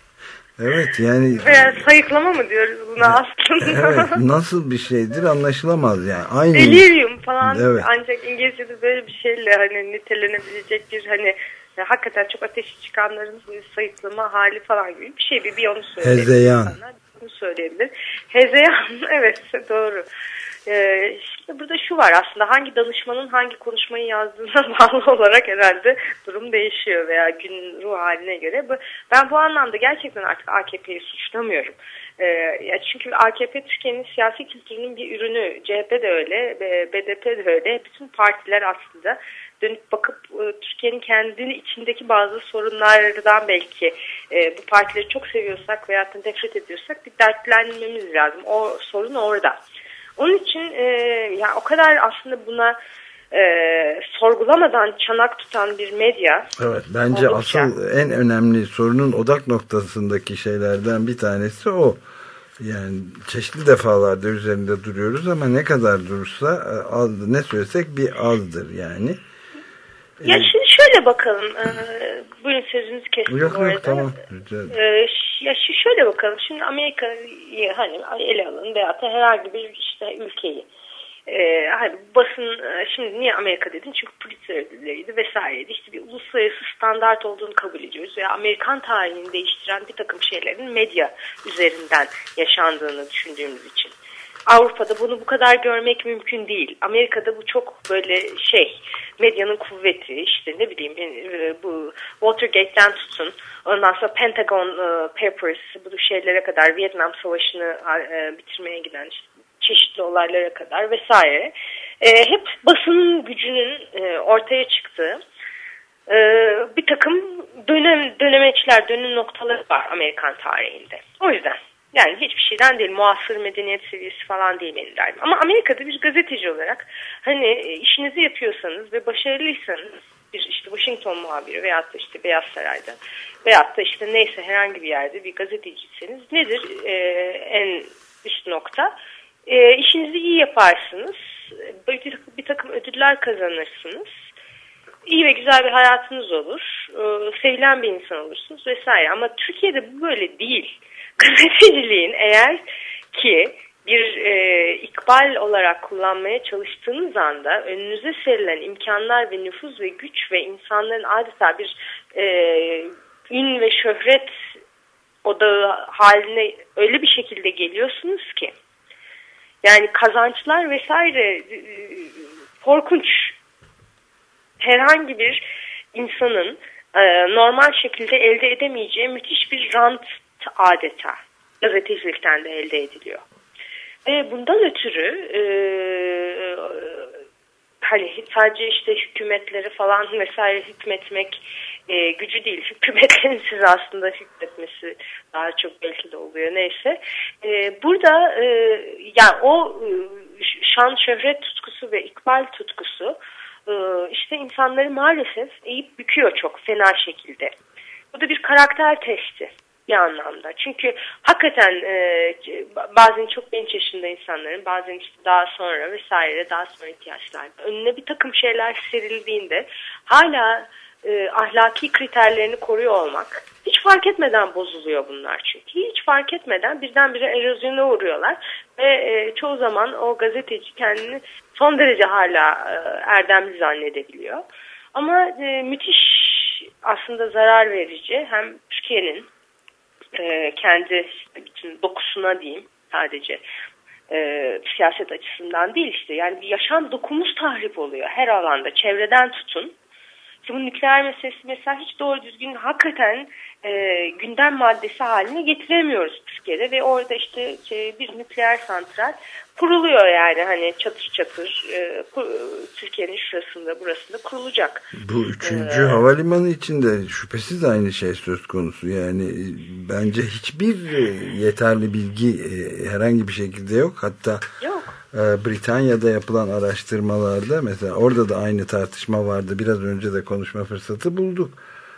Evet yani.
Veya sayıklama mı diyoruz buna aslında?
Evet, nasıl bir şeydir anlaşılamaz yani. Aynı.
Delirium falan
evet.
Ancak İngilizce'de böyle bir şeyle hani nitelenebilecek bir hani yani hakikaten çok ateşi çıkanların sayıklama hali falan gibi bir şey. Bir, bir onu söyleyebilir.
Hezeyan.
İnsanlar bunu söyleyebilir. Hezeyan evet doğru. Ee, şimdi burada şu var aslında, hangi danışmanın hangi konuşmayı yazdığına bağlı olarak herhalde durum değişiyor veya gün ruh haline göre. Ben bu anlamda gerçekten artık A K P'yi suçlamıyorum. Ee, ya çünkü A K P Türkiye'nin siyasi kültürünün bir ürünü. C H P de öyle, B D P de öyle. Bütün partiler aslında dönüp bakıp Türkiye'nin kendini içindeki bazı sorunlardan belki e, bu partileri çok seviyorsak veya nefret ediyorsak bir dertlenmemiz lazım. O sorun orada. Onun için e, yani o kadar aslında buna e, sorgulamadan çanak tutan bir medya.
Evet, bence oldukça asıl en önemli sorunun odak noktasındaki şeylerden bir tanesi o. Yani çeşitli defalarda üzerinde duruyoruz ama ne kadar durursa az, ne söylesek bir azdır yani.
Ya şimdi şöyle bakalım. E, buyurun sözünüzü kestim.
Yok
bu arada.
yok tamam.
E, ya şöyle bakalım. Şimdi Amerika'yı hani ele alın veyahut da herhangi bir işte ülkeyi. Ee, hani basın şimdi niye Amerika dedin? Çünkü Pulitzer ödülleriydi vesaireydi. İşte bir uluslararası standart olduğunu kabul ediyoruz veya Amerikan tarihini değiştiren bir takım şeylerin medya üzerinden yaşandığını düşündüğümüz için. Avrupa'da bunu bu kadar görmek mümkün değil. Amerika'da bu çok böyle şey, medyanın kuvveti, işte ne bileyim bu Watergate'den tutun, ondan sonra Pentagon Papers, bu şeylere kadar, Vietnam Savaşı'nı bitirmeye giden işte çeşitli olaylara kadar vesaire. Hep basının gücünün ortaya çıktığı bir takım dönem dönemeçler, dönüm noktaları var Amerikan tarihinde. O yüzden. Yani hiçbir şeyden değil, muasır medeniyet seviyesi falan değil benim derdim. Ama Amerika'da bir gazeteci olarak hani işinizi yapıyorsanız ve başarılıysanız, bir işte Washington muhabiri veyahut da işte Beyaz Saray'da veyahut da işte neyse herhangi bir yerde bir gazeteciyseniz nedir e, en üst nokta? E, işinizi iyi yaparsınız, bir, bir takım ödüller kazanırsınız, iyi ve güzel bir hayatınız olur, e, sevilen bir insan olursunuz vesaire. Ama Türkiye'de bu böyle değil. Gazeteciliğin eğer ki bir e, ikbal olarak kullanmaya çalıştığınız anda önünüze serilen imkanlar ve nüfuz ve güç ve insanların adeta bir e, ün ve şöhret odağı haline öyle bir şekilde geliyorsunuz ki yani kazançlar vesaire e, korkunç. Herhangi bir insanın e, normal şekilde elde edemeyeceği müthiş bir rant adeta gazetecilikten de elde ediliyor. Ve bundan ötürü e, hani sadece işte hükümetleri falan vesaire hükmetmek e, gücü değil. Hükümetlerin size aslında hükmetmesi daha çok belki de oluyor. Neyse. E, burada e, yani o e, şan şöhret tutkusu ve ikbal tutkusu e, işte insanları maalesef eğip büküyor çok fena şekilde. Bu da bir karakter testi. Bir anlamda. Çünkü hakikaten e, bazen çok genç yaşında insanların, bazen işte daha sonra vesaire, daha sonra ihtiyaçlarda önüne bir takım şeyler serildiğinde hala e, ahlaki kriterlerini koruyor olmak hiç fark etmeden bozuluyor bunlar çünkü. Hiç fark etmeden birdenbire erozyona uğruyorlar ve e, çoğu zaman o gazeteci kendini son derece hala e, erdemli zannedebiliyor. Ama e, müthiş aslında zarar verici hem Türkiye'nin E, kendi işte bütün dokusuna diyeyim sadece e, siyaset açısından değil işte yani bir yaşam dokumuz tahrip oluyor her alanda çevreden tutun. Şimdi bu nükleer meselesi mesela hiç doğru düzgün hakikaten e, gündem maddesi haline getiremiyoruz Türkiye'de ve orada işte şey, bir nükleer santral kuruluyor yani hani çatır çatır e, Türkiye'nin şurasında burasında kurulacak.
Bu üçüncü ee, havalimanı için de şüphesiz aynı şey söz konusu yani bence hiçbir yeterli bilgi herhangi bir şekilde yok hatta
yok.
Britanya'da yapılan araştırmalarda mesela orada da aynı tartışma vardı biraz önce de konuşma fırsatı bulduk.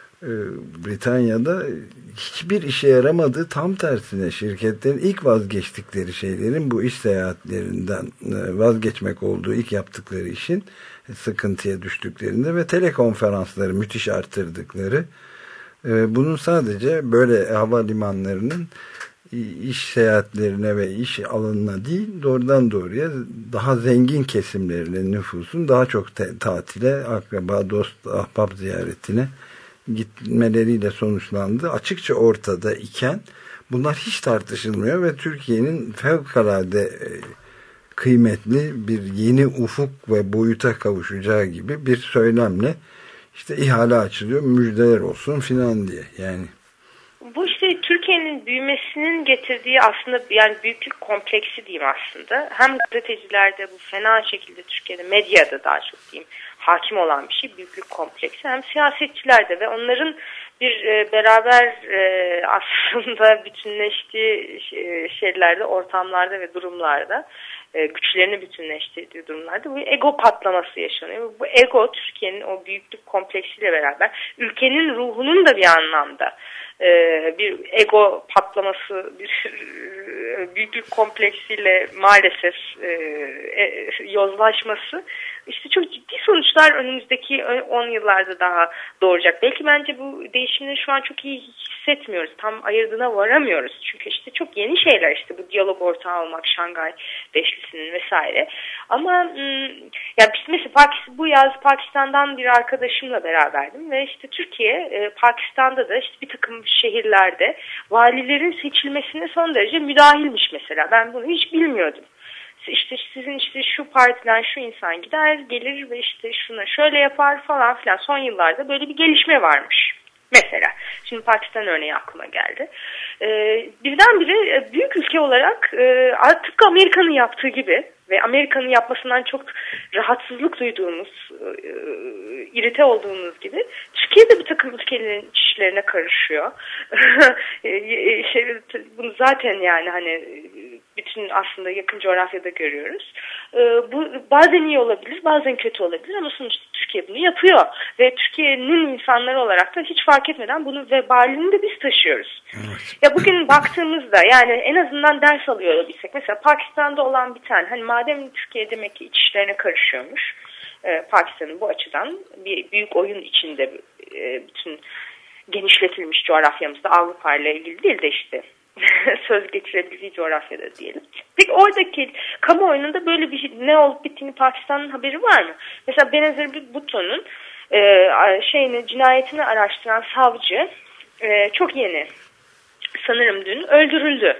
Britanya'da hiçbir işe yaramadı tam tersine şirketlerin ilk vazgeçtikleri şeylerin bu iş seyahatlerinden vazgeçmek olduğu ilk yaptıkları işin sıkıntıya düştüklerinde ve telekonferansları müthiş arttırdıkları bunun sadece böyle havalimanlarının iş seyahatlerine ve iş alanına değil doğrudan doğruya daha zengin kesimlerine nüfusun daha çok te- tatile, akraba, dost, ahbap ziyaretine gitmeleriyle sonuçlandı. Açıkça ortada iken bunlar hiç tartışılmıyor ve Türkiye'nin fevkalade kıymetli bir yeni ufuk ve boyuta kavuşacağı gibi bir söylemle işte ihale açılıyor, müjdeler olsun filan diye yani.
Bu işte Türkiye'nin büyümesinin getirdiği aslında yani büyüklük kompleksi diyeyim aslında. Hem gazetecilerde bu fena şekilde Türkiye'de medyada daha çok diyeyim hakim olan bir şey büyüklük kompleksi hem siyasetçilerde ve onların bir e, beraber e, aslında bütünleştiği e, şeylerde, ortamlarda ve durumlarda e, güçlerini bütünleştirdiği durumlarda bu ego patlaması yaşanıyor. Bu ego Türkiye'nin o büyüklük kompleksiyle beraber ülkenin ruhunun da bir anlamda Ee, bir ego patlaması, bir büyüklük kompleksiyle maalesef e, e, yozlaşması işte çok ciddi sonuçlar önümüzdeki on yıllarda daha doğuracak. Belki bence bu değişimleri şu an çok iyi hissetmiyoruz. Tam ayırdığına varamıyoruz. Çünkü işte çok yeni şeyler işte bu diyalog ortağı olmak, Şangay Beşlisi'nin vesaire. Ama yani biz mesela Pakistan, bu yaz Pakistan'dan bir arkadaşımla beraberdim ve işte Türkiye, Pakistan'da da işte bir takım şehirlerde valilerin seçilmesine son derece müdahilmiş mesela. Ben bunu hiç bilmiyordum. İşte sizin işte şu partiden şu insan gider gelir ve işte şuna şöyle yapar falan filan son yıllarda böyle bir gelişme varmış. Mesela şimdi Pakistan örneği aklıma geldi. Ee, birdenbire büyük ülke olarak e, tıpkı Amerika'nın yaptığı gibi ve Amerika'nın yapmasından çok rahatsızlık duyduğumuz, e, irite olduğumuz gibi Türkiye de bir takım ülkelerin işlerine karışıyor. şey, bunu zaten yani hani bütün aslında yakın coğrafyada görüyoruz. E, bu bazen iyi olabilir, bazen kötü olabilir ama sonuçta Türkiye bunu yapıyor ve Türkiye'nin insanları olarak da hiç fark etmeden bunu vebalini de biz taşıyoruz. Evet. Ya bugün baktığımızda yani en azından ders alıyor olabilsek mesela Pakistan'da olan bir tane hani madem Türkiye demek ki iç işlerine karışıyormuş e, Pakistan'ın bu açıdan bir büyük oyun içinde e, bütün genişletilmiş coğrafyamızda Avrupa ile ilgili değil de işte söz geçirebildiği coğrafyada diyelim. Peki oradaki kamuoyunun böyle bir şey, ne olup bittiğini Pakistan'ın haberi var mı? Mesela Benazir Bhutto'nun e, şeyini cinayetini araştıran savcı e, çok yeni sanırım dün öldürüldü.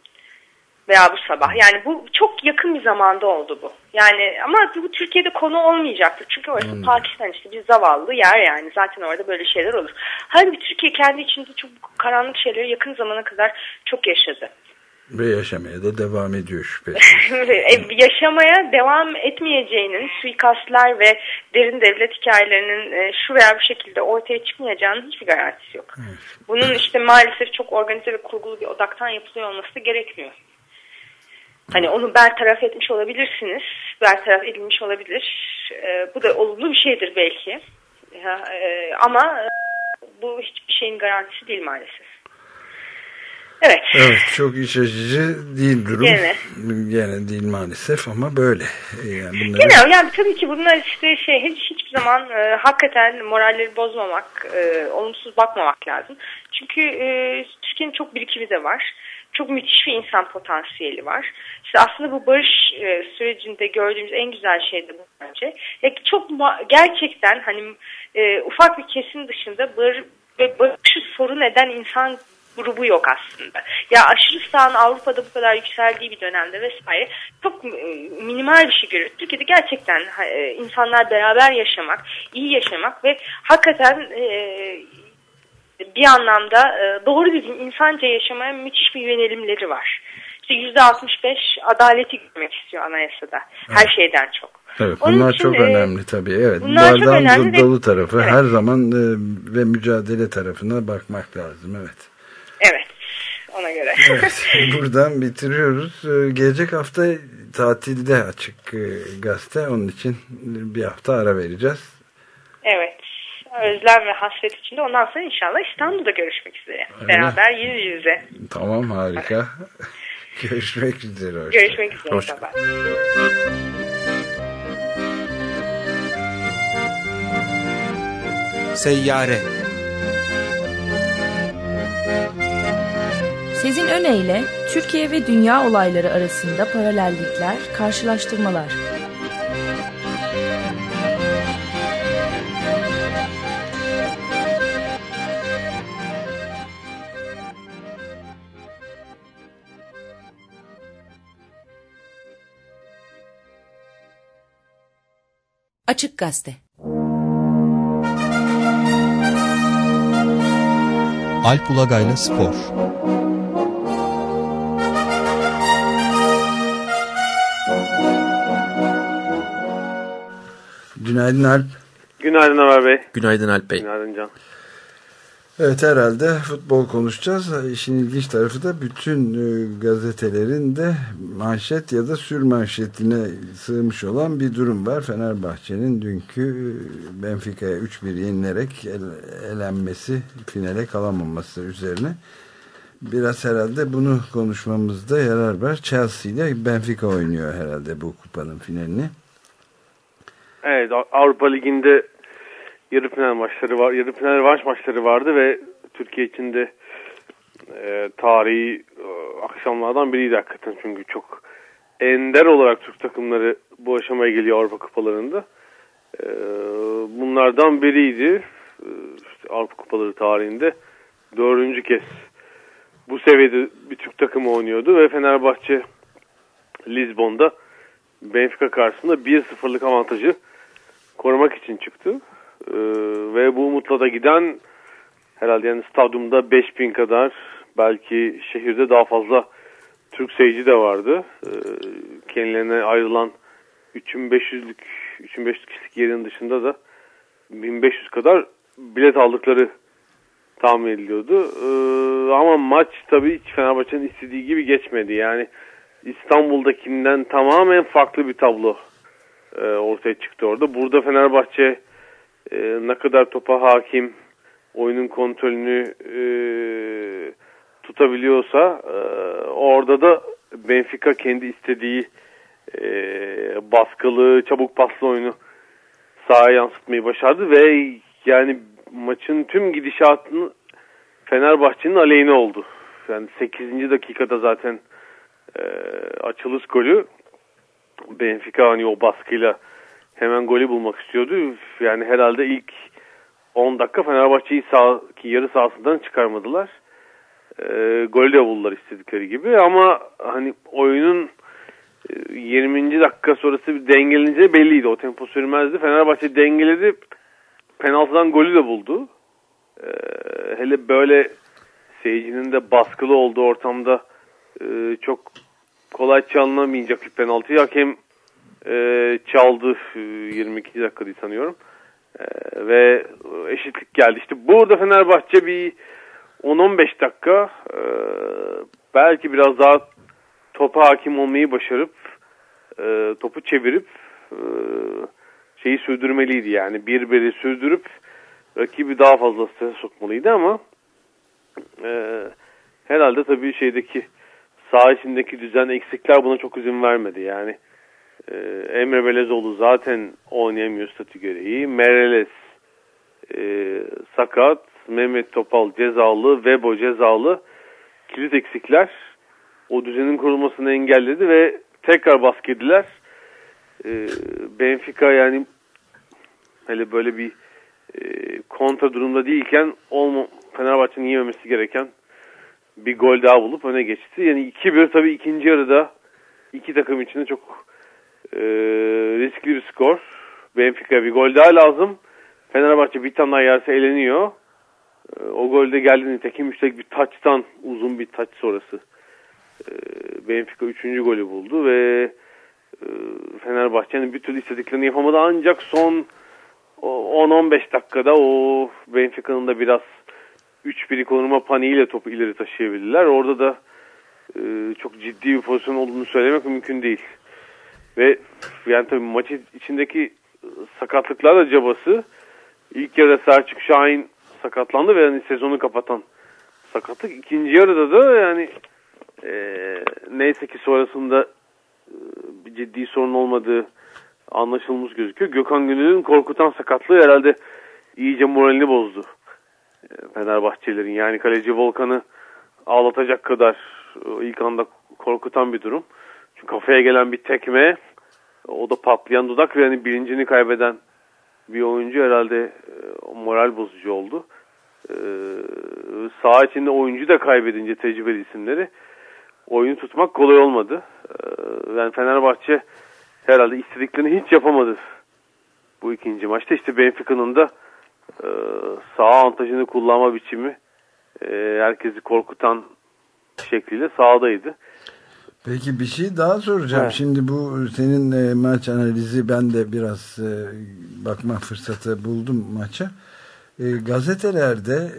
Veya bu sabah. Yani bu çok yakın bir zamanda oldu bu. Yani ama bu Türkiye'de konu olmayacaktır. Çünkü orası hmm. Pakistan işte bir zavallı yer yani. Zaten orada böyle şeyler olur. Halbuki Türkiye kendi içinde çok karanlık şeyleri yakın zamana kadar çok yaşadı.
Ve yaşamaya da devam ediyor şüphesiz.
Yaşamaya devam etmeyeceğinin, suikastlar ve derin devlet hikayelerinin şu veya bu şekilde ortaya çıkmayacağının hiçbir garantisi yok. Evet. Bunun işte maalesef çok organize ve kurgulu bir odaktan yapılıyor olması da gerekmiyor. Hani onu bertaraf etmiş olabilirsiniz, bertaraf edilmiş olabilir. Ee, bu da olumlu bir şeydir belki. Ya, e, ama e, bu hiçbir şeyin garantisi değil maalesef. Evet.
Evet, çok iç açıcı değil durum. Gene. Gene değil maalesef ama böyle. Yani bunları...
Gene yani tabii ki bunlar işte şey hiç hiçbir zaman e, hakikaten moralleri bozmamak, e, olumsuz bakmamak lazım. Çünkü e, Türkiye'nin çok birikimi de var. Çok müthiş bir insan potansiyeli var. İşte aslında bu barış e, sürecinde gördüğümüz en güzel şey de bu bence. Ya çok gerçekten hani e, ufak bir kesim dışında bar, ve barışı sorun eden insan grubu yok aslında. Ya aşırı sağın Avrupa'da bu kadar yükseldiği bir dönemde vesaire çok e, minimal bir şey görüyoruz. Türkiye'de gerçekten e, insanlar beraber yaşamak, iyi yaşamak ve hakikaten e, bir anlamda e, doğru düzgün insanca yaşamaya müthiş bir yönelimleri var. İşte yüzde altmış beş adaleti görmek istiyor anayasada. Her evet. şeyden çok.
Evet, bunlar için, çok önemli tabii. Evet,
bardağın
dolu tarafı
evet.
her zaman e, ve mücadele tarafına bakmak lazım. Evet.
Evet. Ona göre.
Evet, buradan bitiriyoruz. Gelecek hafta tatilde Açık Gazete. Onun için bir hafta ara vereceğiz.
Evet. Özlem ve hasret içinde. Ondan sonra inşallah İstanbul'da görüşmek üzere. Öyle. Beraber yüz yüze.
Tamam, harika. Görüşmek üzere.
Hoşça. Görüşmek üzere.
Hoşça.
Seyyare.
Sezin Öne Türkiye ve dünya olayları arasında paralellikler, karşılaştırmalar. Açık Gazete.
Alp Ulagay'la Spor.
Günaydın Alp.
Günaydın Ömer Bey.
Günaydın Alp Bey.
Günaydın Can.
Evet, herhalde futbol konuşacağız. İşin ilginç tarafı da bütün gazetelerin de manşet ya da sürmanşetine sığmış olan bir durum var. Fenerbahçe'nin dünkü Benfica'ya üç bir yenilerek elenmesi, finale kalamaması üzerine. Biraz herhalde bunu konuşmamızda yarar var. Chelsea ile Benfica oynuyor herhalde bu kupanın finalini.
Evet, Avrupa Ligi'nde yarı final maçları var, yarı final rövanş maçları vardı ve Türkiye için de e, tarihi e, akşamlardan biriydi hakikaten, çünkü çok ender olarak Türk takımları bu aşamaya geliyor Avrupa Kupalarında. E, bunlardan biriydi. E, işte Avrupa Kupaları tarihinde dördüncü kez bu seviyede bir Türk takımı oynuyordu ve Fenerbahçe Lizbon'da Benfica karşısında bir sıfırlık avantajı korumak için çıktı. Ee, ve bu umutla da giden, herhalde yani stadyumda beş bin kadar, belki şehirde daha fazla Türk seyirci de vardı. Ee, kendilerine ayrılan üç bin beş yüzlük üç bin beş yüz kişilik yerin dışında da bin beş yüz kadar bilet aldıkları tahmin ediliyordu. Ee, ama maç tabii hiç Fenerbahçe'nin istediği gibi geçmedi. Yani İstanbul'dakinden tamamen farklı bir tablo e, ortaya çıktı orada. Burada Fenerbahçe e, ne kadar topa hakim, oyunun kontrolünü e, tutabiliyorsa e, orada da Benfica kendi istediği e, baskılı, çabuk paslı oyunu sahaya yansıtmayı başardı ve yani maçın tüm gidişatını Fenerbahçe'nin aleyhine oldu. Yani sekizinci dakikada zaten e, açılış golü, Benfica hani o baskıyla hemen golü bulmak istiyordu. Yani herhalde ilk on dakika Fenerbahçe'yi sağ, yarı sahasından çıkarmadılar. E, golü de buldular istedikleri gibi, ama hani oyunun e, yirminci dakika sonrası bir dengeleneceği belliydi. O tempo sürmezdi. Fenerbahçe dengeledi. Penaltıdan golü de buldu. E, hele böyle seyircinin de baskılı olduğu ortamda e, çok kolay çalınamayacak bir penaltıyı hakem e, çaldı yirmi ikinci dakikada sanıyorum. E, ve eşitlik geldi. İşte burada Fenerbahçe bir on on beş dakika e, belki biraz daha topa hakim olmayı başarıp e, topu çevirip e, şeyi sürdürmeliydi. Yani bir biri sürdürüp rakibi daha fazla strese sokmalıydı, ama e, herhalde tabii şeydeki saha içindeki düzen, eksikler buna çok izin vermedi. Yani e, Emre Belezoğlu zaten oynayamıyor statü gereği. Mereles e, sakat, Mehmet Topal cezalı, Vebo cezalı. Kilit eksikler o düzenin kurulmasını engelledi ve tekrar baskı ettiler. E, Benfica yani hele böyle bir e, kontra durumda değilken olma, Fenerbahçe'nin yememesi gereken bir gol daha bulup öne geçti. Yani iki bir tabii ikinci yarıda iki takım için de çok e, riskli bir skor. Benfica bir gol daha lazım. Fenerbahçe bir tane daha yerse eleniyor. E, o golde geldi nitekim, üstelik bir taçtan, uzun bir taç sonrası e, Benfica üçüncü golü buldu ve e, Fenerbahçe'nin bir türlü istediklerini yapamadı, ancak son on on beş dakikada o Benfica'nın da biraz üç biri konuma paniğiyle topu ileri taşıyabildiler. Orada da e, çok ciddi bir pozisyon olduğunu söylemek mümkün değil. Ve yani tabii maçın içindeki sakatlıklar da cabası. İlk yarıda Selçuk Şahin sakatlandı ve yani sezonu kapatan sakatlık. İkinci yarıda da yani e, neyse ki sonrasında e, bir ciddi sorun olmadığı anlaşılmış gözüküyor. Gökhan Gönül'ün korkutan sakatlığı herhalde iyice moralini bozdu Fenerbahçelilerin. Yani kaleci Volkan'ı ağlatacak kadar ilk anda korkutan bir durum. Çünkü kafaya gelen bir tekme, o da patlayan dudak ve yani bilincini kaybeden bir oyuncu herhalde moral bozucu oldu. Saha içinde oyuncu da kaybedince tecrübeli isimleri oyunu tutmak kolay olmadı. Yani Fenerbahçe herhalde istediklerini hiç yapamadı bu ikinci maçta. İşte Benfica'nın da e, saha avantajını kullanma biçimi e, herkesi korkutan şekliyle sahadaydı.
Peki bir şey daha soracağım. Evet. Şimdi bu senin e, maç analizi, ben de biraz e, bakma fırsatı buldum maça. E, gazetelerde e,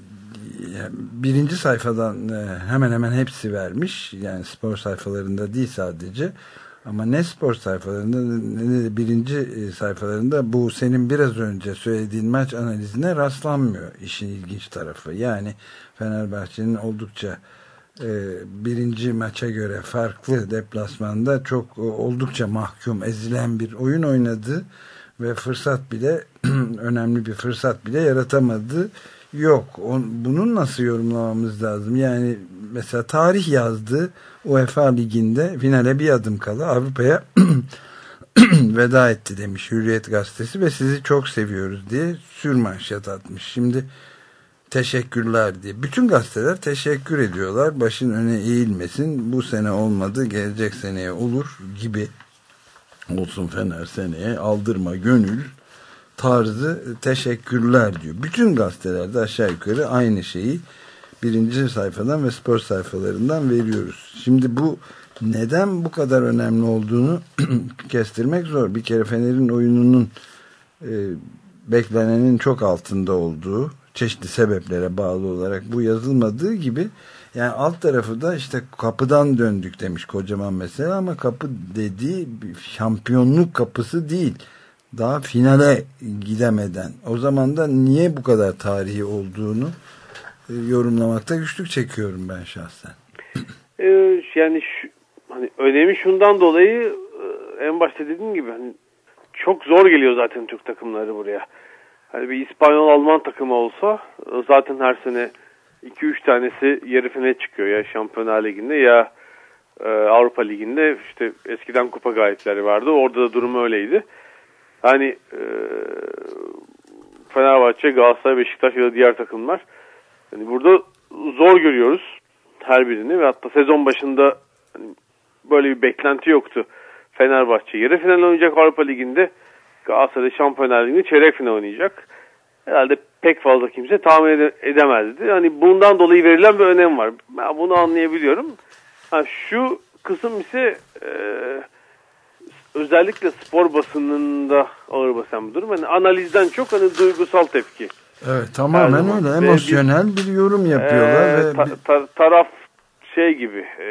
birinci sayfadan e, hemen hemen hepsi vermiş. Yani spor sayfalarında değil sadece. Ama ne spor sayfalarında ne de birinci sayfalarında bu senin biraz önce söylediğin maç analizine rastlanmıyor, işin ilginç tarafı. Yani Fenerbahçe'nin oldukça e, birinci maça göre farklı deplasmanda çok oldukça mahkum, ezilen bir oyun oynadı ve fırsat bile önemli bir fırsat bile yaratamadı. Yok. On, bunun nasıl yorumlamamız lazım? Yani mesela tarih yazdı, UEFA Ligi'nde finale bir adım kala Avrupa'ya veda etti demiş Hürriyet Gazetesi ve sizi çok seviyoruz diye sürmanşet atmış. Şimdi teşekkürler diye. Bütün gazeteler teşekkür ediyorlar. Başın öne eğilmesin. Bu sene olmadı, gelecek seneye olur gibi. Olsun Fener seneye, aldırma gönül tarzı teşekkürler diyor. Bütün gazetelerde aşağı yukarı aynı şeyi birinci sayfadan ve spor sayfalarından veriyoruz. Şimdi bu neden bu kadar önemli olduğunu kestirmek zor. Bir kere Fener'in oyununun e, beklenenin çok altında olduğu, çeşitli sebeplere bağlı olarak bu yazılmadığı gibi, yani alt tarafı da işte kapıdan döndük demiş kocaman mesela, ama kapı dediği şampiyonluk kapısı değil. Daha finale gidemeden. O zaman da niye bu kadar tarihi olduğunu e, yorumlamakta güçlük çekiyorum ben şahsen.
Ee, yani şu, hani önemi şundan dolayı, e, en başta dediğim gibi hani çok zor geliyor zaten Türk takımları buraya. Hani bir İspanyol Alman takımı olsa zaten her sene iki üç tanesi yarı finale çıkıyor ya Şampiyonlar Ligi'nde ya e, Avrupa Ligi'nde. İşte eskiden kupa galipleri vardı. Orada da durum öyleydi. Hani e, Fenerbahçe, Galatasaray, Beşiktaş ya da diğer takımlar. Yani burada zor görüyoruz her birini ve hatta sezon başında hani böyle bir beklenti yoktu. Fenerbahçe yarı final oynayacak Avrupa Ligi'nde, Galatasaray Şampiyonlar Ligi'nde çeyrek final oynayacak. Herhalde pek fazla kimse tahmin edemezdi. Hani bundan dolayı verilen bir önem var. Ben bunu anlayabiliyorum. Ha, şu kısım ise e, özellikle spor basınında ağır basan bir durum. Yani analizden çok hani duygusal tepki.
Evet, tamamen öyle. Emosyonel bir, bir yorum yapıyorlar.
E,
ve
ta, ta, taraf şey gibi e,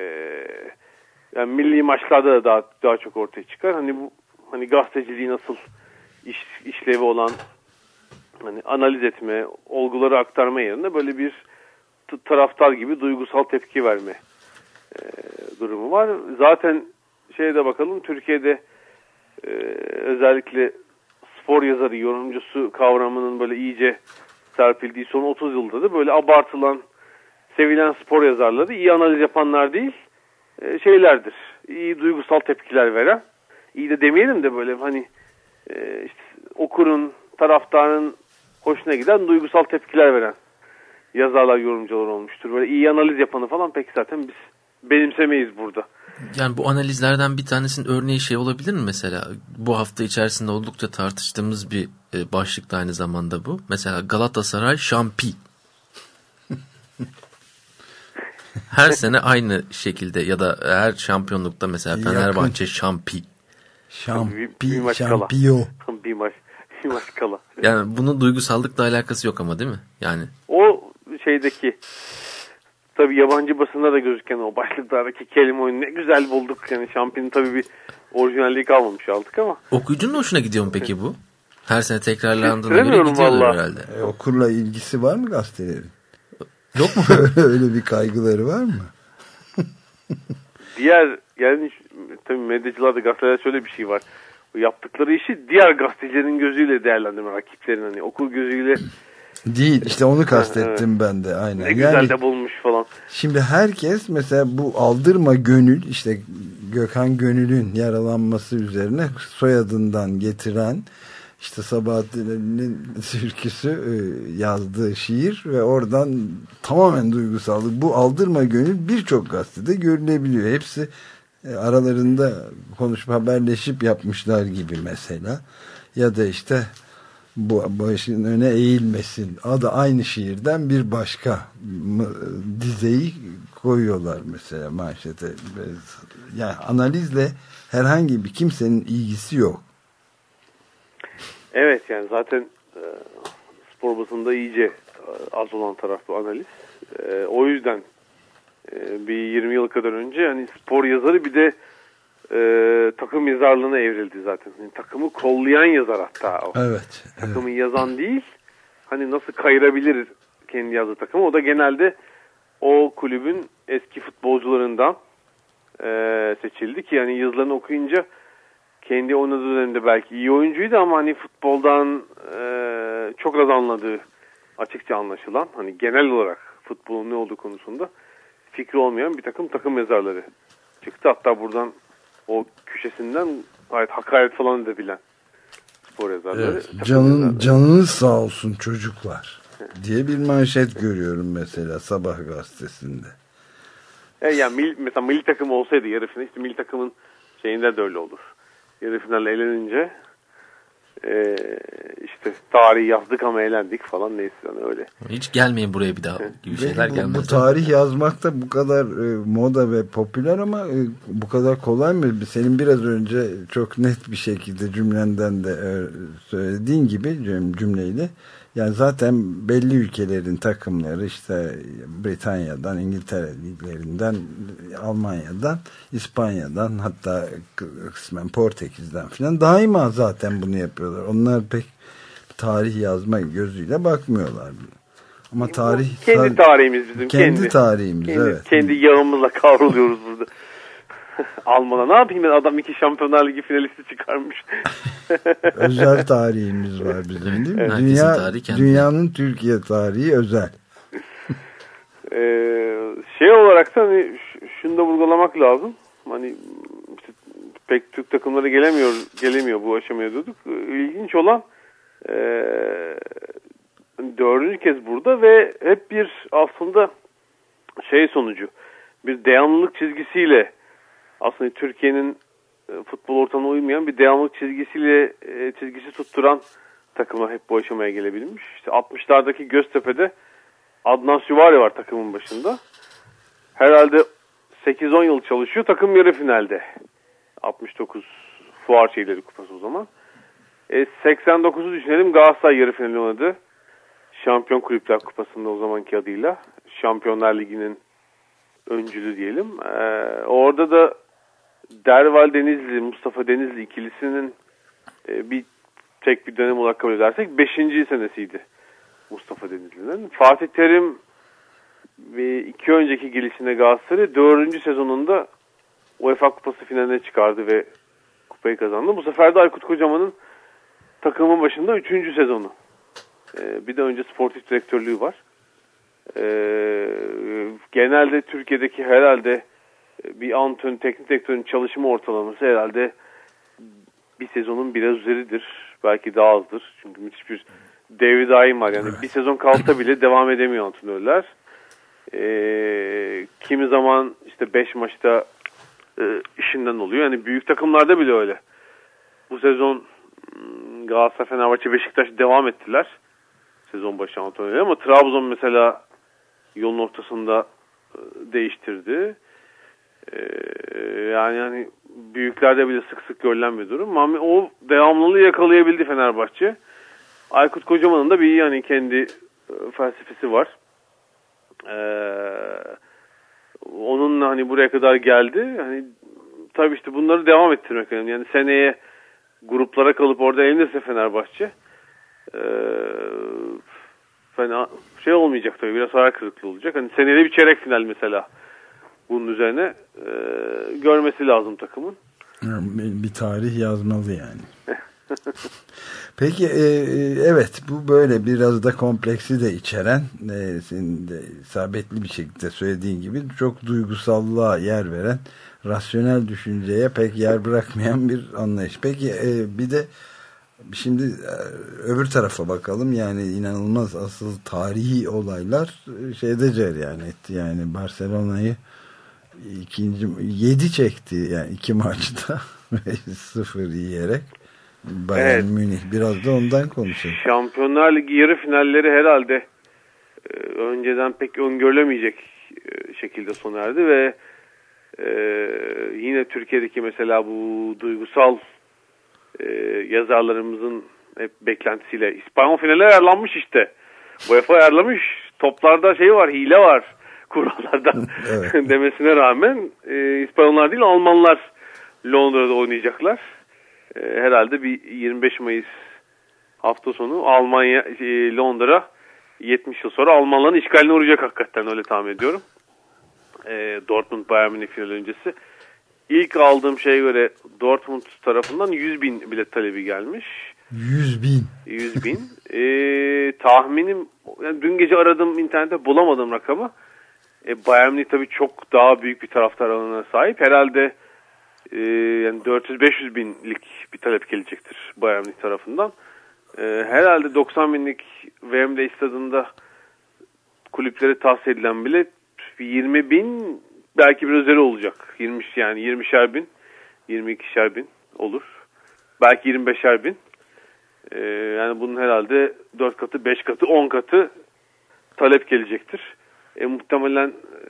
yani milli maçlarda da daha, daha çok ortaya çıkar. Hani bu hani gazeteciliğin nasıl iş, işlevi olan hani analiz etme, olguları aktarma yerine böyle bir taraftar gibi duygusal tepki verme e, durumu var. Zaten şeye de bakalım, Türkiye'de e, özellikle spor yazarı, yorumcusu kavramının böyle iyice serpildiği son otuz yılda da böyle abartılan, sevilen spor yazarları iyi analiz yapanlar değil, e, şeylerdir. İyi duygusal tepkiler veren, iyi de demeyelim de böyle hani e, işte okurun, taraftarın hoşuna giden duygusal tepkiler veren yazarlar, yorumcular olmuştur. Böyle iyi analiz yapanı falan pek zaten biz benimsemeyiz burada.
Yani bu analizlerden bir tanesinin örneği şey olabilir mi mesela? Bu hafta içerisinde oldukça tartıştığımız bir e, başlık da aynı zamanda bu. Mesela Galatasaray şampi. Her sene aynı şekilde ya da her şampiyonlukta mesela Fenerbahçe şampi.
Şampi, şampiyo.
Bir maç, bir maç kala.
Yani bunun duygusallıkla alakası yok ama değil mi? Yani
o şeydeki tabii yabancı basında da gözüken o başlıklardaki kelime oyunu ne güzel bulduk. Yani şampiyonun tabii bir orijinalliği kalmamış aldık ama.
Okuyucunun hoşuna gidiyor mu peki bu? Her sene tekrarlandığına göre gidiyordur herhalde.
E, okurla ilgisi var mı gazetelerin?
Yok mu?
Öyle bir kaygıları var mı?
Diğer yani tabii medyacılarda, gazetelerde şöyle bir şey var. O yaptıkları işi diğer gazetecilerin gözüyle değerlendirme, rakiplerin hani okur gözüyle
değil. İşte onu kastettim evet. Ben de aynen.
Ne güzel
yani,
de bulmuş falan.
Şimdi herkes mesela bu aldırma Gönül, işte Gökhan Gönül'ün yaralanması üzerine soyadından getiren işte Sabahattin'in türküsü yazdığı şiir ve oradan tamamen duygusallık. Bu aldırma Gönül birçok gazetede görülebiliyor. Hepsi aralarında konuşup haberleşip yapmışlar gibi mesela. Ya da işte bu başın öne eğilmesin. Adı aynı şiirden bir başka dizeyi koyuyorlar mesela manşete. Yani analizle herhangi bir kimsenin ilgisi yok.
Evet yani zaten e, spor basında iyice e, az olan taraf bu analiz. E, o yüzden e, bir yirmi yıl kadar önce hani spor yazarı bir de e, takım yazarlığına evrildi zaten. Yani takımı kollayan yazar hatta o.
Evet, evet.
Takımı yazan değil. Hani nasıl kayırabilir kendi yazdığı takımı. O da genelde o kulübün eski futbolcularından e, seçildi ki yani yazılarını okuyunca kendi oynadığı dönemde belki iyi oyuncuydu ama hani futboldan e, çok az anladığı açıkça anlaşılan hani genel olarak futbolun ne olduğu konusunda fikri olmayan bir takım takım yazarları çıktı. Hatta buradan o köşesinden gayet hakaret falan edebilen spor yazarları.
Evet, canın, yazarları. Canınız sağ olsun çocuklar diye bir manşet görüyorum mesela Sabah gazetesinde.
E yani mil, mesela milli takım olsaydı yarı final, işte milli takımın şeyinde de öyle olur. Yarı final eğlenince e, işte tarihi yazdık ama eğlendik falan neyse yani öyle.
Hiç gelmeyin buraya bir daha gibi şeyler
bu,
gelmez.
Bu tarih yazmak da bu kadar e, moda ve popüler ama e, bu kadar kolay mı? Senin biraz önce çok net bir şekilde cümlenden de e, söylediğin gibi cümleyle yani zaten belli ülkelerin takımları işte Britanya'dan, İngiltere liglerinden, Almanya'dan, İspanya'dan hatta kısmen Portekiz'den filan daima zaten bunu yapıyorlar. Onlar pek tarih yazma gözüyle bakmıyorlar. Ama tarih
kendi tarihimiz bizim
kendi,
kendi
tarihimiz
kendi,
evet.
Kendi yağımızla kavruluyoruz burada. Alman'a ne yapayım ben adam iki Şampiyonlar Ligi finalisti çıkarmış.
Özel tarihimiz var bizim değil mi?
Evet,
Dünya,
tarihi
dünyanın Türkiye tarihi özel.
ee, şey olarak da hani şunu da vurgulamak lazım. Hani işte pek Türk takımları gelemiyor gelemiyor bu aşamaya diyorduk. İlginç olan e, dördüncü kez burada ve hep bir aslında şey sonucu bir devamlılık çizgisiyle aslında Türkiye'nin futbol ortamına uymayan bir devamlılık çizgisiyle çizgisi tutturan takımlar hep bu aşamaya gelebilmiş. İşte altmışlardaki Göztepe'de Adnan Süvari var takımın başında. Herhalde sekiz on yıl çalışıyor. Takım yarı finalde. altmış dokuz Fuar Şeyleri Kupası o zaman. E, seksen dokuzu düşünelim. Galatasaray yarı finali oynadı. Şampiyon Kulüpler Kupası'nda o zamanki adıyla. Şampiyonlar Ligi'nin öncülü diyelim. E, orada da Derval Denizli, Mustafa Denizli ikilisinin e, bir tek bir dönem olarak kabul edersek beşinci senesiydi Mustafa Denizli'nin. Fatih Terim ve iki önceki gelişinde Galatasaray dördüncü sezonunda UEFA Kupası finaline çıkardı ve kupayı kazandı. Bu sefer de Aykut Kocaman'ın takımın başında üçüncü sezonu. E, bir de önce sportif direktörlüğü var. E, genelde Türkiye'deki herhalde bir antrenör, teknik direktörün çalışma ortalaması herhalde bir sezonun biraz üzeridir. Belki daha azdır. Çünkü müthiş bir devri daim var. Yani evet. Bir sezon kalsa bile devam edemiyor antrenörler. Ee, kimi zaman işte beş maçta e, işinden oluyor. Yani büyük takımlarda bile öyle. Bu sezon Galatasaray, Fenerbahçe, Beşiktaş devam ettiler. Sezon başı antrenörü ama Trabzon mesela yolun ortasında değiştirdi. Yani yani büyüklerde bile sık sık görülen bir durum. Ama o devamlılığı yakalayabildi Fenerbahçe. Aykut Kocaman'ın da bir yani kendi felsefesi var. Ee, onunla hani buraya kadar geldi. Hani tabii işte bunları devam ettirmek önemli. Yani seneye gruplara kalıp orada elenirse Fenerbahçe ee, fena şey olmayacak tabii. Biraz hayal kırıklığı olacak. Hani senede bir çeyrek final mesela bunun üzerine e, görmesi lazım takımın.
Bir tarih yazmalı yani. Peki e, evet bu böyle biraz da kompleksi de içeren e, senin de isabetli bir şekilde söylediğin gibi çok duygusallığa yer veren, rasyonel düşünceye pek yer bırakmayan bir anlayış. Peki e, bir de şimdi e, öbür tarafa bakalım, yani inanılmaz asıl tarihi olaylar şeyde cereyan etti, yani Barcelona'yı ikinci yedi çekti yani iki maçta sıfır yiyerek. Bayern evet. Münih. Biraz da ondan konuşalım.
Şampiyonlar Ligi yarı finalleri herhalde e, önceden pek öngörülemeyecek e, şekilde sona erdi ve e, yine Türkiye'deki mesela bu duygusal e, yazarlarımızın hep beklentisiyle İspanyol finali ayarlanmış işte. UEFA ayarlamış. Toplarda şey var, hile var kurallarda demesine rağmen e, İspanyollar değil Almanlar Londra'da oynayacaklar. Herhalde bir yirmi beş Mayıs hafta sonu Almanya, Londra yetmiş yıl sonra Almanların işgaline uğrayacak hakikaten, öyle tahmin ediyorum. E, Dortmund Bayern Münih final öncesi. İlk aldığım şeye göre Dortmund tarafından yüz bin bilet talebi gelmiş.
yüz bin.
yüz bin. E, tahminim, yani dün gece aradım internette bulamadım rakamı. E, Bayern Münih tabii çok daha büyük bir taraftar alanına sahip. Herhalde Ee, yani dört yüz beş yüz binlik bir talep gelecektir Bayern Münih tarafından. Ee, herhalde doksan binlik Wembley stadında kulüplere tahsis edilen bilet yirmi bin, belki bir üzeri olacak. yirmi yani yirmişer bin, yirmi ikişer bin olur. Belki yirmi beşer bin. Ee, yani bunun herhalde dört katı, beş katı, on katı talep gelecektir. E, muhtemelen e,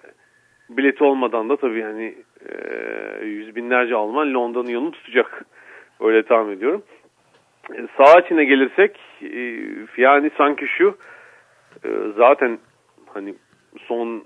bileti olmadan da tabii hani e, yüz binlerce Alman Londra'nın yolunu tutacak. Öyle tahmin ediyorum. E, sağ içine gelirsek e, yani sanki şu e, zaten hani son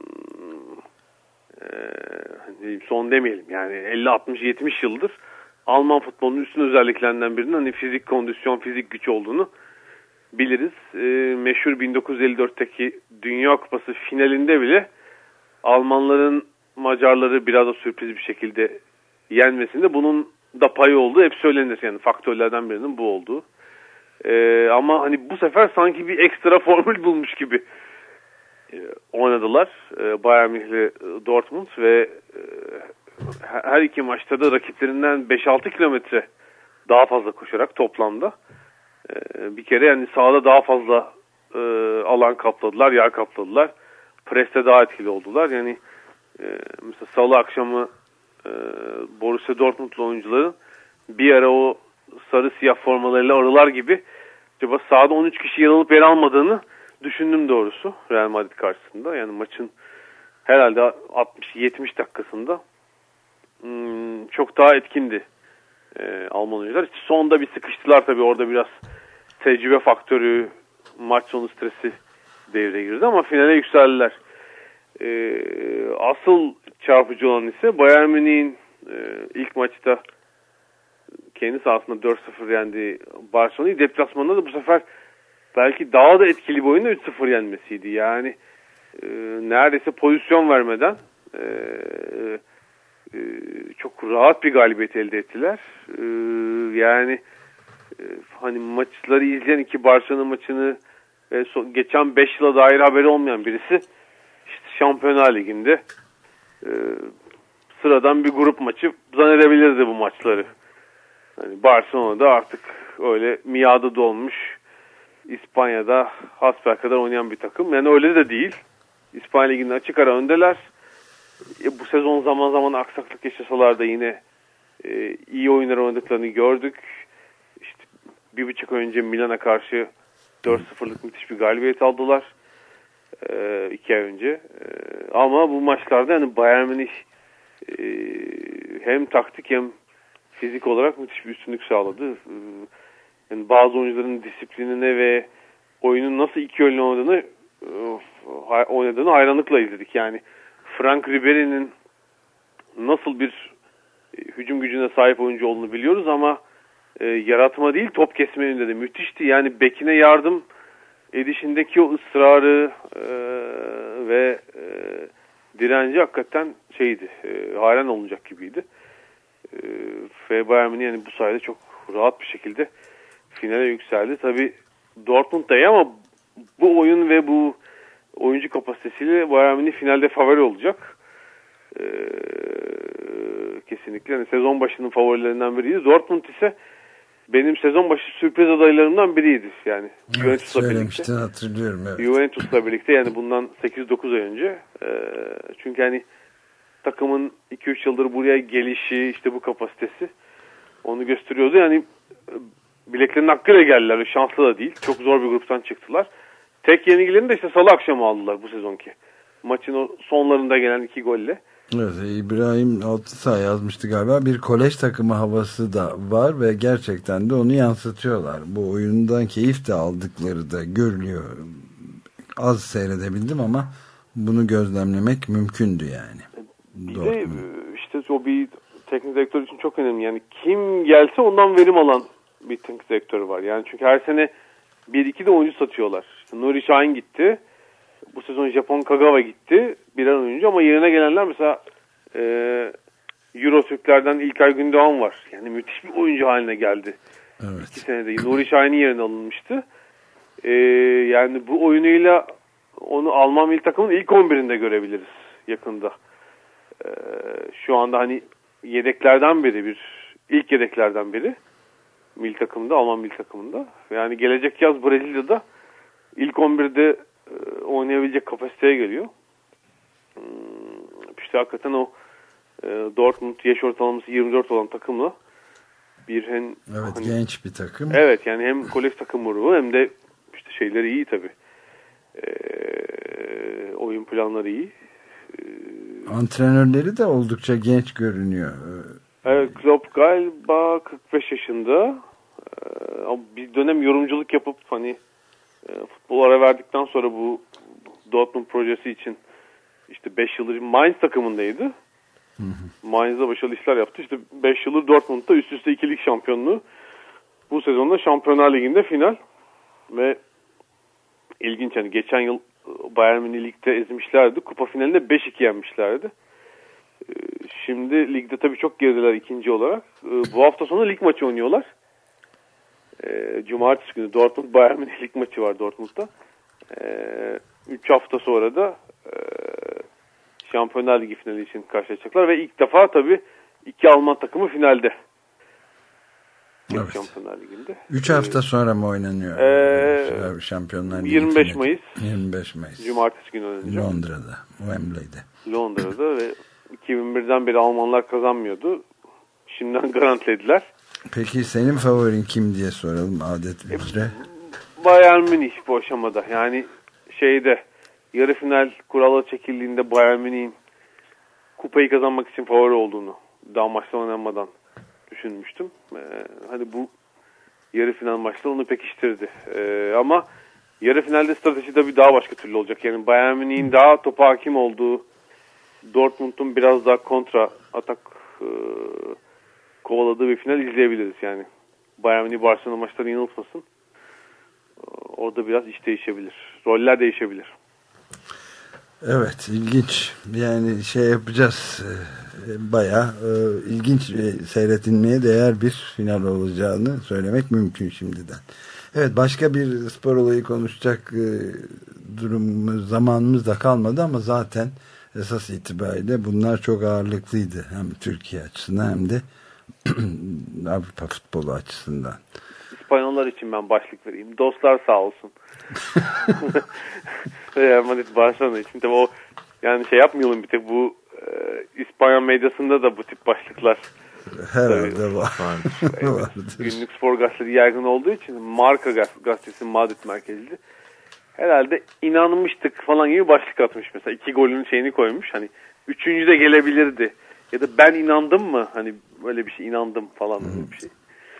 e, hani son demeyelim yani elli altmış yetmiş yıldır Alman futbolunun üstün özelliklerinden birinin hani fizik kondisyon, fizik güç olduğunu biliriz. E, meşhur bin dokuz yüz elli dörtteki Dünya Kupası finalinde bile Almanların Macarları biraz da sürpriz bir şekilde yenmesinde bunun da payı olduğu hep söylenir. Yani faktörlerden birinin bu olduğu. Ee, ama hani bu sefer sanki bir ekstra formül bulmuş gibi e, oynadılar. E, Bayern Münih Dortmund ve e, her iki maçta da rakiplerinden beş altı kilometre daha fazla koşarak toplamda. E, bir kere yani sahada daha fazla e, alan kapladılar, yer kapladılar. Preste daha etkili oldular. Yani e, mesela salı akşamı e, Borussia Dortmund'lu oyuncuların bir ara o sarı siyah formalarıyla arılar gibi acaba sahada on üç kişi yer alıp yer almadığını düşündüm doğrusu Real Madrid karşısında. Yani maçın herhalde altmış yetmiş dakikasında hmm, çok daha etkindi e, Alman oyuncular. İşte sonda bir sıkıştılar tabii, orada biraz tecrübe faktörü, maç sonu stresi devreye girdi ama finale yükseldiler. Ee, asıl çarpıcı olan ise Bayern Münih'in e, ilk maçta kendi sahasında dört sıfır yendi Barcelona'yı. Deplasmanda da bu sefer belki daha da etkili bir oyunda üç sıfır yenmesiydi. Yani e, neredeyse pozisyon vermeden e, e, çok rahat bir galibiyet elde ettiler. E, yani e, hani maçları izleyen, iki Barcelona maçını ve son, geçen beş yıla dair haberi olmayan birisi işte Şampiyonlar Ligi'nde e, sıradan bir grup maçı zannedebilirdi bu maçları. Yani Barcelona'da artık öyle miadı dolmuş, İspanya'da hasbelkader oynayan bir takım. Yani öyle de değil. İspanya Ligi'nde açık ara öndeler. E, bu sezon zaman zaman aksaklık yaşasalar da yine e, iyi oyunlar oynadıklarını gördük. İşte bir buçuk ay önce Milan'a karşı dört sıfırlık müthiş bir galibiyet aldılar. E, iki ay önce. E, ama bu maçlarda yani Bayern Münih e, hem taktik hem fizik olarak müthiş bir üstünlük sağladı. E, yani bazı oyuncuların disiplinine ve oyunun nasıl iki yönlü oynadığını e, oynadığını hayranlıkla izledik. Yani Frank Ribery'nin nasıl bir e, hücum gücüne sahip oyuncu olduğunu biliyoruz ama e, yaratma değil top kesme yönünde de müthişti. Yani bekine yardım edişindeki o ısrarı e, ve e, direnci hakikaten şeydi, e, hayran olunacak gibiydi. E, ve Bayern Münih yani bu sayede çok rahat bir şekilde finale yükseldi. Tabii Dortmund da iyi ama bu oyun ve bu oyuncu kapasitesiyle Bayern Münih finalde favori olacak. Ee, kesinlikle. Yani sezon başının favorilerinden biriydi. Dortmund ise benim sezon başı sürpriz adaylarımdan biriydi. Yani
evet,
Juventus'la
söylemiştin,
birlikte.
hatırlıyorum. Evet.
Juventus'la birlikte yani bundan sekiz dokuz ay önce. Ee, çünkü hani takımın iki üç yıldır buraya gelişi, işte bu kapasitesi onu gösteriyordu. Yani bileklerinin hakkıyla geldiler. Şanslı da değil. Çok zor bir gruptan çıktılar. Tek yenilgilerini de işte salı akşamı aldılar bu sezonki. Maçın o sonlarında gelen iki golle.
Evet, İbrahim Altısay yazmıştı galiba. Bir kolej takımı havası da var ve gerçekten de onu yansıtıyorlar. Bu oyundan keyif de aldıkları da görülüyor. Az seyredebildim ama bunu gözlemlemek mümkündü yani.
Bir
Doğru.
de işte o bir teknik direktör için çok önemli. Yani kim gelse ondan verim alan bir teknik direktörü var. Yani çünkü her sene bir iki de oyuncu satıyorlar. İşte Nuri Şahin gitti. Bu sezon Japon Kagawa gitti. Birer oyuncu ama yerine gelenler mesela e, Euro Türklerden İlkay Gündoğan var. Yani müthiş bir oyuncu haline geldi.
Evet.
İki senede Nuri Şahin'in yerine alınmıştı. E, yani bu oyunuyla onu Alman milli takımın ilk on birinde görebiliriz yakında. E, şu anda hani yedeklerden biri, bir ilk yedeklerden biri. Milli takımda, Alman milli takımında. Yani gelecek yaz Brezilya'da ilk on birde e, oynayabilecek kapasiteye geliyor. Hmm, işte hakikaten o e, Dortmund yaş ortalaması yirmi dört olan takımla bir hem
evet,
hani,
genç bir takım.
Evet yani hem kolej takımı ruhu hem de işte şeyleri iyi tabii. E, oyun planları iyi. E,
Antrenörleri de oldukça genç görünüyor.
Evet, Klopp galiba kırk beş yaşında. Bir dönem yorumculuk yapıp hani futbol ara verdikten sonra bu Dortmund projesi için işte beş yıldır Mainz takımındaydı. Hı hı. Mainz'da başarılı işler yaptı. İşte beş yıldır Dortmund'da üst üste iki lig şampiyonluğu. Bu sezonda Şampiyonlar Ligi'nde final. Ve ilginç yani geçen yıl Bayern Münih ligde ezmişlerdi. Kupa finalinde beş iki yenmişlerdi. Şimdi ligde tabii çok gerideler ikinci olarak. Bu hafta sonu lig maçı oynuyorlar. Cumartesi günü Dortmund Bayern Münih lig maçı var Dortmund'da. Üç hafta sonra da Şampiyonlar Ligi finali için karşılaşacaklar ve ilk defa tabii iki Alman takımı finalde.
Evet.
Şampiyonlar Ligi'nde.
Üç hafta sonra mı oynanıyor?
Ee,
Şampiyonlar Ligi
yirmi beş Mayıs.
yirmi beş Mayıs.
Cumartesi günü oynanacak.
Londra'da, Wembley'de.
Londra'da ve iki bin birden beri Almanlar kazanmıyordu. Şimdiden garantilediler.
Peki senin favorin kim diye soralım adet üzere.
Bayern Münih bu aşamada. Yani şeyde yarı final kuralı çekildiğinde Bayern Münih'in kupayı kazanmak için favori olduğunu daha maçta oynanmadan düşünmüştüm. Ee, hani bu yarı final maçta onu pekiştirdi. Ee, ama yarı finalde strateji tabii daha başka türlü olacak. Yani Bayern Münih'in daha topa hakim olduğu, Dortmund'un biraz daha kontra atak e, kovaladığı bir final izleyebiliriz yani. Bayern Münih Barcelona maçları yanıltmasın. Orada biraz iş değişebilir. Roller değişebilir.
Evet, ilginç. Yani şey yapacağız. Bayağı e, ilginç ve seyretilmeye değer bir final olacağını söylemek mümkün şimdiden. Evet, başka bir spor olayı konuşacak e, durumumuz, zamanımız da kalmadı ama zaten esas itibariyle bunlar çok ağırlıklıydı. Hem Türkiye açısından hem de Avrupa futbolu açısından.
İspanyollar için ben başlık vereyim. Dostlar sağ olsun. Real Madrid Barcelona için tabii o yani şey yapmayalım bir tek bu e, İspanya medyasında da bu tip başlıklar
Herhalde var.
Evet. Günlük spor gazeteleri yaygın olduğu için Marka gazetesi Madrid merkezli. Herhalde inanmıştık falan gibi başlık atmış mesela. İki golün şeyini koymuş. Hani üçüncü de gelebilirdi. Ya da ben inandım mı? Hani böyle bir şey inandım falan böyle bir şey.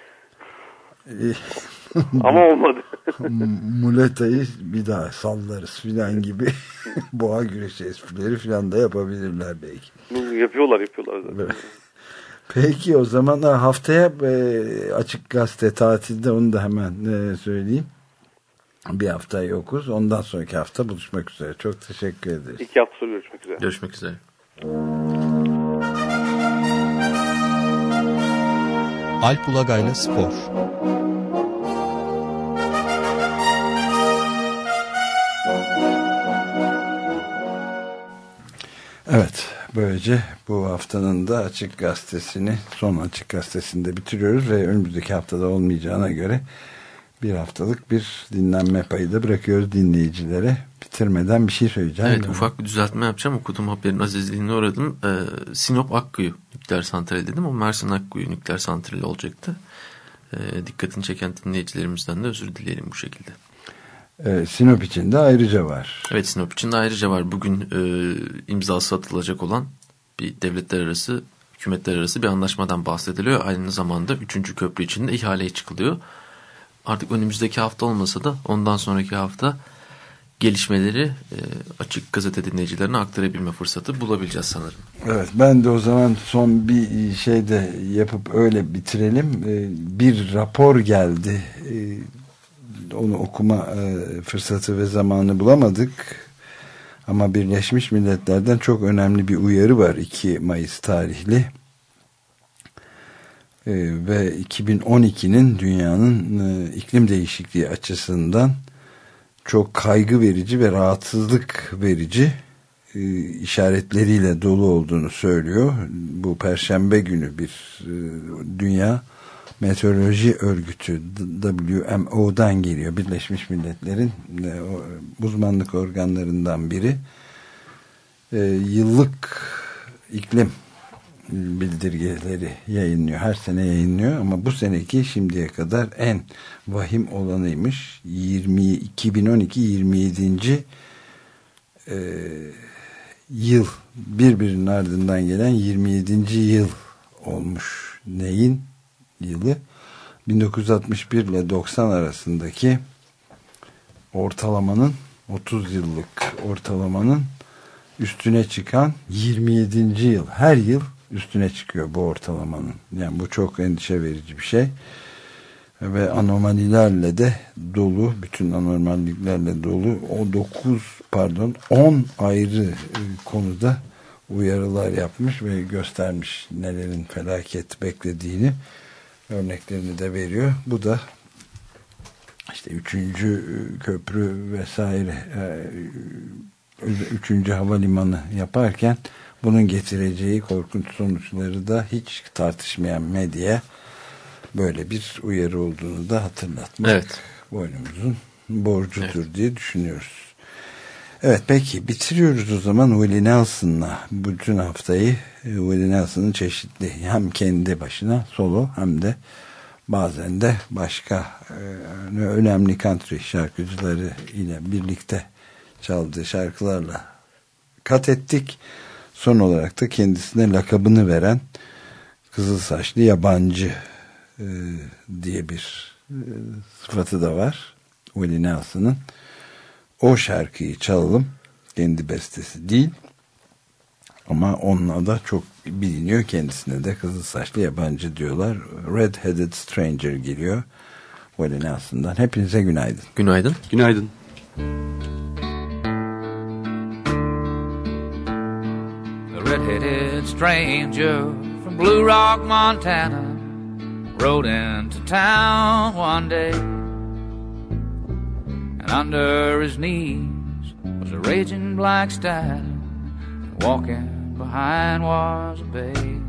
Ama olmadı.
Muleta'yı bir daha sallarız filan gibi boğa güreşi esprileri filan da yapabilirler belki.
Yapıyorlar yapıyorlar zaten.
Peki o zaman haftaya e, Açık Gazete tatilde, onu da hemen e, söyleyeyim. Bir hafta yokuz. Ondan sonraki hafta buluşmak üzere. Çok teşekkür ederiz.
İki hafta sonra görüşmek üzere.
Görüşmek üzere.
Alp Ulagay'la Spor.
Evet, böylece bu haftanın da Açık Gazetesi'ni, son Açık Gazetesi'nde bitiriyoruz ve önümüzdeki haftada olmayacağına göre bir haftalık bir dinlenme payı da bırakıyoruz dinleyicilere. Bitirmeden bir şey söyleyeceğim.
Evet, ufak bir düzeltme yapacağım. Okuduğum haberin azizliğine uğradım. Ee, Sinop Akkuyu nükleer santrali dedim ama Mersin Akkuyu nükleer santrali olacaktı. Ee, dikkatini çeken dinleyicilerimizden de özür dileyelim bu şekilde.
Ee, Sinop için de ayrıca var.
Evet, Sinop için de ayrıca var. Bugün e, imzası atılacak olan bir devletler arası, hükümetler arası bir anlaşmadan bahsediliyor. Aynı zamanda üçüncü köprü için de ihaleye çıkılıyor. Artık önümüzdeki hafta olmasa da ondan sonraki hafta gelişmeleri e, Açık Gazete dinleyicilerine aktarabilme fırsatı bulabileceğiz sanırım.
Evet, ben de o zaman son bir şey de yapıp öyle bitirelim. Ee, bir rapor geldi. Ee, onu okuma e, fırsatı ve zamanı bulamadık. Ama Birleşmiş Milletler'den çok önemli bir uyarı var. iki Mayıs tarihli. Ee, ve iki bin on ikinin dünyanın e, iklim değişikliği açısından çok kaygı verici ve rahatsızlık verici e, işaretleriyle dolu olduğunu söylüyor. Bu Perşembe günü bir e, Dünya Meteoroloji Örgütü W M O'dan geliyor. Birleşmiş Milletler'in e, uzmanlık organlarından biri. E, yıllık iklim bildirgeleri yayınlıyor. Her sene yayınlıyor ama bu seneki şimdiye kadar en vahim olanıymış. yirmi iki bin on iki yirmi yedinci E, yıl, birbirinin ardından gelen yirmi yedinci yıl olmuş. Neyin yılı? bin dokuz yüz altmış bir ile doksan arasındaki ortalamanın, otuz yıllık ortalamanın üstüne çıkan yirmi yedinci yıl. Her yıl üstüne çıkıyor bu ortalamanın. Yani bu çok endişe verici bir şey. Ve anomalilerle de dolu, bütün anormalliklerle dolu. O dokuz pardon on ayrı konuda uyarılar yapmış ve göstermiş nelerin felaket beklediğini, örneklerini de veriyor. Bu da işte üçüncü köprü vesaire, üçüncü havalimanı yaparken bunun getireceği korkunç sonuçları da hiç tartışmayan medyaya böyle bir uyarı olduğunu da hatırlatmak, evet, boynumuzun borcudur, evet, diye düşünüyoruz. Evet, peki bitiriyoruz o zaman Willie Nelson'la bütün haftayı. Willie Nelson'ın çeşitli, hem kendi başına solo hem de bazen de başka e, önemli country şarkıcıları ile birlikte çaldığı şarkılarla kat ettik. Son olarak da kendisine lakabını veren kızıl saçlı yabancı e, diye bir e, sıfatı da var Willie Nelson'ın. O şarkıyı çalalım. Kendi bestesi değil ama onunla da çok biliniyor. Kendisine de kızıl saçlı yabancı diyorlar. Red Headed Stranger geliyor Willie Nelson'dan. Hepinize günaydın.
Günaydın.
Günaydın.
The red-headed stranger from Blue Rock, Montana rode into town one day, and under his knees was a raging black stallion, and walking behind was a bay.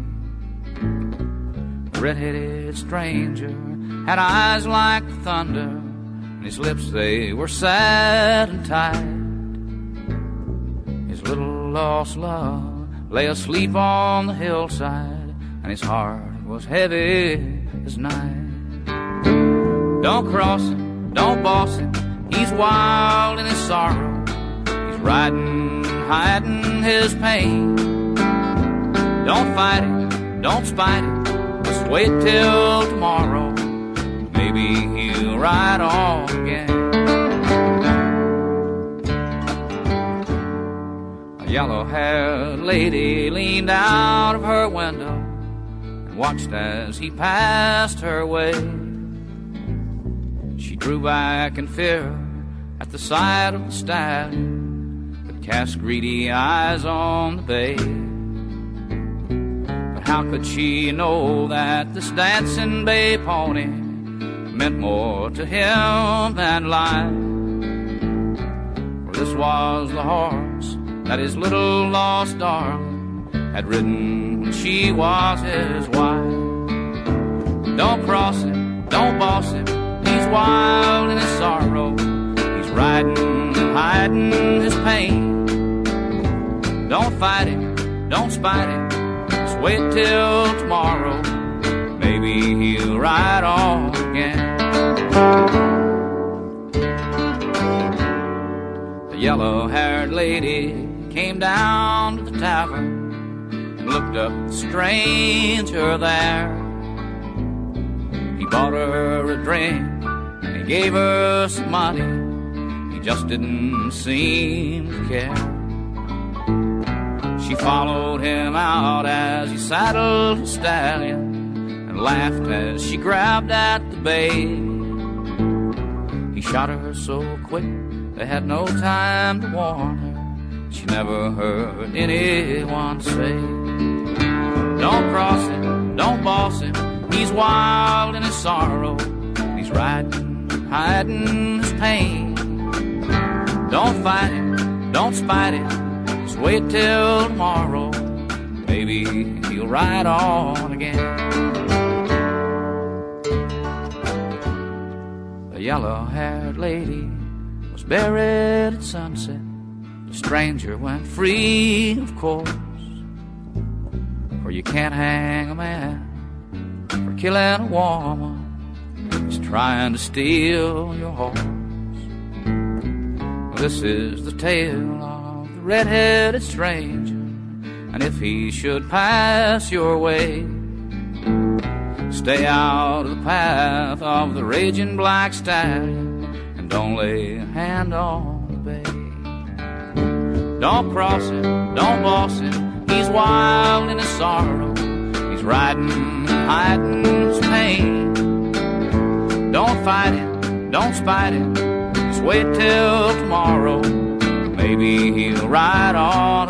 The red-headed stranger had eyes like thunder, and his lips, they were sad and tight. His little lost love lay asleep on the hillside, and his heart was heavy as night. Don't cross him, don't boss him, he's wild in his sorrow. He's riding, hiding his pain. Don't fight it, don't spite it, just wait till tomorrow. Maybe he'll ride on again. A yellow-haired lady leaned out of her window and watched as he passed her way. She drew back in fear at the sight of the stallion that cast greedy eyes on the bay. But how could she know that this dancing bay pony meant more to him than life? For this was the horse that his little lost darling had ridden when she was his wife. Don't cross him, don't boss him, he's wild in his sorrow. He's riding, hiding his pain. Don't fight it, don't spite it, just wait till tomorrow. Maybe he'll ride on again. The yellow-haired lady came down to the tavern and looked up at the stranger there. He bought her a drink and he gave her some money. He just didn't seem to care. She followed him out as he saddled the stallion and laughed as she grabbed at the bay. He shot her so quick they had no time to warn her. She never heard anyone say, don't cross him, don't boss him, he's wild in his sorrow. He's riding, hiding his pain. Don't fight him, don't spite it, just wait till tomorrow. Maybe he'll ride on again. The yellow-haired lady was buried at sunset. The stranger went free, of course, for you can't hang a man for killing a woman who's trying to steal your horse. This is the tale of the red-headed stranger, and if he should pass your way, stay out of the path of the raging black stallion and don't lay a hand on the bay. Don't cross him, don't boss him, he's wild in his sorrow. He's riding, hiding his pain. Don't fight it, don't spite it, just wait till tomorrow. Maybe he'll ride on